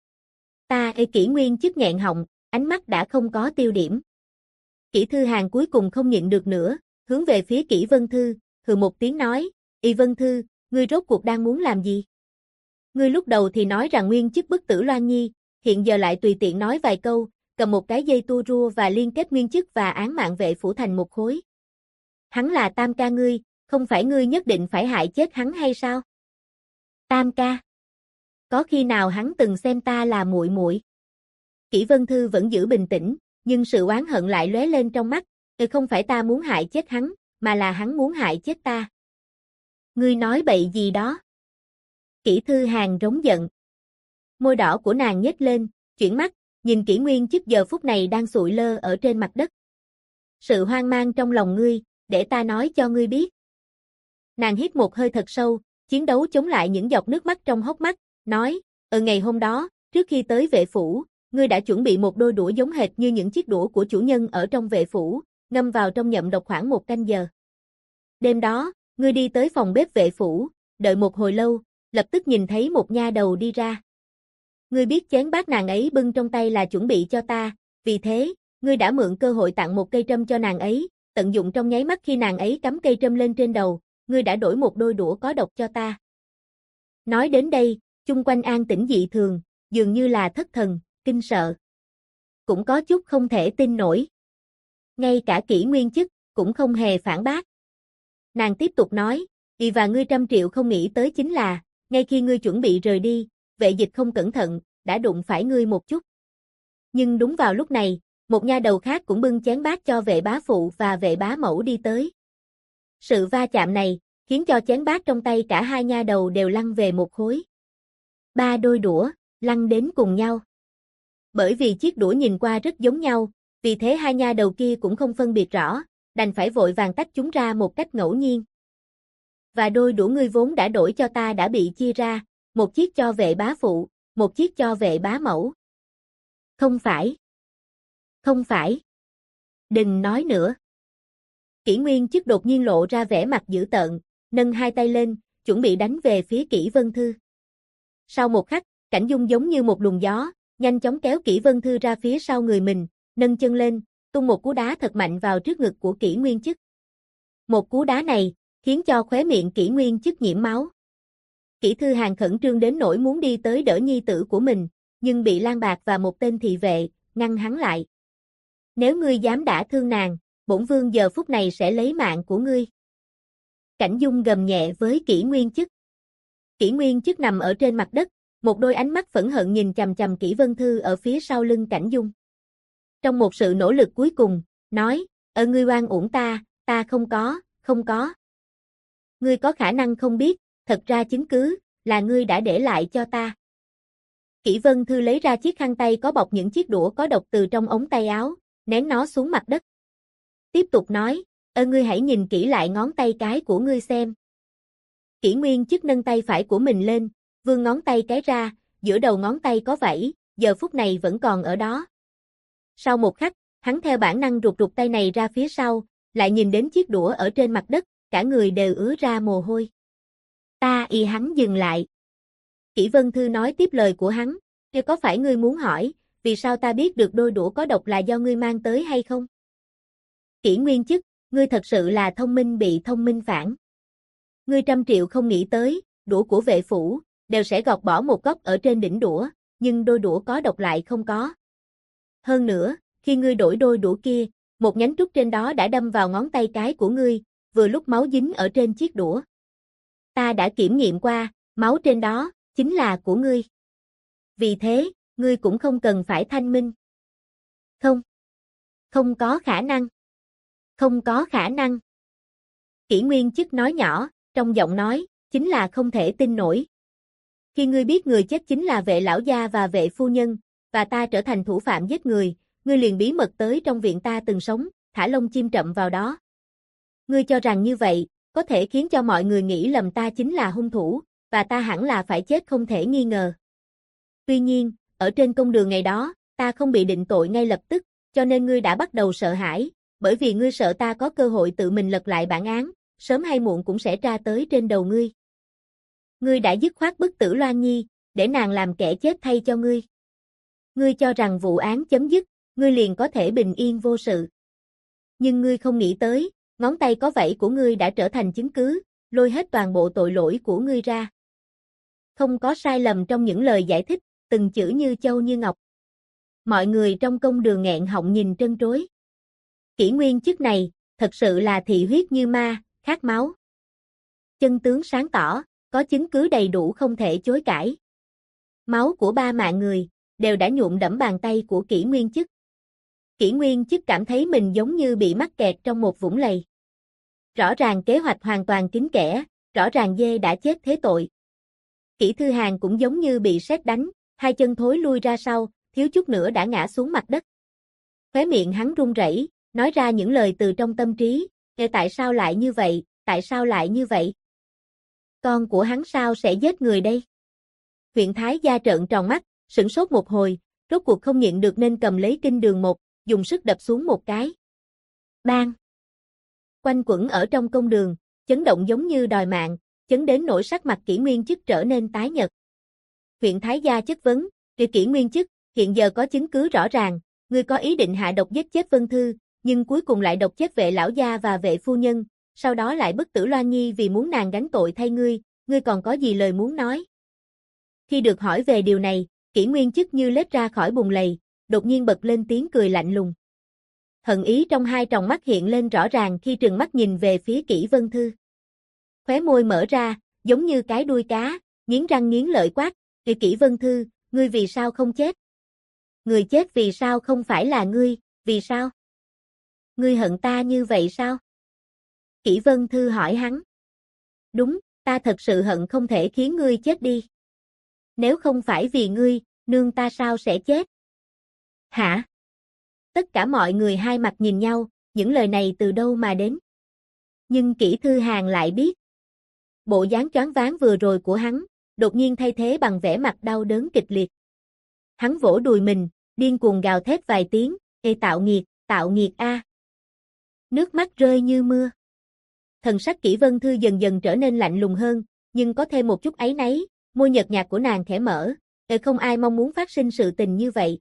[SPEAKER 1] Kỷ Nguyên Chức nghẹn họng, ánh mắt đã không có tiêu điểm. Kỷ Thư Hàn cuối cùng không nhịn được nữa, hướng về phía Kỷ Vân Thư, hừ một tiếng nói, Y Vân Thư, ngươi rốt cuộc đang muốn làm gì? Ngươi lúc đầu thì nói rằng Nguyên Chức bức tử Loan Nhi, hiện giờ lại tùy tiện nói vài câu, cầm một cái dây tua rua và liên kết Nguyên Chức và án mạng vệ phủ thành một khối. Hắn là tam ca ngươi, không phải ngươi nhất định phải hại chết hắn hay sao? Tam ca? Có khi nào hắn từng xem ta là muội muội? Kỷ Vân Thư vẫn giữ bình tĩnh, nhưng sự oán hận lại lóe lên trong mắt, không phải ta muốn hại chết hắn, mà là hắn muốn hại chết ta. Ngươi nói bậy gì đó? Kỷ Thư Hàn rống giận. Môi đỏ của nàng nhếch lên, chuyển mắt, nhìn Kỷ Nguyên Chức giờ phút này đang sụi lơ ở trên mặt đất. Sự hoang mang trong lòng ngươi, để ta nói cho ngươi biết. Nàng hít một hơi thật sâu, chiến đấu chống lại những giọt nước mắt trong hốc mắt, nói, ngày hôm đó, trước khi tới vệ phủ, ngươi đã chuẩn bị một đôi đũa giống hệt như những chiếc đũa của chủ nhân ở trong vệ phủ, ngâm vào trong nhậm độc khoảng 1 canh giờ. Đêm đó, ngươi đi tới phòng bếp vệ phủ, đợi một hồi lâu, lập tức nhìn thấy một nha đầu đi ra. Ngươi biết chén bát nàng ấy bưng trong tay là chuẩn bị cho ta, vì thế, ngươi đã mượn cơ hội tặng một cây trâm cho nàng ấy, tận dụng trong nháy mắt khi nàng ấy cắm cây trâm lên trên đầu, ngươi đã đổi một đôi đũa có độc cho ta. Nói đến đây, chung quanh an tĩnh dị thường, dường như là thất thần, kinh sợ. Cũng có chút không thể tin nổi. Ngay cả Kỷ Nguyên Chức, cũng không hề phản bác. Nàng tiếp tục nói, Y và ngươi 100 triệu không nghĩ tới chính là, ngay khi ngươi chuẩn bị rời đi, Vệ Dịch không cẩn thận, đã đụng phải ngươi một chút. Nhưng đúng vào lúc này, một nha đầu khác cũng bưng chén bát cho Vệ bá phụ và Vệ bá mẫu đi tới. Sự va chạm này, khiến cho chén bát trong tay cả hai nha đầu đều lăn về một khối. 3 đôi đũa, lăn đến cùng nhau. Bởi vì chiếc đũa nhìn qua rất giống nhau, vì thế hai nha đầu kia cũng không phân biệt rõ, đành phải vội vàng tách chúng ra một cách ngẫu nhiên. Và đôi đũa ngươi vốn đã đổi cho ta đã bị chia ra, một chiếc cho Vệ bá phụ, một chiếc cho Vệ bá mẫu. Không phải. Không phải. Đừng nói nữa. Kỷ Nguyên Chức đột nhiên lộ ra vẻ mặt dữ tợn, nâng hai tay lên, chuẩn bị đánh về phía Kỷ Vân Thư. Sau một khắc, Cảnh Dung giống như một luồng gió, nhanh chóng kéo Kỷ Vân Thư ra phía sau người mình, nâng chân lên, tung một cú đá thật mạnh vào trước ngực của Kỷ Nguyên Chức. Một cú đá này, khiến cho khóe miệng Kỷ Nguyên Chức nhiễm máu. Kỷ Thư Hàn khẩn trương đến nỗi muốn đi tới đỡ nhi tử của mình, nhưng bị Lan Bạc và một tên thị vệ, ngăn hắn lại. Nếu ngươi dám đả thương nàng, bổn vương giờ phút này sẽ lấy mạng của ngươi. Cảnh Dung gầm nhẹ với Kỷ Nguyên Chức. Kỷ Nguyên Chức nằm ở trên mặt đất, một đôi ánh mắt phẫn hận nhìn chằm chằm Kỷ Vân Thư ở phía sau lưng Cảnh Dung. Trong một sự nỗ lực cuối cùng, nói, ngươi oan uổng ta không có. Ngươi có khả năng không biết, thật ra chứng cứ, là ngươi đã để lại cho ta. Kỷ Vân Thư lấy ra chiếc khăn tay có bọc những chiếc đũa có độc từ trong ống tay áo, ném nó xuống mặt đất. Tiếp tục nói, ngươi hãy nhìn kỹ lại ngón tay cái của ngươi xem. Kỷ Nguyên Chức nâng tay phải của mình lên, vươn ngón tay cái ra, giữa đầu ngón tay có vảy, giờ phút này vẫn còn ở đó. Sau một khắc, hắn theo bản năng rụt tay này ra phía sau, lại nhìn đến chiếc đũa ở trên mặt đất, cả người đều ứa ra mồ hôi. Hắn dừng lại. Kỷ Vân Thư nói tiếp lời của hắn, có phải ngươi muốn hỏi, vì sao ta biết được đôi đũa có độc là do ngươi mang tới hay không? Kỷ Nguyên Chức, ngươi thật sự là thông minh bị thông minh phản. Ngươi 100 triệu không nghĩ tới, đũa của vệ phủ, đều sẽ gọt bỏ một góc ở trên đỉnh đũa, nhưng đôi đũa có độc lại không có. Hơn nữa, khi ngươi đổi đôi đũa kia, một nhánh trúc trên đó đã đâm vào ngón tay cái của ngươi, vừa lúc máu dính ở trên chiếc đũa. Ta đã kiểm nghiệm qua, máu trên đó, chính là của ngươi. Vì thế, ngươi cũng không cần phải thanh minh. Không có khả năng. Không có khả năng. Kỷ Nguyên Chức nói nhỏ, trong giọng nói, chính là không thể tin nổi. Khi ngươi biết người chết chính là vệ lão gia và vệ phu nhân, và ta trở thành thủ phạm giết người, ngươi liền bí mật tới trong viện ta từng sống, thả lông chim trậm vào đó. Ngươi cho rằng như vậy, có thể khiến cho mọi người nghĩ lầm ta chính là hung thủ, và ta hẳn là phải chết không thể nghi ngờ. Tuy nhiên, ở trên công đường ngày đó, ta không bị định tội ngay lập tức, cho nên ngươi đã bắt đầu sợ hãi, bởi vì ngươi sợ ta có cơ hội tự mình lật lại bản án, sớm hay muộn cũng sẽ tra tới trên đầu ngươi. Ngươi đã dứt khoát bức tử Loan Nhi, để nàng làm kẻ chết thay cho ngươi. Ngươi cho rằng vụ án chấm dứt, ngươi liền có thể bình yên vô sự. Nhưng ngươi không nghĩ tới, ngón tay có vảy của ngươi đã trở thành chứng cứ, lôi hết toàn bộ tội lỗi của ngươi ra. Không có sai lầm trong những lời giải thích, từng chữ như châu như ngọc. Mọi người trong công đường nghẹn họng nhìn trân trối. Kỷ Nguyên Chức này, thật sự là thị huyết như ma, khát máu. Chân tướng sáng tỏ, có chứng cứ đầy đủ không thể chối cãi. Máu của 3 mạng người, đều đã nhuộm đẫm bàn tay của Kỷ Nguyên Chức. Kỷ Nguyên Chức cảm thấy mình giống như bị mắc kẹt trong một vũng lầy. Rõ ràng kế hoạch hoàn toàn kín kẽ, rõ ràng dê đã chết thế tội. Kỷ Thư Hàn cũng giống như bị sét đánh, hai chân thối lui ra sau, thiếu chút nữa đã ngã xuống mặt đất. Khóe miệng hắn run rẩy, nói ra những lời từ trong tâm trí, tại sao lại như vậy, tại sao lại như vậy? Con của hắn sao sẽ giết người đây? Huyện Thái gia trợn tròn mắt, sửng sốt một hồi, rốt cuộc không nhịn được nên cầm lấy kinh đường một, dùng sức đập xuống một cái. Bang! Quanh quẩn ở trong công đường, chấn động giống như đòi mạng, chấn đến nỗi sắc mặt Kỷ Nguyên Chức trở nên tái nhợt. Huyện Thái gia chất vấn, Kỷ Nguyên Chức, hiện giờ có chứng cứ rõ ràng, ngươi có ý định hạ độc giết chết Vân Thư, nhưng cuối cùng lại độc chết vệ lão gia và vệ phu nhân, sau đó lại bức tử Loan Nhi vì muốn nàng gánh tội thay ngươi còn có gì lời muốn nói? Khi được hỏi về điều này, Kỷ Nguyên Chức như lết ra khỏi bùn lầy, đột nhiên bật lên tiếng cười lạnh lùng. Hận ý trong hai tròng mắt hiện lên rõ ràng khi trừng mắt nhìn về phía Kỷ Vân Thư. Khóe môi mở ra, giống như cái đuôi cá, nghiến răng nghiến lợi quát, Kỷ Vân Thư, ngươi vì sao không chết? Người chết vì sao không phải là ngươi, vì sao? Ngươi hận ta như vậy sao? Kỷ Vân Thư hỏi hắn. Đúng, ta thật sự hận không thể khiến ngươi chết đi. Nếu không phải vì ngươi, nương ta sao sẽ chết? Hả? Tất cả mọi người hai mặt nhìn nhau, những lời này từ đâu mà đến? Nhưng Kỷ Thư Hàn lại biết. Bộ dáng choáng váng vừa rồi của hắn, đột nhiên thay thế bằng vẻ mặt đau đớn kịch liệt. Hắn vỗ đùi mình, điên cuồng gào thét vài tiếng, tạo nghiệt a. Nước mắt rơi như mưa. Thần sắc Kỷ Vân Thư dần dần trở nên lạnh lùng hơn, nhưng có thêm một chút áy náy, môi nhợt nhạt của nàng khẽ mở, không ai mong muốn phát sinh sự tình như vậy.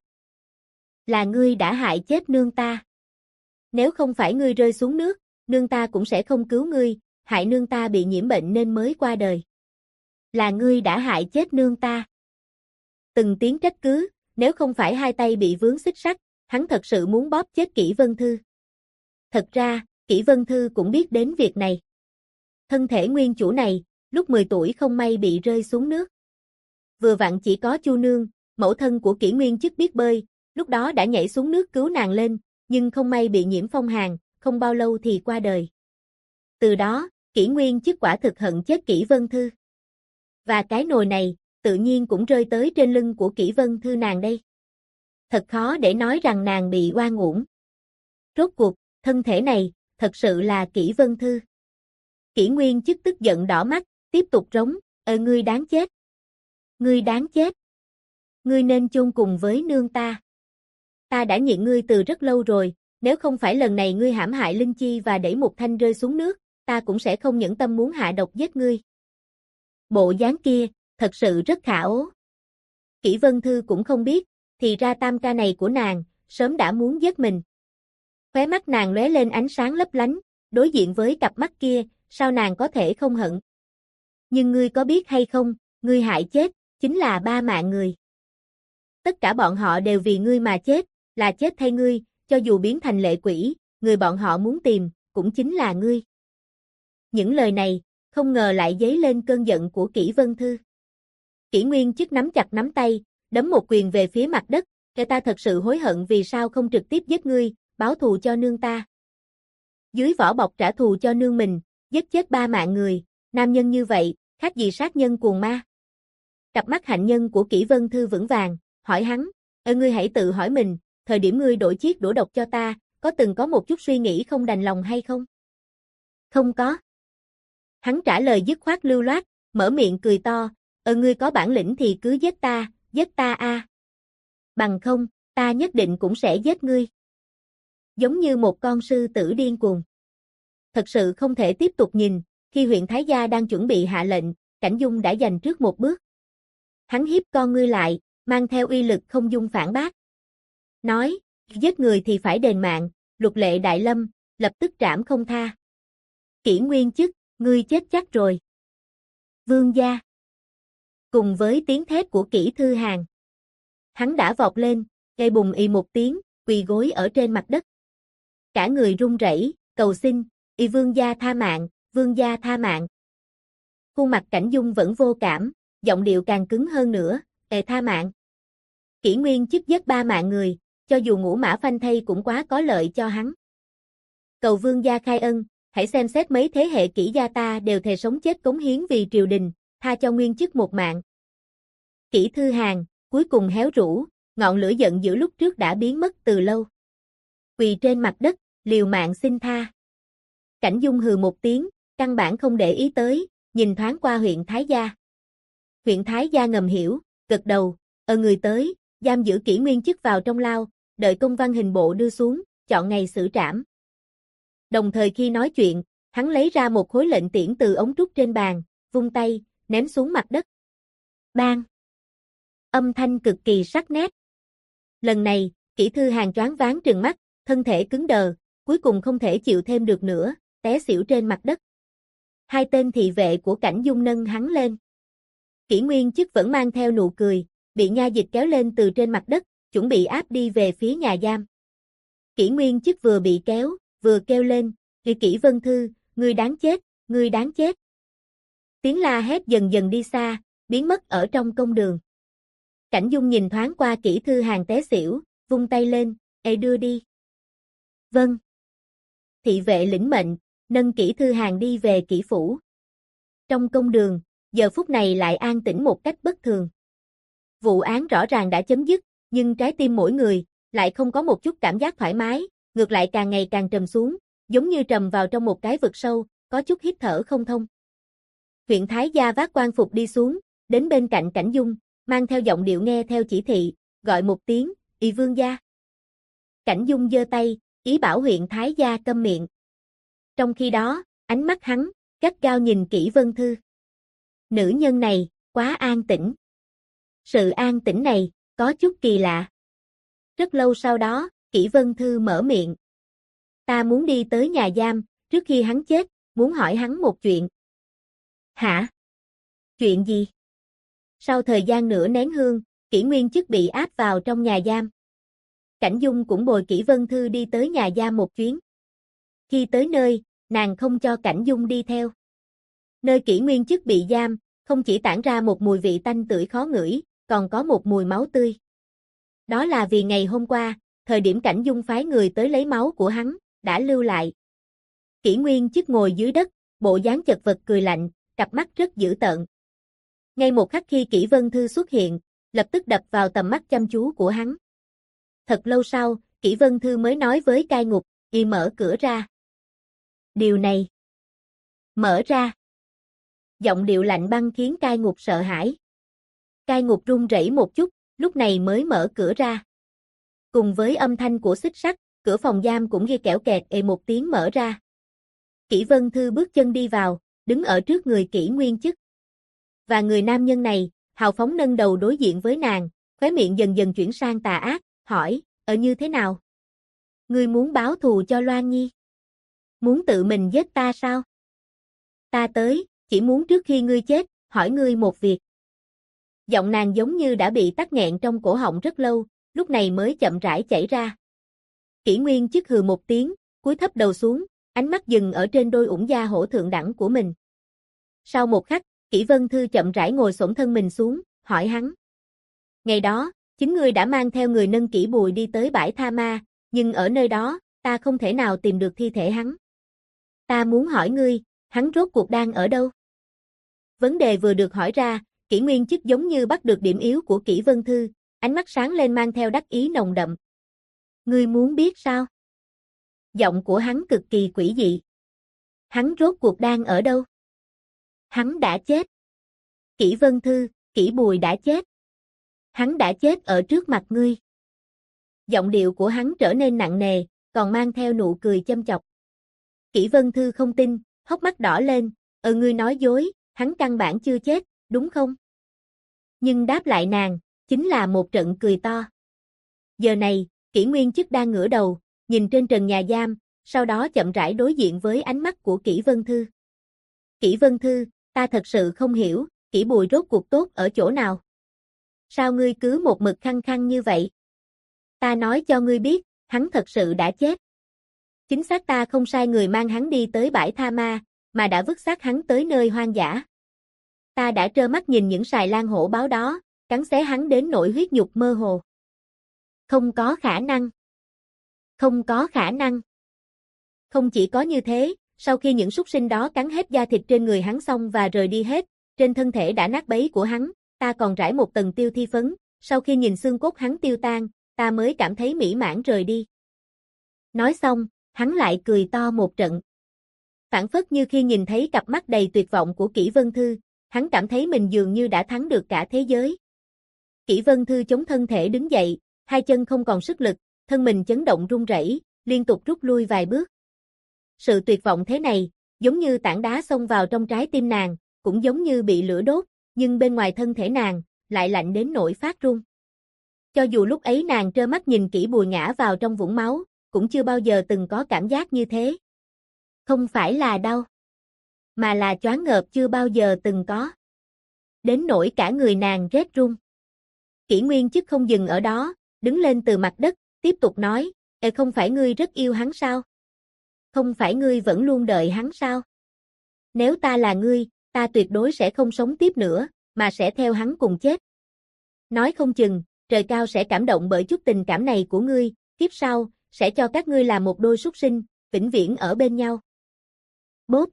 [SPEAKER 1] Là ngươi đã hại chết nương ta. Nếu không phải ngươi rơi xuống nước, nương ta cũng sẽ không cứu ngươi, hại nương ta bị nhiễm bệnh nên mới qua đời. Là ngươi đã hại chết nương ta. Từng tiếng trách cứ, nếu không phải hai tay bị vướng xích sắt, hắn thật sự muốn bóp chết Kỷ Vân Thư. Thật ra, Kỷ Vân Thư cũng biết đến việc này. Thân thể nguyên chủ này, lúc 10 tuổi không may bị rơi xuống nước. Vừa vặn chỉ có Chu nương, mẫu thân của Kỷ Nguyên Chức biết bơi, lúc đó đã nhảy xuống nước cứu nàng lên, nhưng không may bị nhiễm phong hàn, không bao lâu thì qua đời. Từ đó, Kỷ Nguyên Chức quả thực hận chết Kỷ Vân Thư. Và cái nồi này, tự nhiên cũng rơi tới trên lưng của Kỷ Vân Thư nàng đây. Thật khó để nói rằng nàng bị oan uổng. Rốt cuộc, thân thể này, thật sự là Kỷ Vân Thư. Kỷ Nguyên Chức tức giận đỏ mắt, tiếp tục rống, ngươi đáng chết. Ngươi đáng chết. Ngươi nên chôn cùng với nương ta. Ta đã nhịn ngươi từ rất lâu rồi, nếu không phải lần này ngươi hãm hại Linh Chi và đẩy Mục Thanh rơi xuống nước, ta cũng sẽ không nhẫn tâm muốn hạ độc giết ngươi. Bộ dáng kia, thật sự rất khả ố. Kỷ Vân Thư cũng không biết, thì ra tam ca này của nàng, sớm đã muốn giết mình. Khóe mắt nàng lóe lên ánh sáng lấp lánh, đối diện với cặp mắt kia, sao nàng có thể không hận. Nhưng ngươi có biết hay không, ngươi hại chết, chính là 3 mạng người. Tất cả bọn họ đều vì ngươi mà chết, là chết thay ngươi, cho dù biến thành lệ quỷ, người bọn họ muốn tìm, cũng chính là ngươi. Những lời này, không ngờ lại dấy lên cơn giận của Kỷ Vân Thư. Kỷ Nguyên Chức nắm chặt nắm tay, đấm một quyền về phía mặt đất, ta thật sự hối hận vì sao không trực tiếp giết ngươi, báo thù cho nương ta. Dưới vỏ bọc trả thù cho nương mình, giết chết 3 mạng người, nam nhân như vậy, khác gì sát nhân cuồng ma. Cặp mắt hạnh nhân của Kỷ Vân Thư vững vàng, hỏi hắn, ngươi hãy tự hỏi mình, thời điểm ngươi đổi chiếc đũa độc cho ta, có từng có một chút suy nghĩ không đành lòng hay không? Không có. Hắn trả lời dứt khoát lưu loát, mở miệng cười to, ngươi có bản lĩnh thì cứ giết ta a. Bằng không, ta nhất định cũng sẽ giết ngươi. Giống như một con sư tử điên cuồng. Thật sự không thể tiếp tục nhìn, khi huyện Thái Gia đang chuẩn bị hạ lệnh, Cảnh Dung đã giành trước một bước. Hắn hiếp con ngươi lại, mang theo uy lực không dung phản bác. Nói, giết người thì phải đền mạng, luật lệ đại lâm, lập tức trảm không tha. Kỷ Nguyên Chức, ngươi chết chắc rồi. Vương gia. Cùng với tiếng thét của Kỷ Thư Hàn. Hắn đã vọt lên, gây bùng ì một tiếng, quỳ gối ở trên mặt đất. Cả người run rẩy, cầu xin, vương gia tha mạng, vương gia tha mạng. Khuôn mặt Cảnh Dung vẫn vô cảm, giọng điệu càng cứng hơn nữa, tha mạng. Kỷ Nguyên Chức giết 3 mạng người, cho dù ngũ mã phanh thây cũng quá có lợi cho hắn. Cầu vương gia khai ân, hãy xem xét mấy thế hệ Kỷ gia ta đều thề sống chết cống hiến vì triều đình, tha cho Nguyên Chức một mạng. Kỷ Thư Hàn, cuối cùng héo rũ, ngọn lửa giận dữ lúc trước đã biến mất từ lâu. Quỳ trên mặt đất, liều mạng xin tha. Cảnh Dung hừ một tiếng, căn bản không để ý tới, nhìn thoáng qua huyện Thái Gia. Huyện Thái Gia ngầm hiểu, gật đầu, người tới, giam giữ Kỷ Nguyên Chức vào trong lao, đợi công văn hình bộ đưa xuống, chọn ngày xử trảm. Đồng thời khi nói chuyện, hắn lấy ra một khối lệnh tiễn từ ống trúc trên bàn, vung tay, ném xuống mặt đất. Bang! Âm thanh cực kỳ sắc nét. Lần này, Kỷ Thư Hàn choáng váng trừng mắt, thân thể cứng đờ, cuối cùng không thể chịu thêm được nữa, té xỉu trên mặt đất. 2 tên thị vệ của Cảnh Dung nâng hắn lên. Kỷ Nguyên Chức vẫn mang theo nụ cười, bị nha dịch kéo lên từ trên mặt đất, chuẩn bị áp đi về phía nhà giam. Kỷ Nguyên Chức vừa bị kéo, vừa kêu lên, Kỷ Vân Thư, ngươi đáng chết, ngươi đáng chết. Tiếng la hét dần dần đi xa, biến mất ở trong công đường. Cảnh Dung nhìn thoáng qua Kỷ Thư Hàn té xỉu, vung tay lên, đưa đi. Vâng. Thị vệ lĩnh mệnh, nâng Kỷ Thư Hàn đi về Kỷ phủ. Trong công đường, giờ phút này lại an tĩnh một cách bất thường. Vụ án rõ ràng đã chấm dứt, nhưng trái tim mỗi người lại không có một chút cảm giác thoải mái, ngược lại càng ngày càng trầm xuống, giống như trầm vào trong một cái vực sâu, có chút hít thở không thông. Huyện Thái Gia vác quan phục đi xuống, đến bên cạnh Cảnh Dung, mang theo giọng điệu nghe theo chỉ thị, gọi một tiếng, vương gia. Cảnh Dung giơ tay, ý bảo huyện Thái Gia câm miệng. Trong khi đó, ánh mắt hắn, gắt gao nhìn Kỷ Vân Thư. Nữ nhân này, quá an tĩnh. Sự an tĩnh này, có chút kỳ lạ. Rất lâu sau đó, Kỷ Vân Thư mở miệng. Ta muốn đi tới nhà giam, trước khi hắn chết, muốn hỏi hắn một chuyện. Hả? Chuyện gì? Sau thời gian nửa nén hương, Kỷ Nguyên Chức bị áp vào trong nhà giam. Cảnh Dung cũng bồi Kỷ Vân Thư đi tới nhà giam một chuyến. Khi tới nơi, nàng không cho Cảnh Dung đi theo. Nơi Kỷ Nguyên Chức bị giam, không chỉ tản ra một mùi vị tanh tưởi khó ngửi, còn có một mùi máu tươi. Đó là vì ngày hôm qua, thời điểm Cảnh Dung phái người tới lấy máu của hắn, đã lưu lại. Kỷ Nguyên Chức ngồi dưới đất, bộ dáng chật vật cười lạnh, cặp mắt rất dữ tợn. Ngay một khắc khi Kỷ Vân Thư xuất hiện, lập tức đập vào tầm mắt chăm chú của hắn. Thật lâu sau, Kỷ Vân Thư mới nói với cai ngục, Y mở cửa ra. Điều này. Mở ra. Giọng điệu lạnh băng khiến cai ngục sợ hãi. Cai ngục run rẩy một chút, lúc này mới mở cửa ra. Cùng với âm thanh của xích sắt, cửa phòng giam cũng ghi kẽo kẹt một tiếng mở ra. Kỷ Vân Thư bước chân đi vào, đứng ở trước người Kỷ Nguyên Chức. Và người nam nhân này, hào phóng nâng đầu đối diện với nàng, khóe miệng dần dần chuyển sang tà ác, hỏi, như thế nào? Ngươi muốn báo thù cho Loan Nhi? Muốn tự mình giết ta sao? Ta tới, chỉ muốn trước khi ngươi chết, hỏi ngươi một việc. Giọng nàng giống như đã bị tắc nghẹn trong cổ họng rất lâu, lúc này mới chậm rãi chảy ra. Kỷ Nguyên Chức hừ một tiếng, cúi thấp đầu xuống, ánh mắt dừng ở trên đôi ủng da hổ thượng đẳng của mình. Sau một khắc, Kỷ Vân Thư chậm rãi ngồi xổm thân mình xuống, hỏi hắn. Ngày đó, chính ngươi đã mang theo người nâng Kỷ Bùi đi tới bãi Tha Ma, nhưng ở nơi đó, ta không thể nào tìm được thi thể hắn. Ta muốn hỏi ngươi, hắn rốt cuộc đang ở đâu? Vấn đề vừa được hỏi ra, Kỷ Nguyên Chức giống như bắt được điểm yếu của Kỷ Vân Thư, ánh mắt sáng lên mang theo đắc ý nồng đậm. Ngươi muốn biết sao? Giọng của hắn cực kỳ quỷ dị. Hắn rốt cuộc đang ở đâu? Hắn đã chết. Kỷ Vân Thư, Kỷ Bùi đã chết. Hắn đã chết ở trước mặt ngươi. Giọng điệu của hắn trở nên nặng nề, còn mang theo nụ cười châm chọc. Kỷ Vân Thư không tin, hốc mắt đỏ lên, ngươi nói dối, hắn căn bản chưa chết, đúng không? Nhưng đáp lại nàng, chính là một trận cười to. Giờ này, Kỷ Nguyên Chức đang ngửa đầu, nhìn trên trần nhà giam, sau đó chậm rãi đối diện với ánh mắt của Kỷ Vân Thư. Kỷ Vân Thư, ta thật sự không hiểu, Kỷ Bùi rốt cuộc tốt ở chỗ nào? Sao ngươi cứ một mực khăng khăng như vậy? Ta nói cho ngươi biết, hắn thật sự đã chết. Chính xác ta không sai người mang hắn đi tới bãi Tha Ma, mà đã vứt xác hắn tới nơi hoang dã. Ta đã trơ mắt nhìn những sài lan hổ báo đó, cắn xé hắn đến nỗi huyết nhục mơ hồ. Không có khả năng. Không có khả năng. Không chỉ có như thế, sau khi những súc sinh đó cắn hết da thịt trên người hắn xong và rời đi hết, trên thân thể đã nát bấy của hắn, ta còn rải một tầng tiêu thi phấn, sau khi nhìn xương cốt hắn tiêu tan, ta mới cảm thấy mỹ mãn rời đi. Nói xong, hắn lại cười to một trận. Phản phất như khi nhìn thấy cặp mắt đầy tuyệt vọng của Kỷ Vân Thư, hắn cảm thấy mình dường như đã thắng được cả thế giới. Kỷ Vân Thư chống thân thể đứng dậy, hai chân không còn sức lực, thân mình chấn động run rẩy, liên tục rút lui vài bước. Sự tuyệt vọng thế này, giống như tảng đá xông vào trong trái tim nàng, cũng giống như bị lửa đốt, nhưng bên ngoài thân thể nàng, lại lạnh đến nỗi phát run. Cho dù lúc ấy nàng trơ mắt nhìn Kỷ Bùi ngã vào trong vũng máu, cũng chưa bao giờ từng có cảm giác như thế. Không phải là đau, mà là choáng ngợp chưa bao giờ từng có. Đến nỗi cả người nàng rét run. Kỷ Nguyên Chức không dừng ở đó, đứng lên từ mặt đất, tiếp tục nói, không phải ngươi rất yêu hắn sao? Không phải ngươi vẫn luôn đợi hắn sao? Nếu ta là ngươi, ta tuyệt đối sẽ không sống tiếp nữa, mà sẽ theo hắn cùng chết. Nói không chừng, trời cao sẽ cảm động bởi chút tình cảm này của ngươi, kiếp sau, sẽ cho các ngươi làm một đôi súc sinh, vĩnh viễn ở bên nhau. Bốp!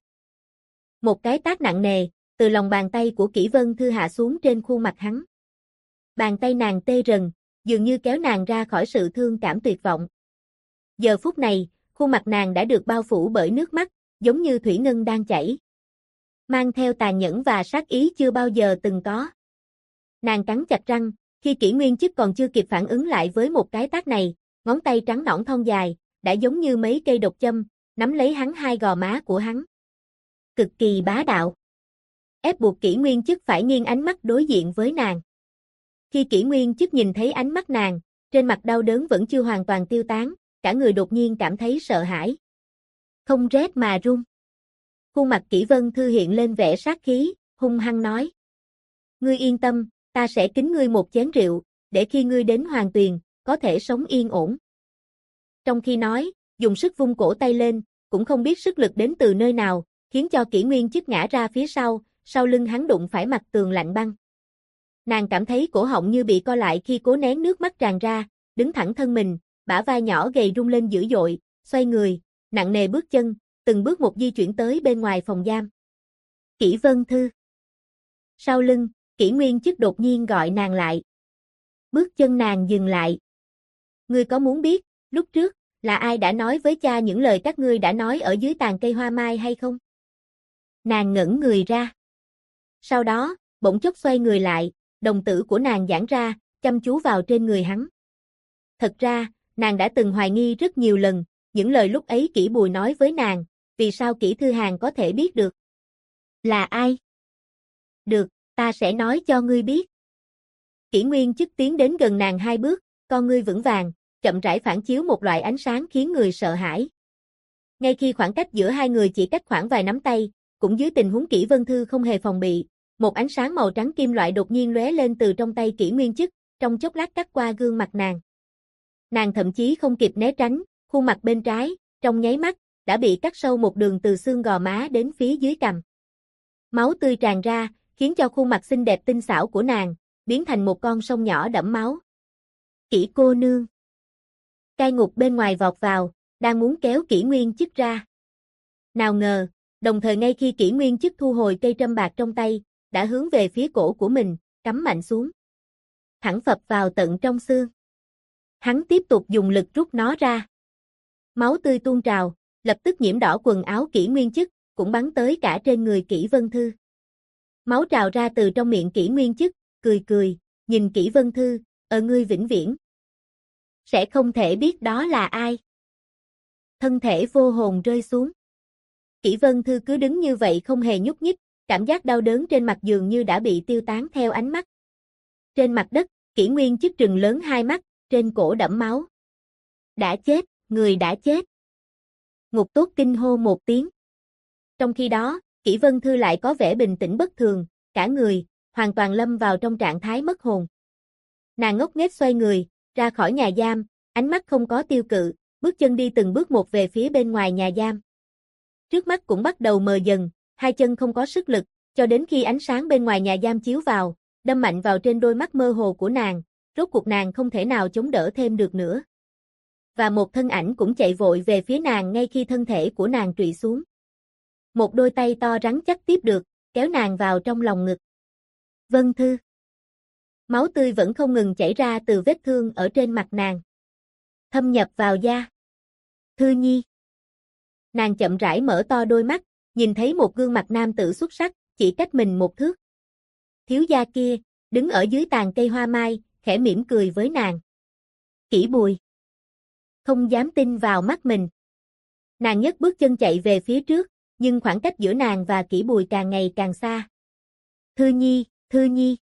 [SPEAKER 1] Một cái tát nặng nề, từ lòng bàn tay của Kỷ Vân Thư hạ xuống trên khuôn mặt hắn. Bàn tay nàng tê rần, dường như kéo nàng ra khỏi sự thương cảm tuyệt vọng. Giờ phút này, khuôn mặt nàng đã được bao phủ bởi nước mắt, giống như thủy ngân đang chảy. Mang theo tàn nhẫn và sát ý chưa bao giờ từng có. Nàng cắn chặt răng, khi Kỷ Nguyên Chức còn chưa kịp phản ứng lại với một cái tát này, ngón tay trắng nõn thon dài, đã giống như mấy cây độc châm, nắm lấy hắn hai gò má của hắn. Cực kỳ bá đạo. Ép buộc Kỷ Nguyên Chức phải nghiêng ánh mắt đối diện với nàng. Khi Kỷ Nguyên Chức nhìn thấy ánh mắt nàng, trên mặt đau đớn vẫn chưa hoàn toàn tiêu tán, cả người đột nhiên cảm thấy sợ hãi. Không rét mà run. Khuôn mặt Kỷ Vân Thư hiện lên vẻ sát khí, hung hăng nói. Ngươi yên tâm, ta sẽ kính ngươi một chén rượu, để khi ngươi đến Hoàng Tuyền, có thể sống yên ổn. Trong khi nói, dùng sức vung cổ tay lên, cũng không biết sức lực đến từ nơi nào, khiến cho Kỷ Nguyên Chức ngã ra phía sau lưng hắn đụng phải mặt tường lạnh băng. Nàng cảm thấy cổ họng như bị co lại khi cố nén nước mắt tràn ra, đứng thẳng thân mình, bả vai nhỏ gầy rung lên dữ dội, xoay người, nặng nề bước chân, từng bước một di chuyển tới bên ngoài phòng giam. Kỷ Vân Thư. Sau lưng, Kỷ Nguyên Chức đột nhiên gọi nàng lại. Bước chân nàng dừng lại. Ngươi có muốn biết, lúc trước, là ai đã nói với cha những lời các ngươi đã nói ở dưới tàn cây hoa mai hay không? Nàng ngẩn người ra. Sau đó, bỗng chốc xoay người lại, đồng tử của nàng giãn ra, chăm chú vào trên người hắn. Thật ra, nàng đã từng hoài nghi rất nhiều lần, những lời lúc ấy Kỷ Bùi nói với nàng, vì sao Kỷ Thư Hàn có thể biết được? Là ai? Được, ta sẽ nói cho ngươi biết. Kỷ Nguyên Chức tiến đến gần nàng 2 bước, con ngươi vững vàng, chậm rãi phản chiếu một loại ánh sáng khiến người sợ hãi. Ngay khi khoảng cách giữa hai người chỉ cách khoảng vài nắm tay, cũng dưới tình huống Kỷ Vân Thư không hề phòng bị, một ánh sáng màu trắng kim loại đột nhiên lóe lên từ trong tay Kỷ Nguyên Chức, trong chốc lát cắt qua gương mặt nàng. Nàng thậm chí không kịp né tránh, khuôn mặt bên trái, trong nháy mắt, đã bị cắt sâu một đường từ xương gò má đến phía dưới cằm. Máu tươi tràn ra, khiến cho khuôn mặt xinh đẹp tinh xảo của nàng, biến thành một con sông nhỏ đẫm máu. Kỷ cô nương. Cai Ngục bên ngoài vọt vào, đang muốn kéo Kỷ Nguyên Chức ra. Nào ngờ, đồng thời ngay khi Kỷ Nguyên Chức thu hồi cây trâm bạc trong tay, đã hướng về phía cổ của mình, cắm mạnh xuống. Thẳng phập vào tận trong xương. Hắn tiếp tục dùng lực rút nó ra. Máu tươi tuôn trào, lập tức nhiễm đỏ quần áo Kỷ Nguyên Chức, cũng bắn tới cả trên người Kỷ Vân Thư. Máu trào ra từ trong miệng Kỷ Nguyên Chức, cười cười, nhìn Kỷ Vân Thư, ngươi vĩnh viễn sẽ không thể biết đó là ai. Thân thể vô hồn rơi xuống. Kỷ Vân Thư cứ đứng như vậy không hề nhúc nhích, cảm giác đau đớn trên mặt dường như đã bị tiêu tán theo ánh mắt. Trên mặt đất, Kỷ Nguyên Chức trừng lớn hai mắt, trên cổ đẫm máu. Đã chết, người đã chết. Ngục Tốt kinh hô một tiếng. Trong khi đó, Kỷ Vân Thư lại có vẻ bình tĩnh bất thường, cả người, hoàn toàn lâm vào trong trạng thái mất hồn. Nàng ngốc nghếch xoay người, ra khỏi nhà giam, ánh mắt không có tiêu cự, bước chân đi từng bước một về phía bên ngoài nhà giam. Trước mắt cũng bắt đầu mờ dần, hai chân không có sức lực, cho đến khi ánh sáng bên ngoài nhà giam chiếu vào, đâm mạnh vào trên đôi mắt mơ hồ của nàng, rốt cuộc nàng không thể nào chống đỡ thêm được nữa. Và một thân ảnh cũng chạy vội về phía nàng ngay khi thân thể của nàng trụy xuống. Một đôi tay to rắn chắc tiếp được, kéo nàng vào trong lòng ngực. Vân Thư. Máu tươi vẫn không ngừng chảy ra từ vết thương ở trên mặt nàng. Thâm nhập vào da. Thư Nhi. Nàng chậm rãi mở to đôi mắt, nhìn thấy một gương mặt nam tử xuất sắc, chỉ cách mình một thước. Thiếu gia kia, đứng ở dưới tàn cây hoa mai, khẽ mỉm cười với nàng. Kỷ Bùi. Không dám tin vào mắt mình. Nàng nhấc bước chân chạy về phía trước, nhưng khoảng cách giữa nàng và Kỷ Bùi càng ngày càng xa. Thư Nhi, Thư Nhi.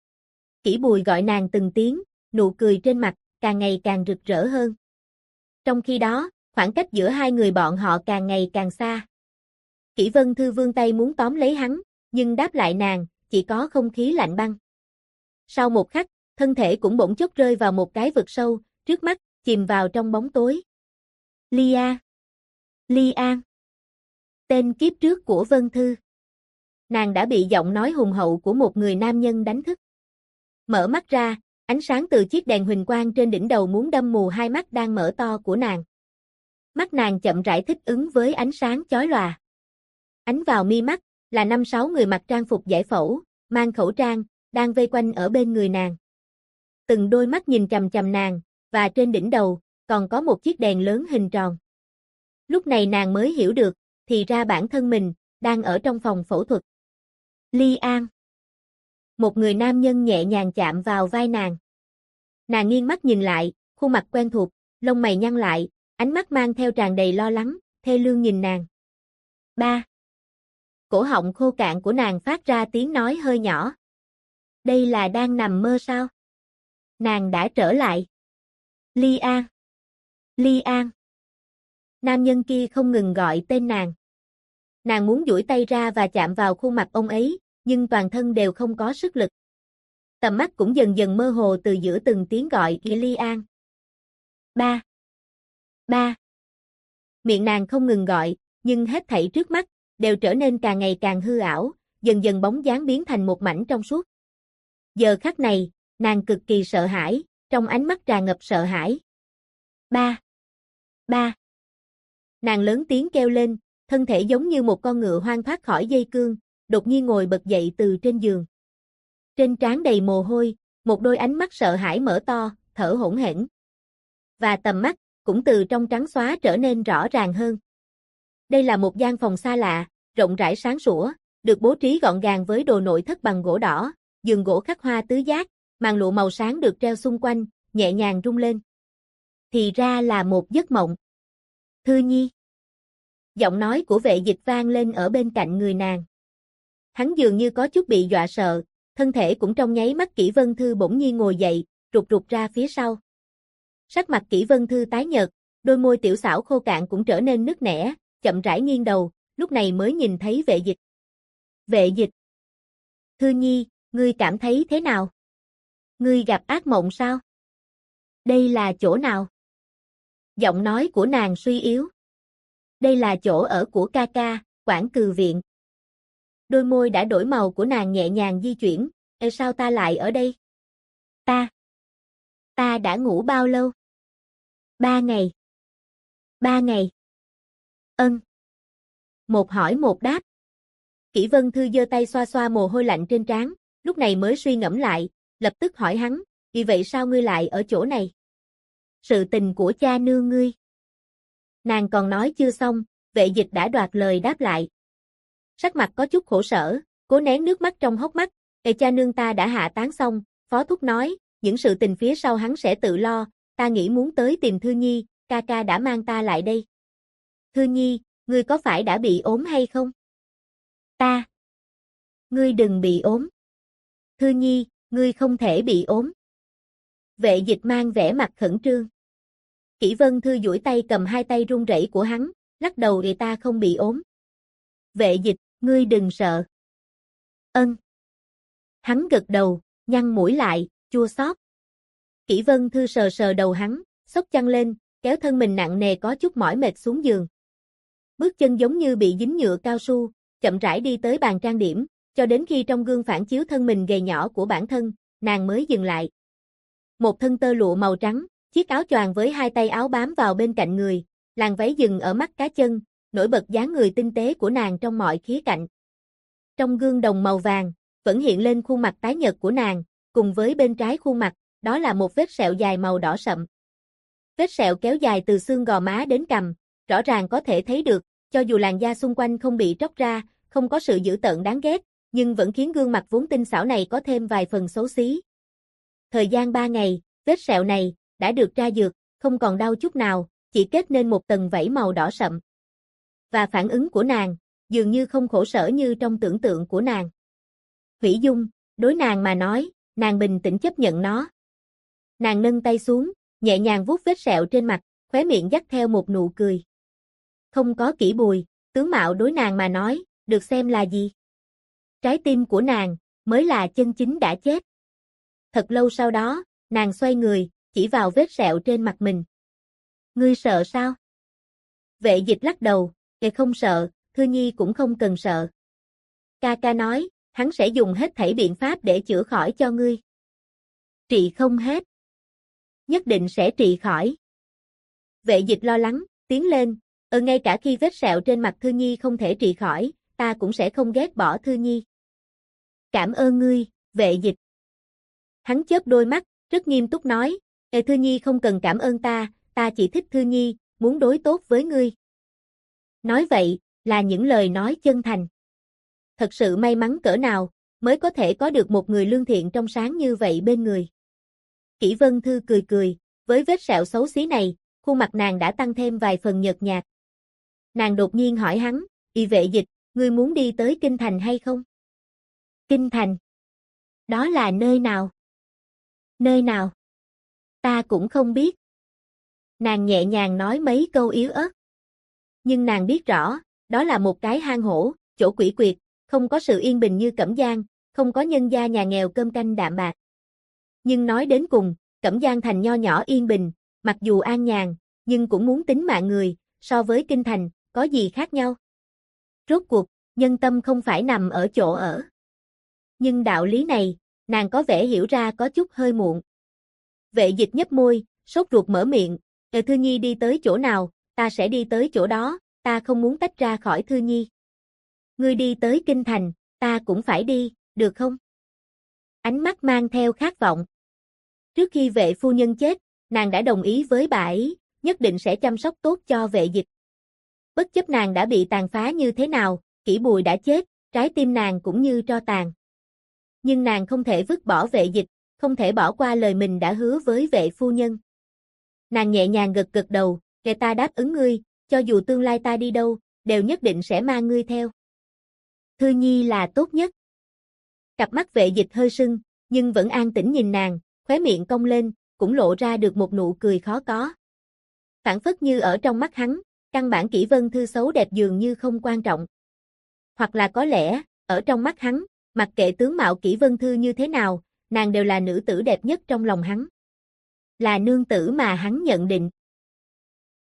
[SPEAKER 1] Kỷ Bùi gọi nàng từng tiếng, nụ cười trên mặt càng ngày càng rực rỡ hơn. Trong khi đó, khoảng cách giữa hai người bọn họ càng ngày càng xa. Kỷ Vân Thư vươn tay muốn tóm lấy hắn, nhưng đáp lại nàng, chỉ có không khí lạnh băng. Sau một khắc, thân thể cũng bỗng chốc rơi vào một cái vực sâu, trước mắt, chìm vào trong bóng tối. Lia. Ly An. Tên kiếp trước của Vân Thư. Nàng đã bị giọng nói hùng hậu của một người nam nhân đánh thức. Mở mắt ra, ánh sáng từ chiếc đèn huỳnh quang trên đỉnh đầu muốn đâm mù hai mắt đang mở to của nàng. Mắt nàng chậm rãi thích ứng với ánh sáng chói lòa. Ánh vào mi mắt, là 5-6 người mặc trang phục giải phẫu, mang khẩu trang, đang vây quanh ở bên người nàng. Từng đôi mắt nhìn chằm chằm nàng, và trên đỉnh đầu, còn có một chiếc đèn lớn hình tròn. Lúc này nàng mới hiểu được, thì ra bản thân mình, đang ở trong phòng phẫu thuật. Ly An. Một người nam nhân nhẹ nhàng chạm vào vai nàng. Nàng nghiêng mắt nhìn lại, khuôn mặt quen thuộc, lông mày nhăn lại, ánh mắt mang theo tràn đầy lo lắng, thê lương nhìn nàng. Ba. Cổ họng khô cạn của nàng phát ra tiếng nói hơi nhỏ. Đây là đang nằm mơ sao? Nàng đã trở lại. Ly An. Ly An. Nam nhân kia không ngừng gọi tên nàng. Nàng muốn duỗi tay ra và chạm vào khuôn mặt ông ấy, nhưng toàn thân đều không có sức lực. Tầm mắt cũng dần dần mơ hồ từ giữa từng tiếng gọi Ly An. Ba. Ba. Miệng nàng không ngừng gọi, nhưng hết thảy trước mắt, đều trở nên càng ngày càng hư ảo, dần dần bóng dáng biến thành một mảnh trong suốt. Giờ khắc này, nàng cực kỳ sợ hãi, trong ánh mắt tràn ngập sợ hãi. Ba. Ba. Nàng lớn tiếng kêu lên, thân thể giống như một con ngựa hoang thoát khỏi dây cương, đột nhiên ngồi bật dậy từ trên giường. Trên trán đầy mồ hôi, một đôi ánh mắt sợ hãi mở to, thở hổn hển. Và tầm mắt, cũng từ trong trắng xóa trở nên rõ ràng hơn. Đây là một gian phòng xa lạ, rộng rãi sáng sủa, được bố trí gọn gàng với đồ nội thất bằng gỗ đỏ, giường gỗ khắc hoa tứ giác, màn lụa màu sáng được treo xung quanh, nhẹ nhàng rung lên. Thì ra là một giấc mộng. Thư Nhi. Giọng nói của Vệ Dịch vang lên ở bên cạnh người nàng. Hắn dường như có chút bị dọa sợ, thân thể cũng trong nháy mắt Kỷ Vân Thư bỗng nhiên ngồi dậy, rụt rụt ra phía sau. Sắc mặt Kỷ Vân Thư tái nhợt, đôi môi tiểu xảo khô cạn cũng trở nên nứt nẻ, chậm rãi nghiêng đầu, lúc này mới nhìn thấy Vệ Dịch. Vệ Dịch. Thư Nhi, ngươi cảm thấy thế nào? Ngươi gặp ác mộng sao? Đây là chỗ nào? Giọng nói của nàng suy yếu. Đây là chỗ ở của ca ca, Quản Cừ Viện. Đôi môi đã đổi màu của nàng nhẹ nhàng di chuyển, sao ta lại ở đây? Ta đã ngủ bao lâu? 3 ngày. 3 ngày. Ân. Một hỏi một đáp. Kỷ Vân Thư giơ tay xoa xoa mồ hôi lạnh trên trán, lúc này mới suy ngẫm lại, lập tức hỏi hắn, vì vậy sao ngươi lại ở chỗ này? Sự tình của cha nương ngươi. Nàng còn nói chưa xong, Vệ Dịch đã đoạt lời đáp lại. Sắc mặt có chút khổ sở, cố nén nước mắt trong hốc mắt, cha nương ta đã hạ táng xong, phó thúc nói, những sự tình phía sau hắn sẽ tự lo, ta nghĩ muốn tới tìm Thư Nhi, ca ca đã mang ta lại đây. Thư Nhi, ngươi có phải đã bị ốm hay không? Ngươi đừng bị ốm. Thư Nhi, ngươi không thể bị ốm. Vệ Dịch mang vẻ mặt khẩn trương. Kỷ Vân Thư duỗi tay cầm hai tay run rẩy của hắn, lắc đầu để ta không bị ốm. Vệ Dịch, ngươi đừng sợ. Ân. Hắn gật đầu, nhăn mũi lại, chua xót. Kỷ Vân Thư sờ sờ đầu hắn, xốc chăn lên, kéo thân mình nặng nề có chút mỏi mệt xuống giường. Bước chân giống như bị dính nhựa cao su, chậm rãi đi tới bàn trang điểm, cho đến khi trong gương phản chiếu thân mình gầy nhỏ của bản thân, nàng mới dừng lại. Một thân tơ lụa màu trắng, chiếc áo choàng với hai tay áo bám vào bên cạnh người, làn váy dừng ở mắt cá chân, nổi bật dáng người tinh tế của nàng trong mọi khía cạnh. Trong gương đồng màu vàng, vẫn hiện lên khuôn mặt tái nhợt của nàng, cùng với bên trái khuôn mặt, đó là một vết sẹo dài màu đỏ sậm. Vết sẹo kéo dài từ xương gò má đến cằm, rõ ràng có thể thấy được, cho dù làn da xung quanh không bị tróc ra, không có sự dữ tợn đáng ghét, nhưng vẫn khiến gương mặt vốn tinh xảo này có thêm vài phần xấu xí. Thời gian 3 ngày, vết sẹo này đã được tra dược, không còn đau chút nào, chỉ kết nên một tầng vảy màu đỏ sậm. Và phản ứng của nàng, dường như không khổ sở như trong tưởng tượng của nàng. Hủy dung, đối nàng mà nói, nàng bình tĩnh chấp nhận nó. Nàng nâng tay xuống, nhẹ nhàng vuốt vết sẹo trên mặt, khóe miệng dắt theo một nụ cười. Không có Kỷ Bùi, tướng mạo đối nàng mà nói, được xem là gì? Trái tim của nàng, mới là chân chính đã chết. Thật lâu sau đó, nàng xoay người, chỉ vào vết sẹo trên mặt mình. Ngươi sợ sao? Vệ Dịch lắc đầu, không sợ, Thư Nhi cũng không cần sợ. Ca ca nói, hắn sẽ dùng hết thảy biện pháp để chữa khỏi cho ngươi. Trị không hết. Nhất định sẽ trị khỏi. Vệ Dịch lo lắng, tiến lên, ngay cả khi vết sẹo trên mặt Thư Nhi không thể trị khỏi, ta cũng sẽ không ghét bỏ Thư Nhi. Cảm ơn ngươi, Vệ Dịch. Hắn chớp đôi mắt, rất nghiêm túc nói, Thư Nhi không cần cảm ơn ta chỉ thích Thư Nhi, muốn đối tốt với ngươi. Nói vậy, là những lời nói chân thành. Thật sự may mắn cỡ nào, mới có thể có được một người lương thiện trong sáng như vậy bên người. Kỷ Vân Thư cười cười, với vết sẹo xấu xí này, khuôn mặt nàng đã tăng thêm vài phần nhợt nhạt. Nàng đột nhiên hỏi hắn, Vệ Dịch, ngươi muốn đi tới Kinh Thành hay không? Kinh Thành? Đó là nơi nào? Nơi nào? Ta cũng không biết. Nàng nhẹ nhàng nói mấy câu yếu ớt. Nhưng nàng biết rõ, đó là một cái hang hổ, chỗ quỷ quyệt, không có sự yên bình như Cẩm Giang, không có nhân gia nhà nghèo cơm canh đạm bạc. Nhưng nói đến cùng, Cẩm Giang thành nho nhỏ yên bình, mặc dù an nhàn, nhưng cũng muốn tính mạng người, so với Kinh Thành, có gì khác nhau? Rốt cuộc, nhân tâm không phải nằm ở chỗ ở. Nhưng đạo lý này, nàng có vẻ hiểu ra có chút hơi muộn. Vệ Dịch nhếch môi, sốt ruột mở miệng, Thư Nhi đi tới chỗ nào, ta sẽ đi tới chỗ đó, ta không muốn tách ra khỏi Thư Nhi. Ngươi đi tới Kinh Thành, ta cũng phải đi, được không? Ánh mắt mang theo khát vọng. Trước khi vệ phu nhân chết, nàng đã đồng ý với bà ấy, nhất định sẽ chăm sóc tốt cho Vệ Dịch. Bất chấp nàng đã bị tàn phá như thế nào, Kỷ Bùi đã chết, trái tim nàng cũng như tro tàn. Nhưng nàng không thể vứt bỏ Vệ Dịch, không thể bỏ qua lời mình đã hứa với Vệ phu nhân. Nàng nhẹ nhàng gật gật đầu, kể ta đáp ứng ngươi, cho dù tương lai ta đi đâu, đều nhất định sẽ mang ngươi theo. Thư Nhi là tốt nhất. Cặp mắt Vệ Dịch hơi sưng, nhưng vẫn an tĩnh nhìn nàng, khóe miệng cong lên, cũng lộ ra được một nụ cười khó có. Phảng phất như ở trong mắt hắn, căn bản Kỷ Vân Thư xấu đẹp dường như không quan trọng. Hoặc là có lẽ, ở trong mắt hắn, mặc kệ tướng mạo Kỷ Vân Thư như thế nào, nàng đều là nữ tử đẹp nhất trong lòng hắn. Là nương tử mà hắn nhận định.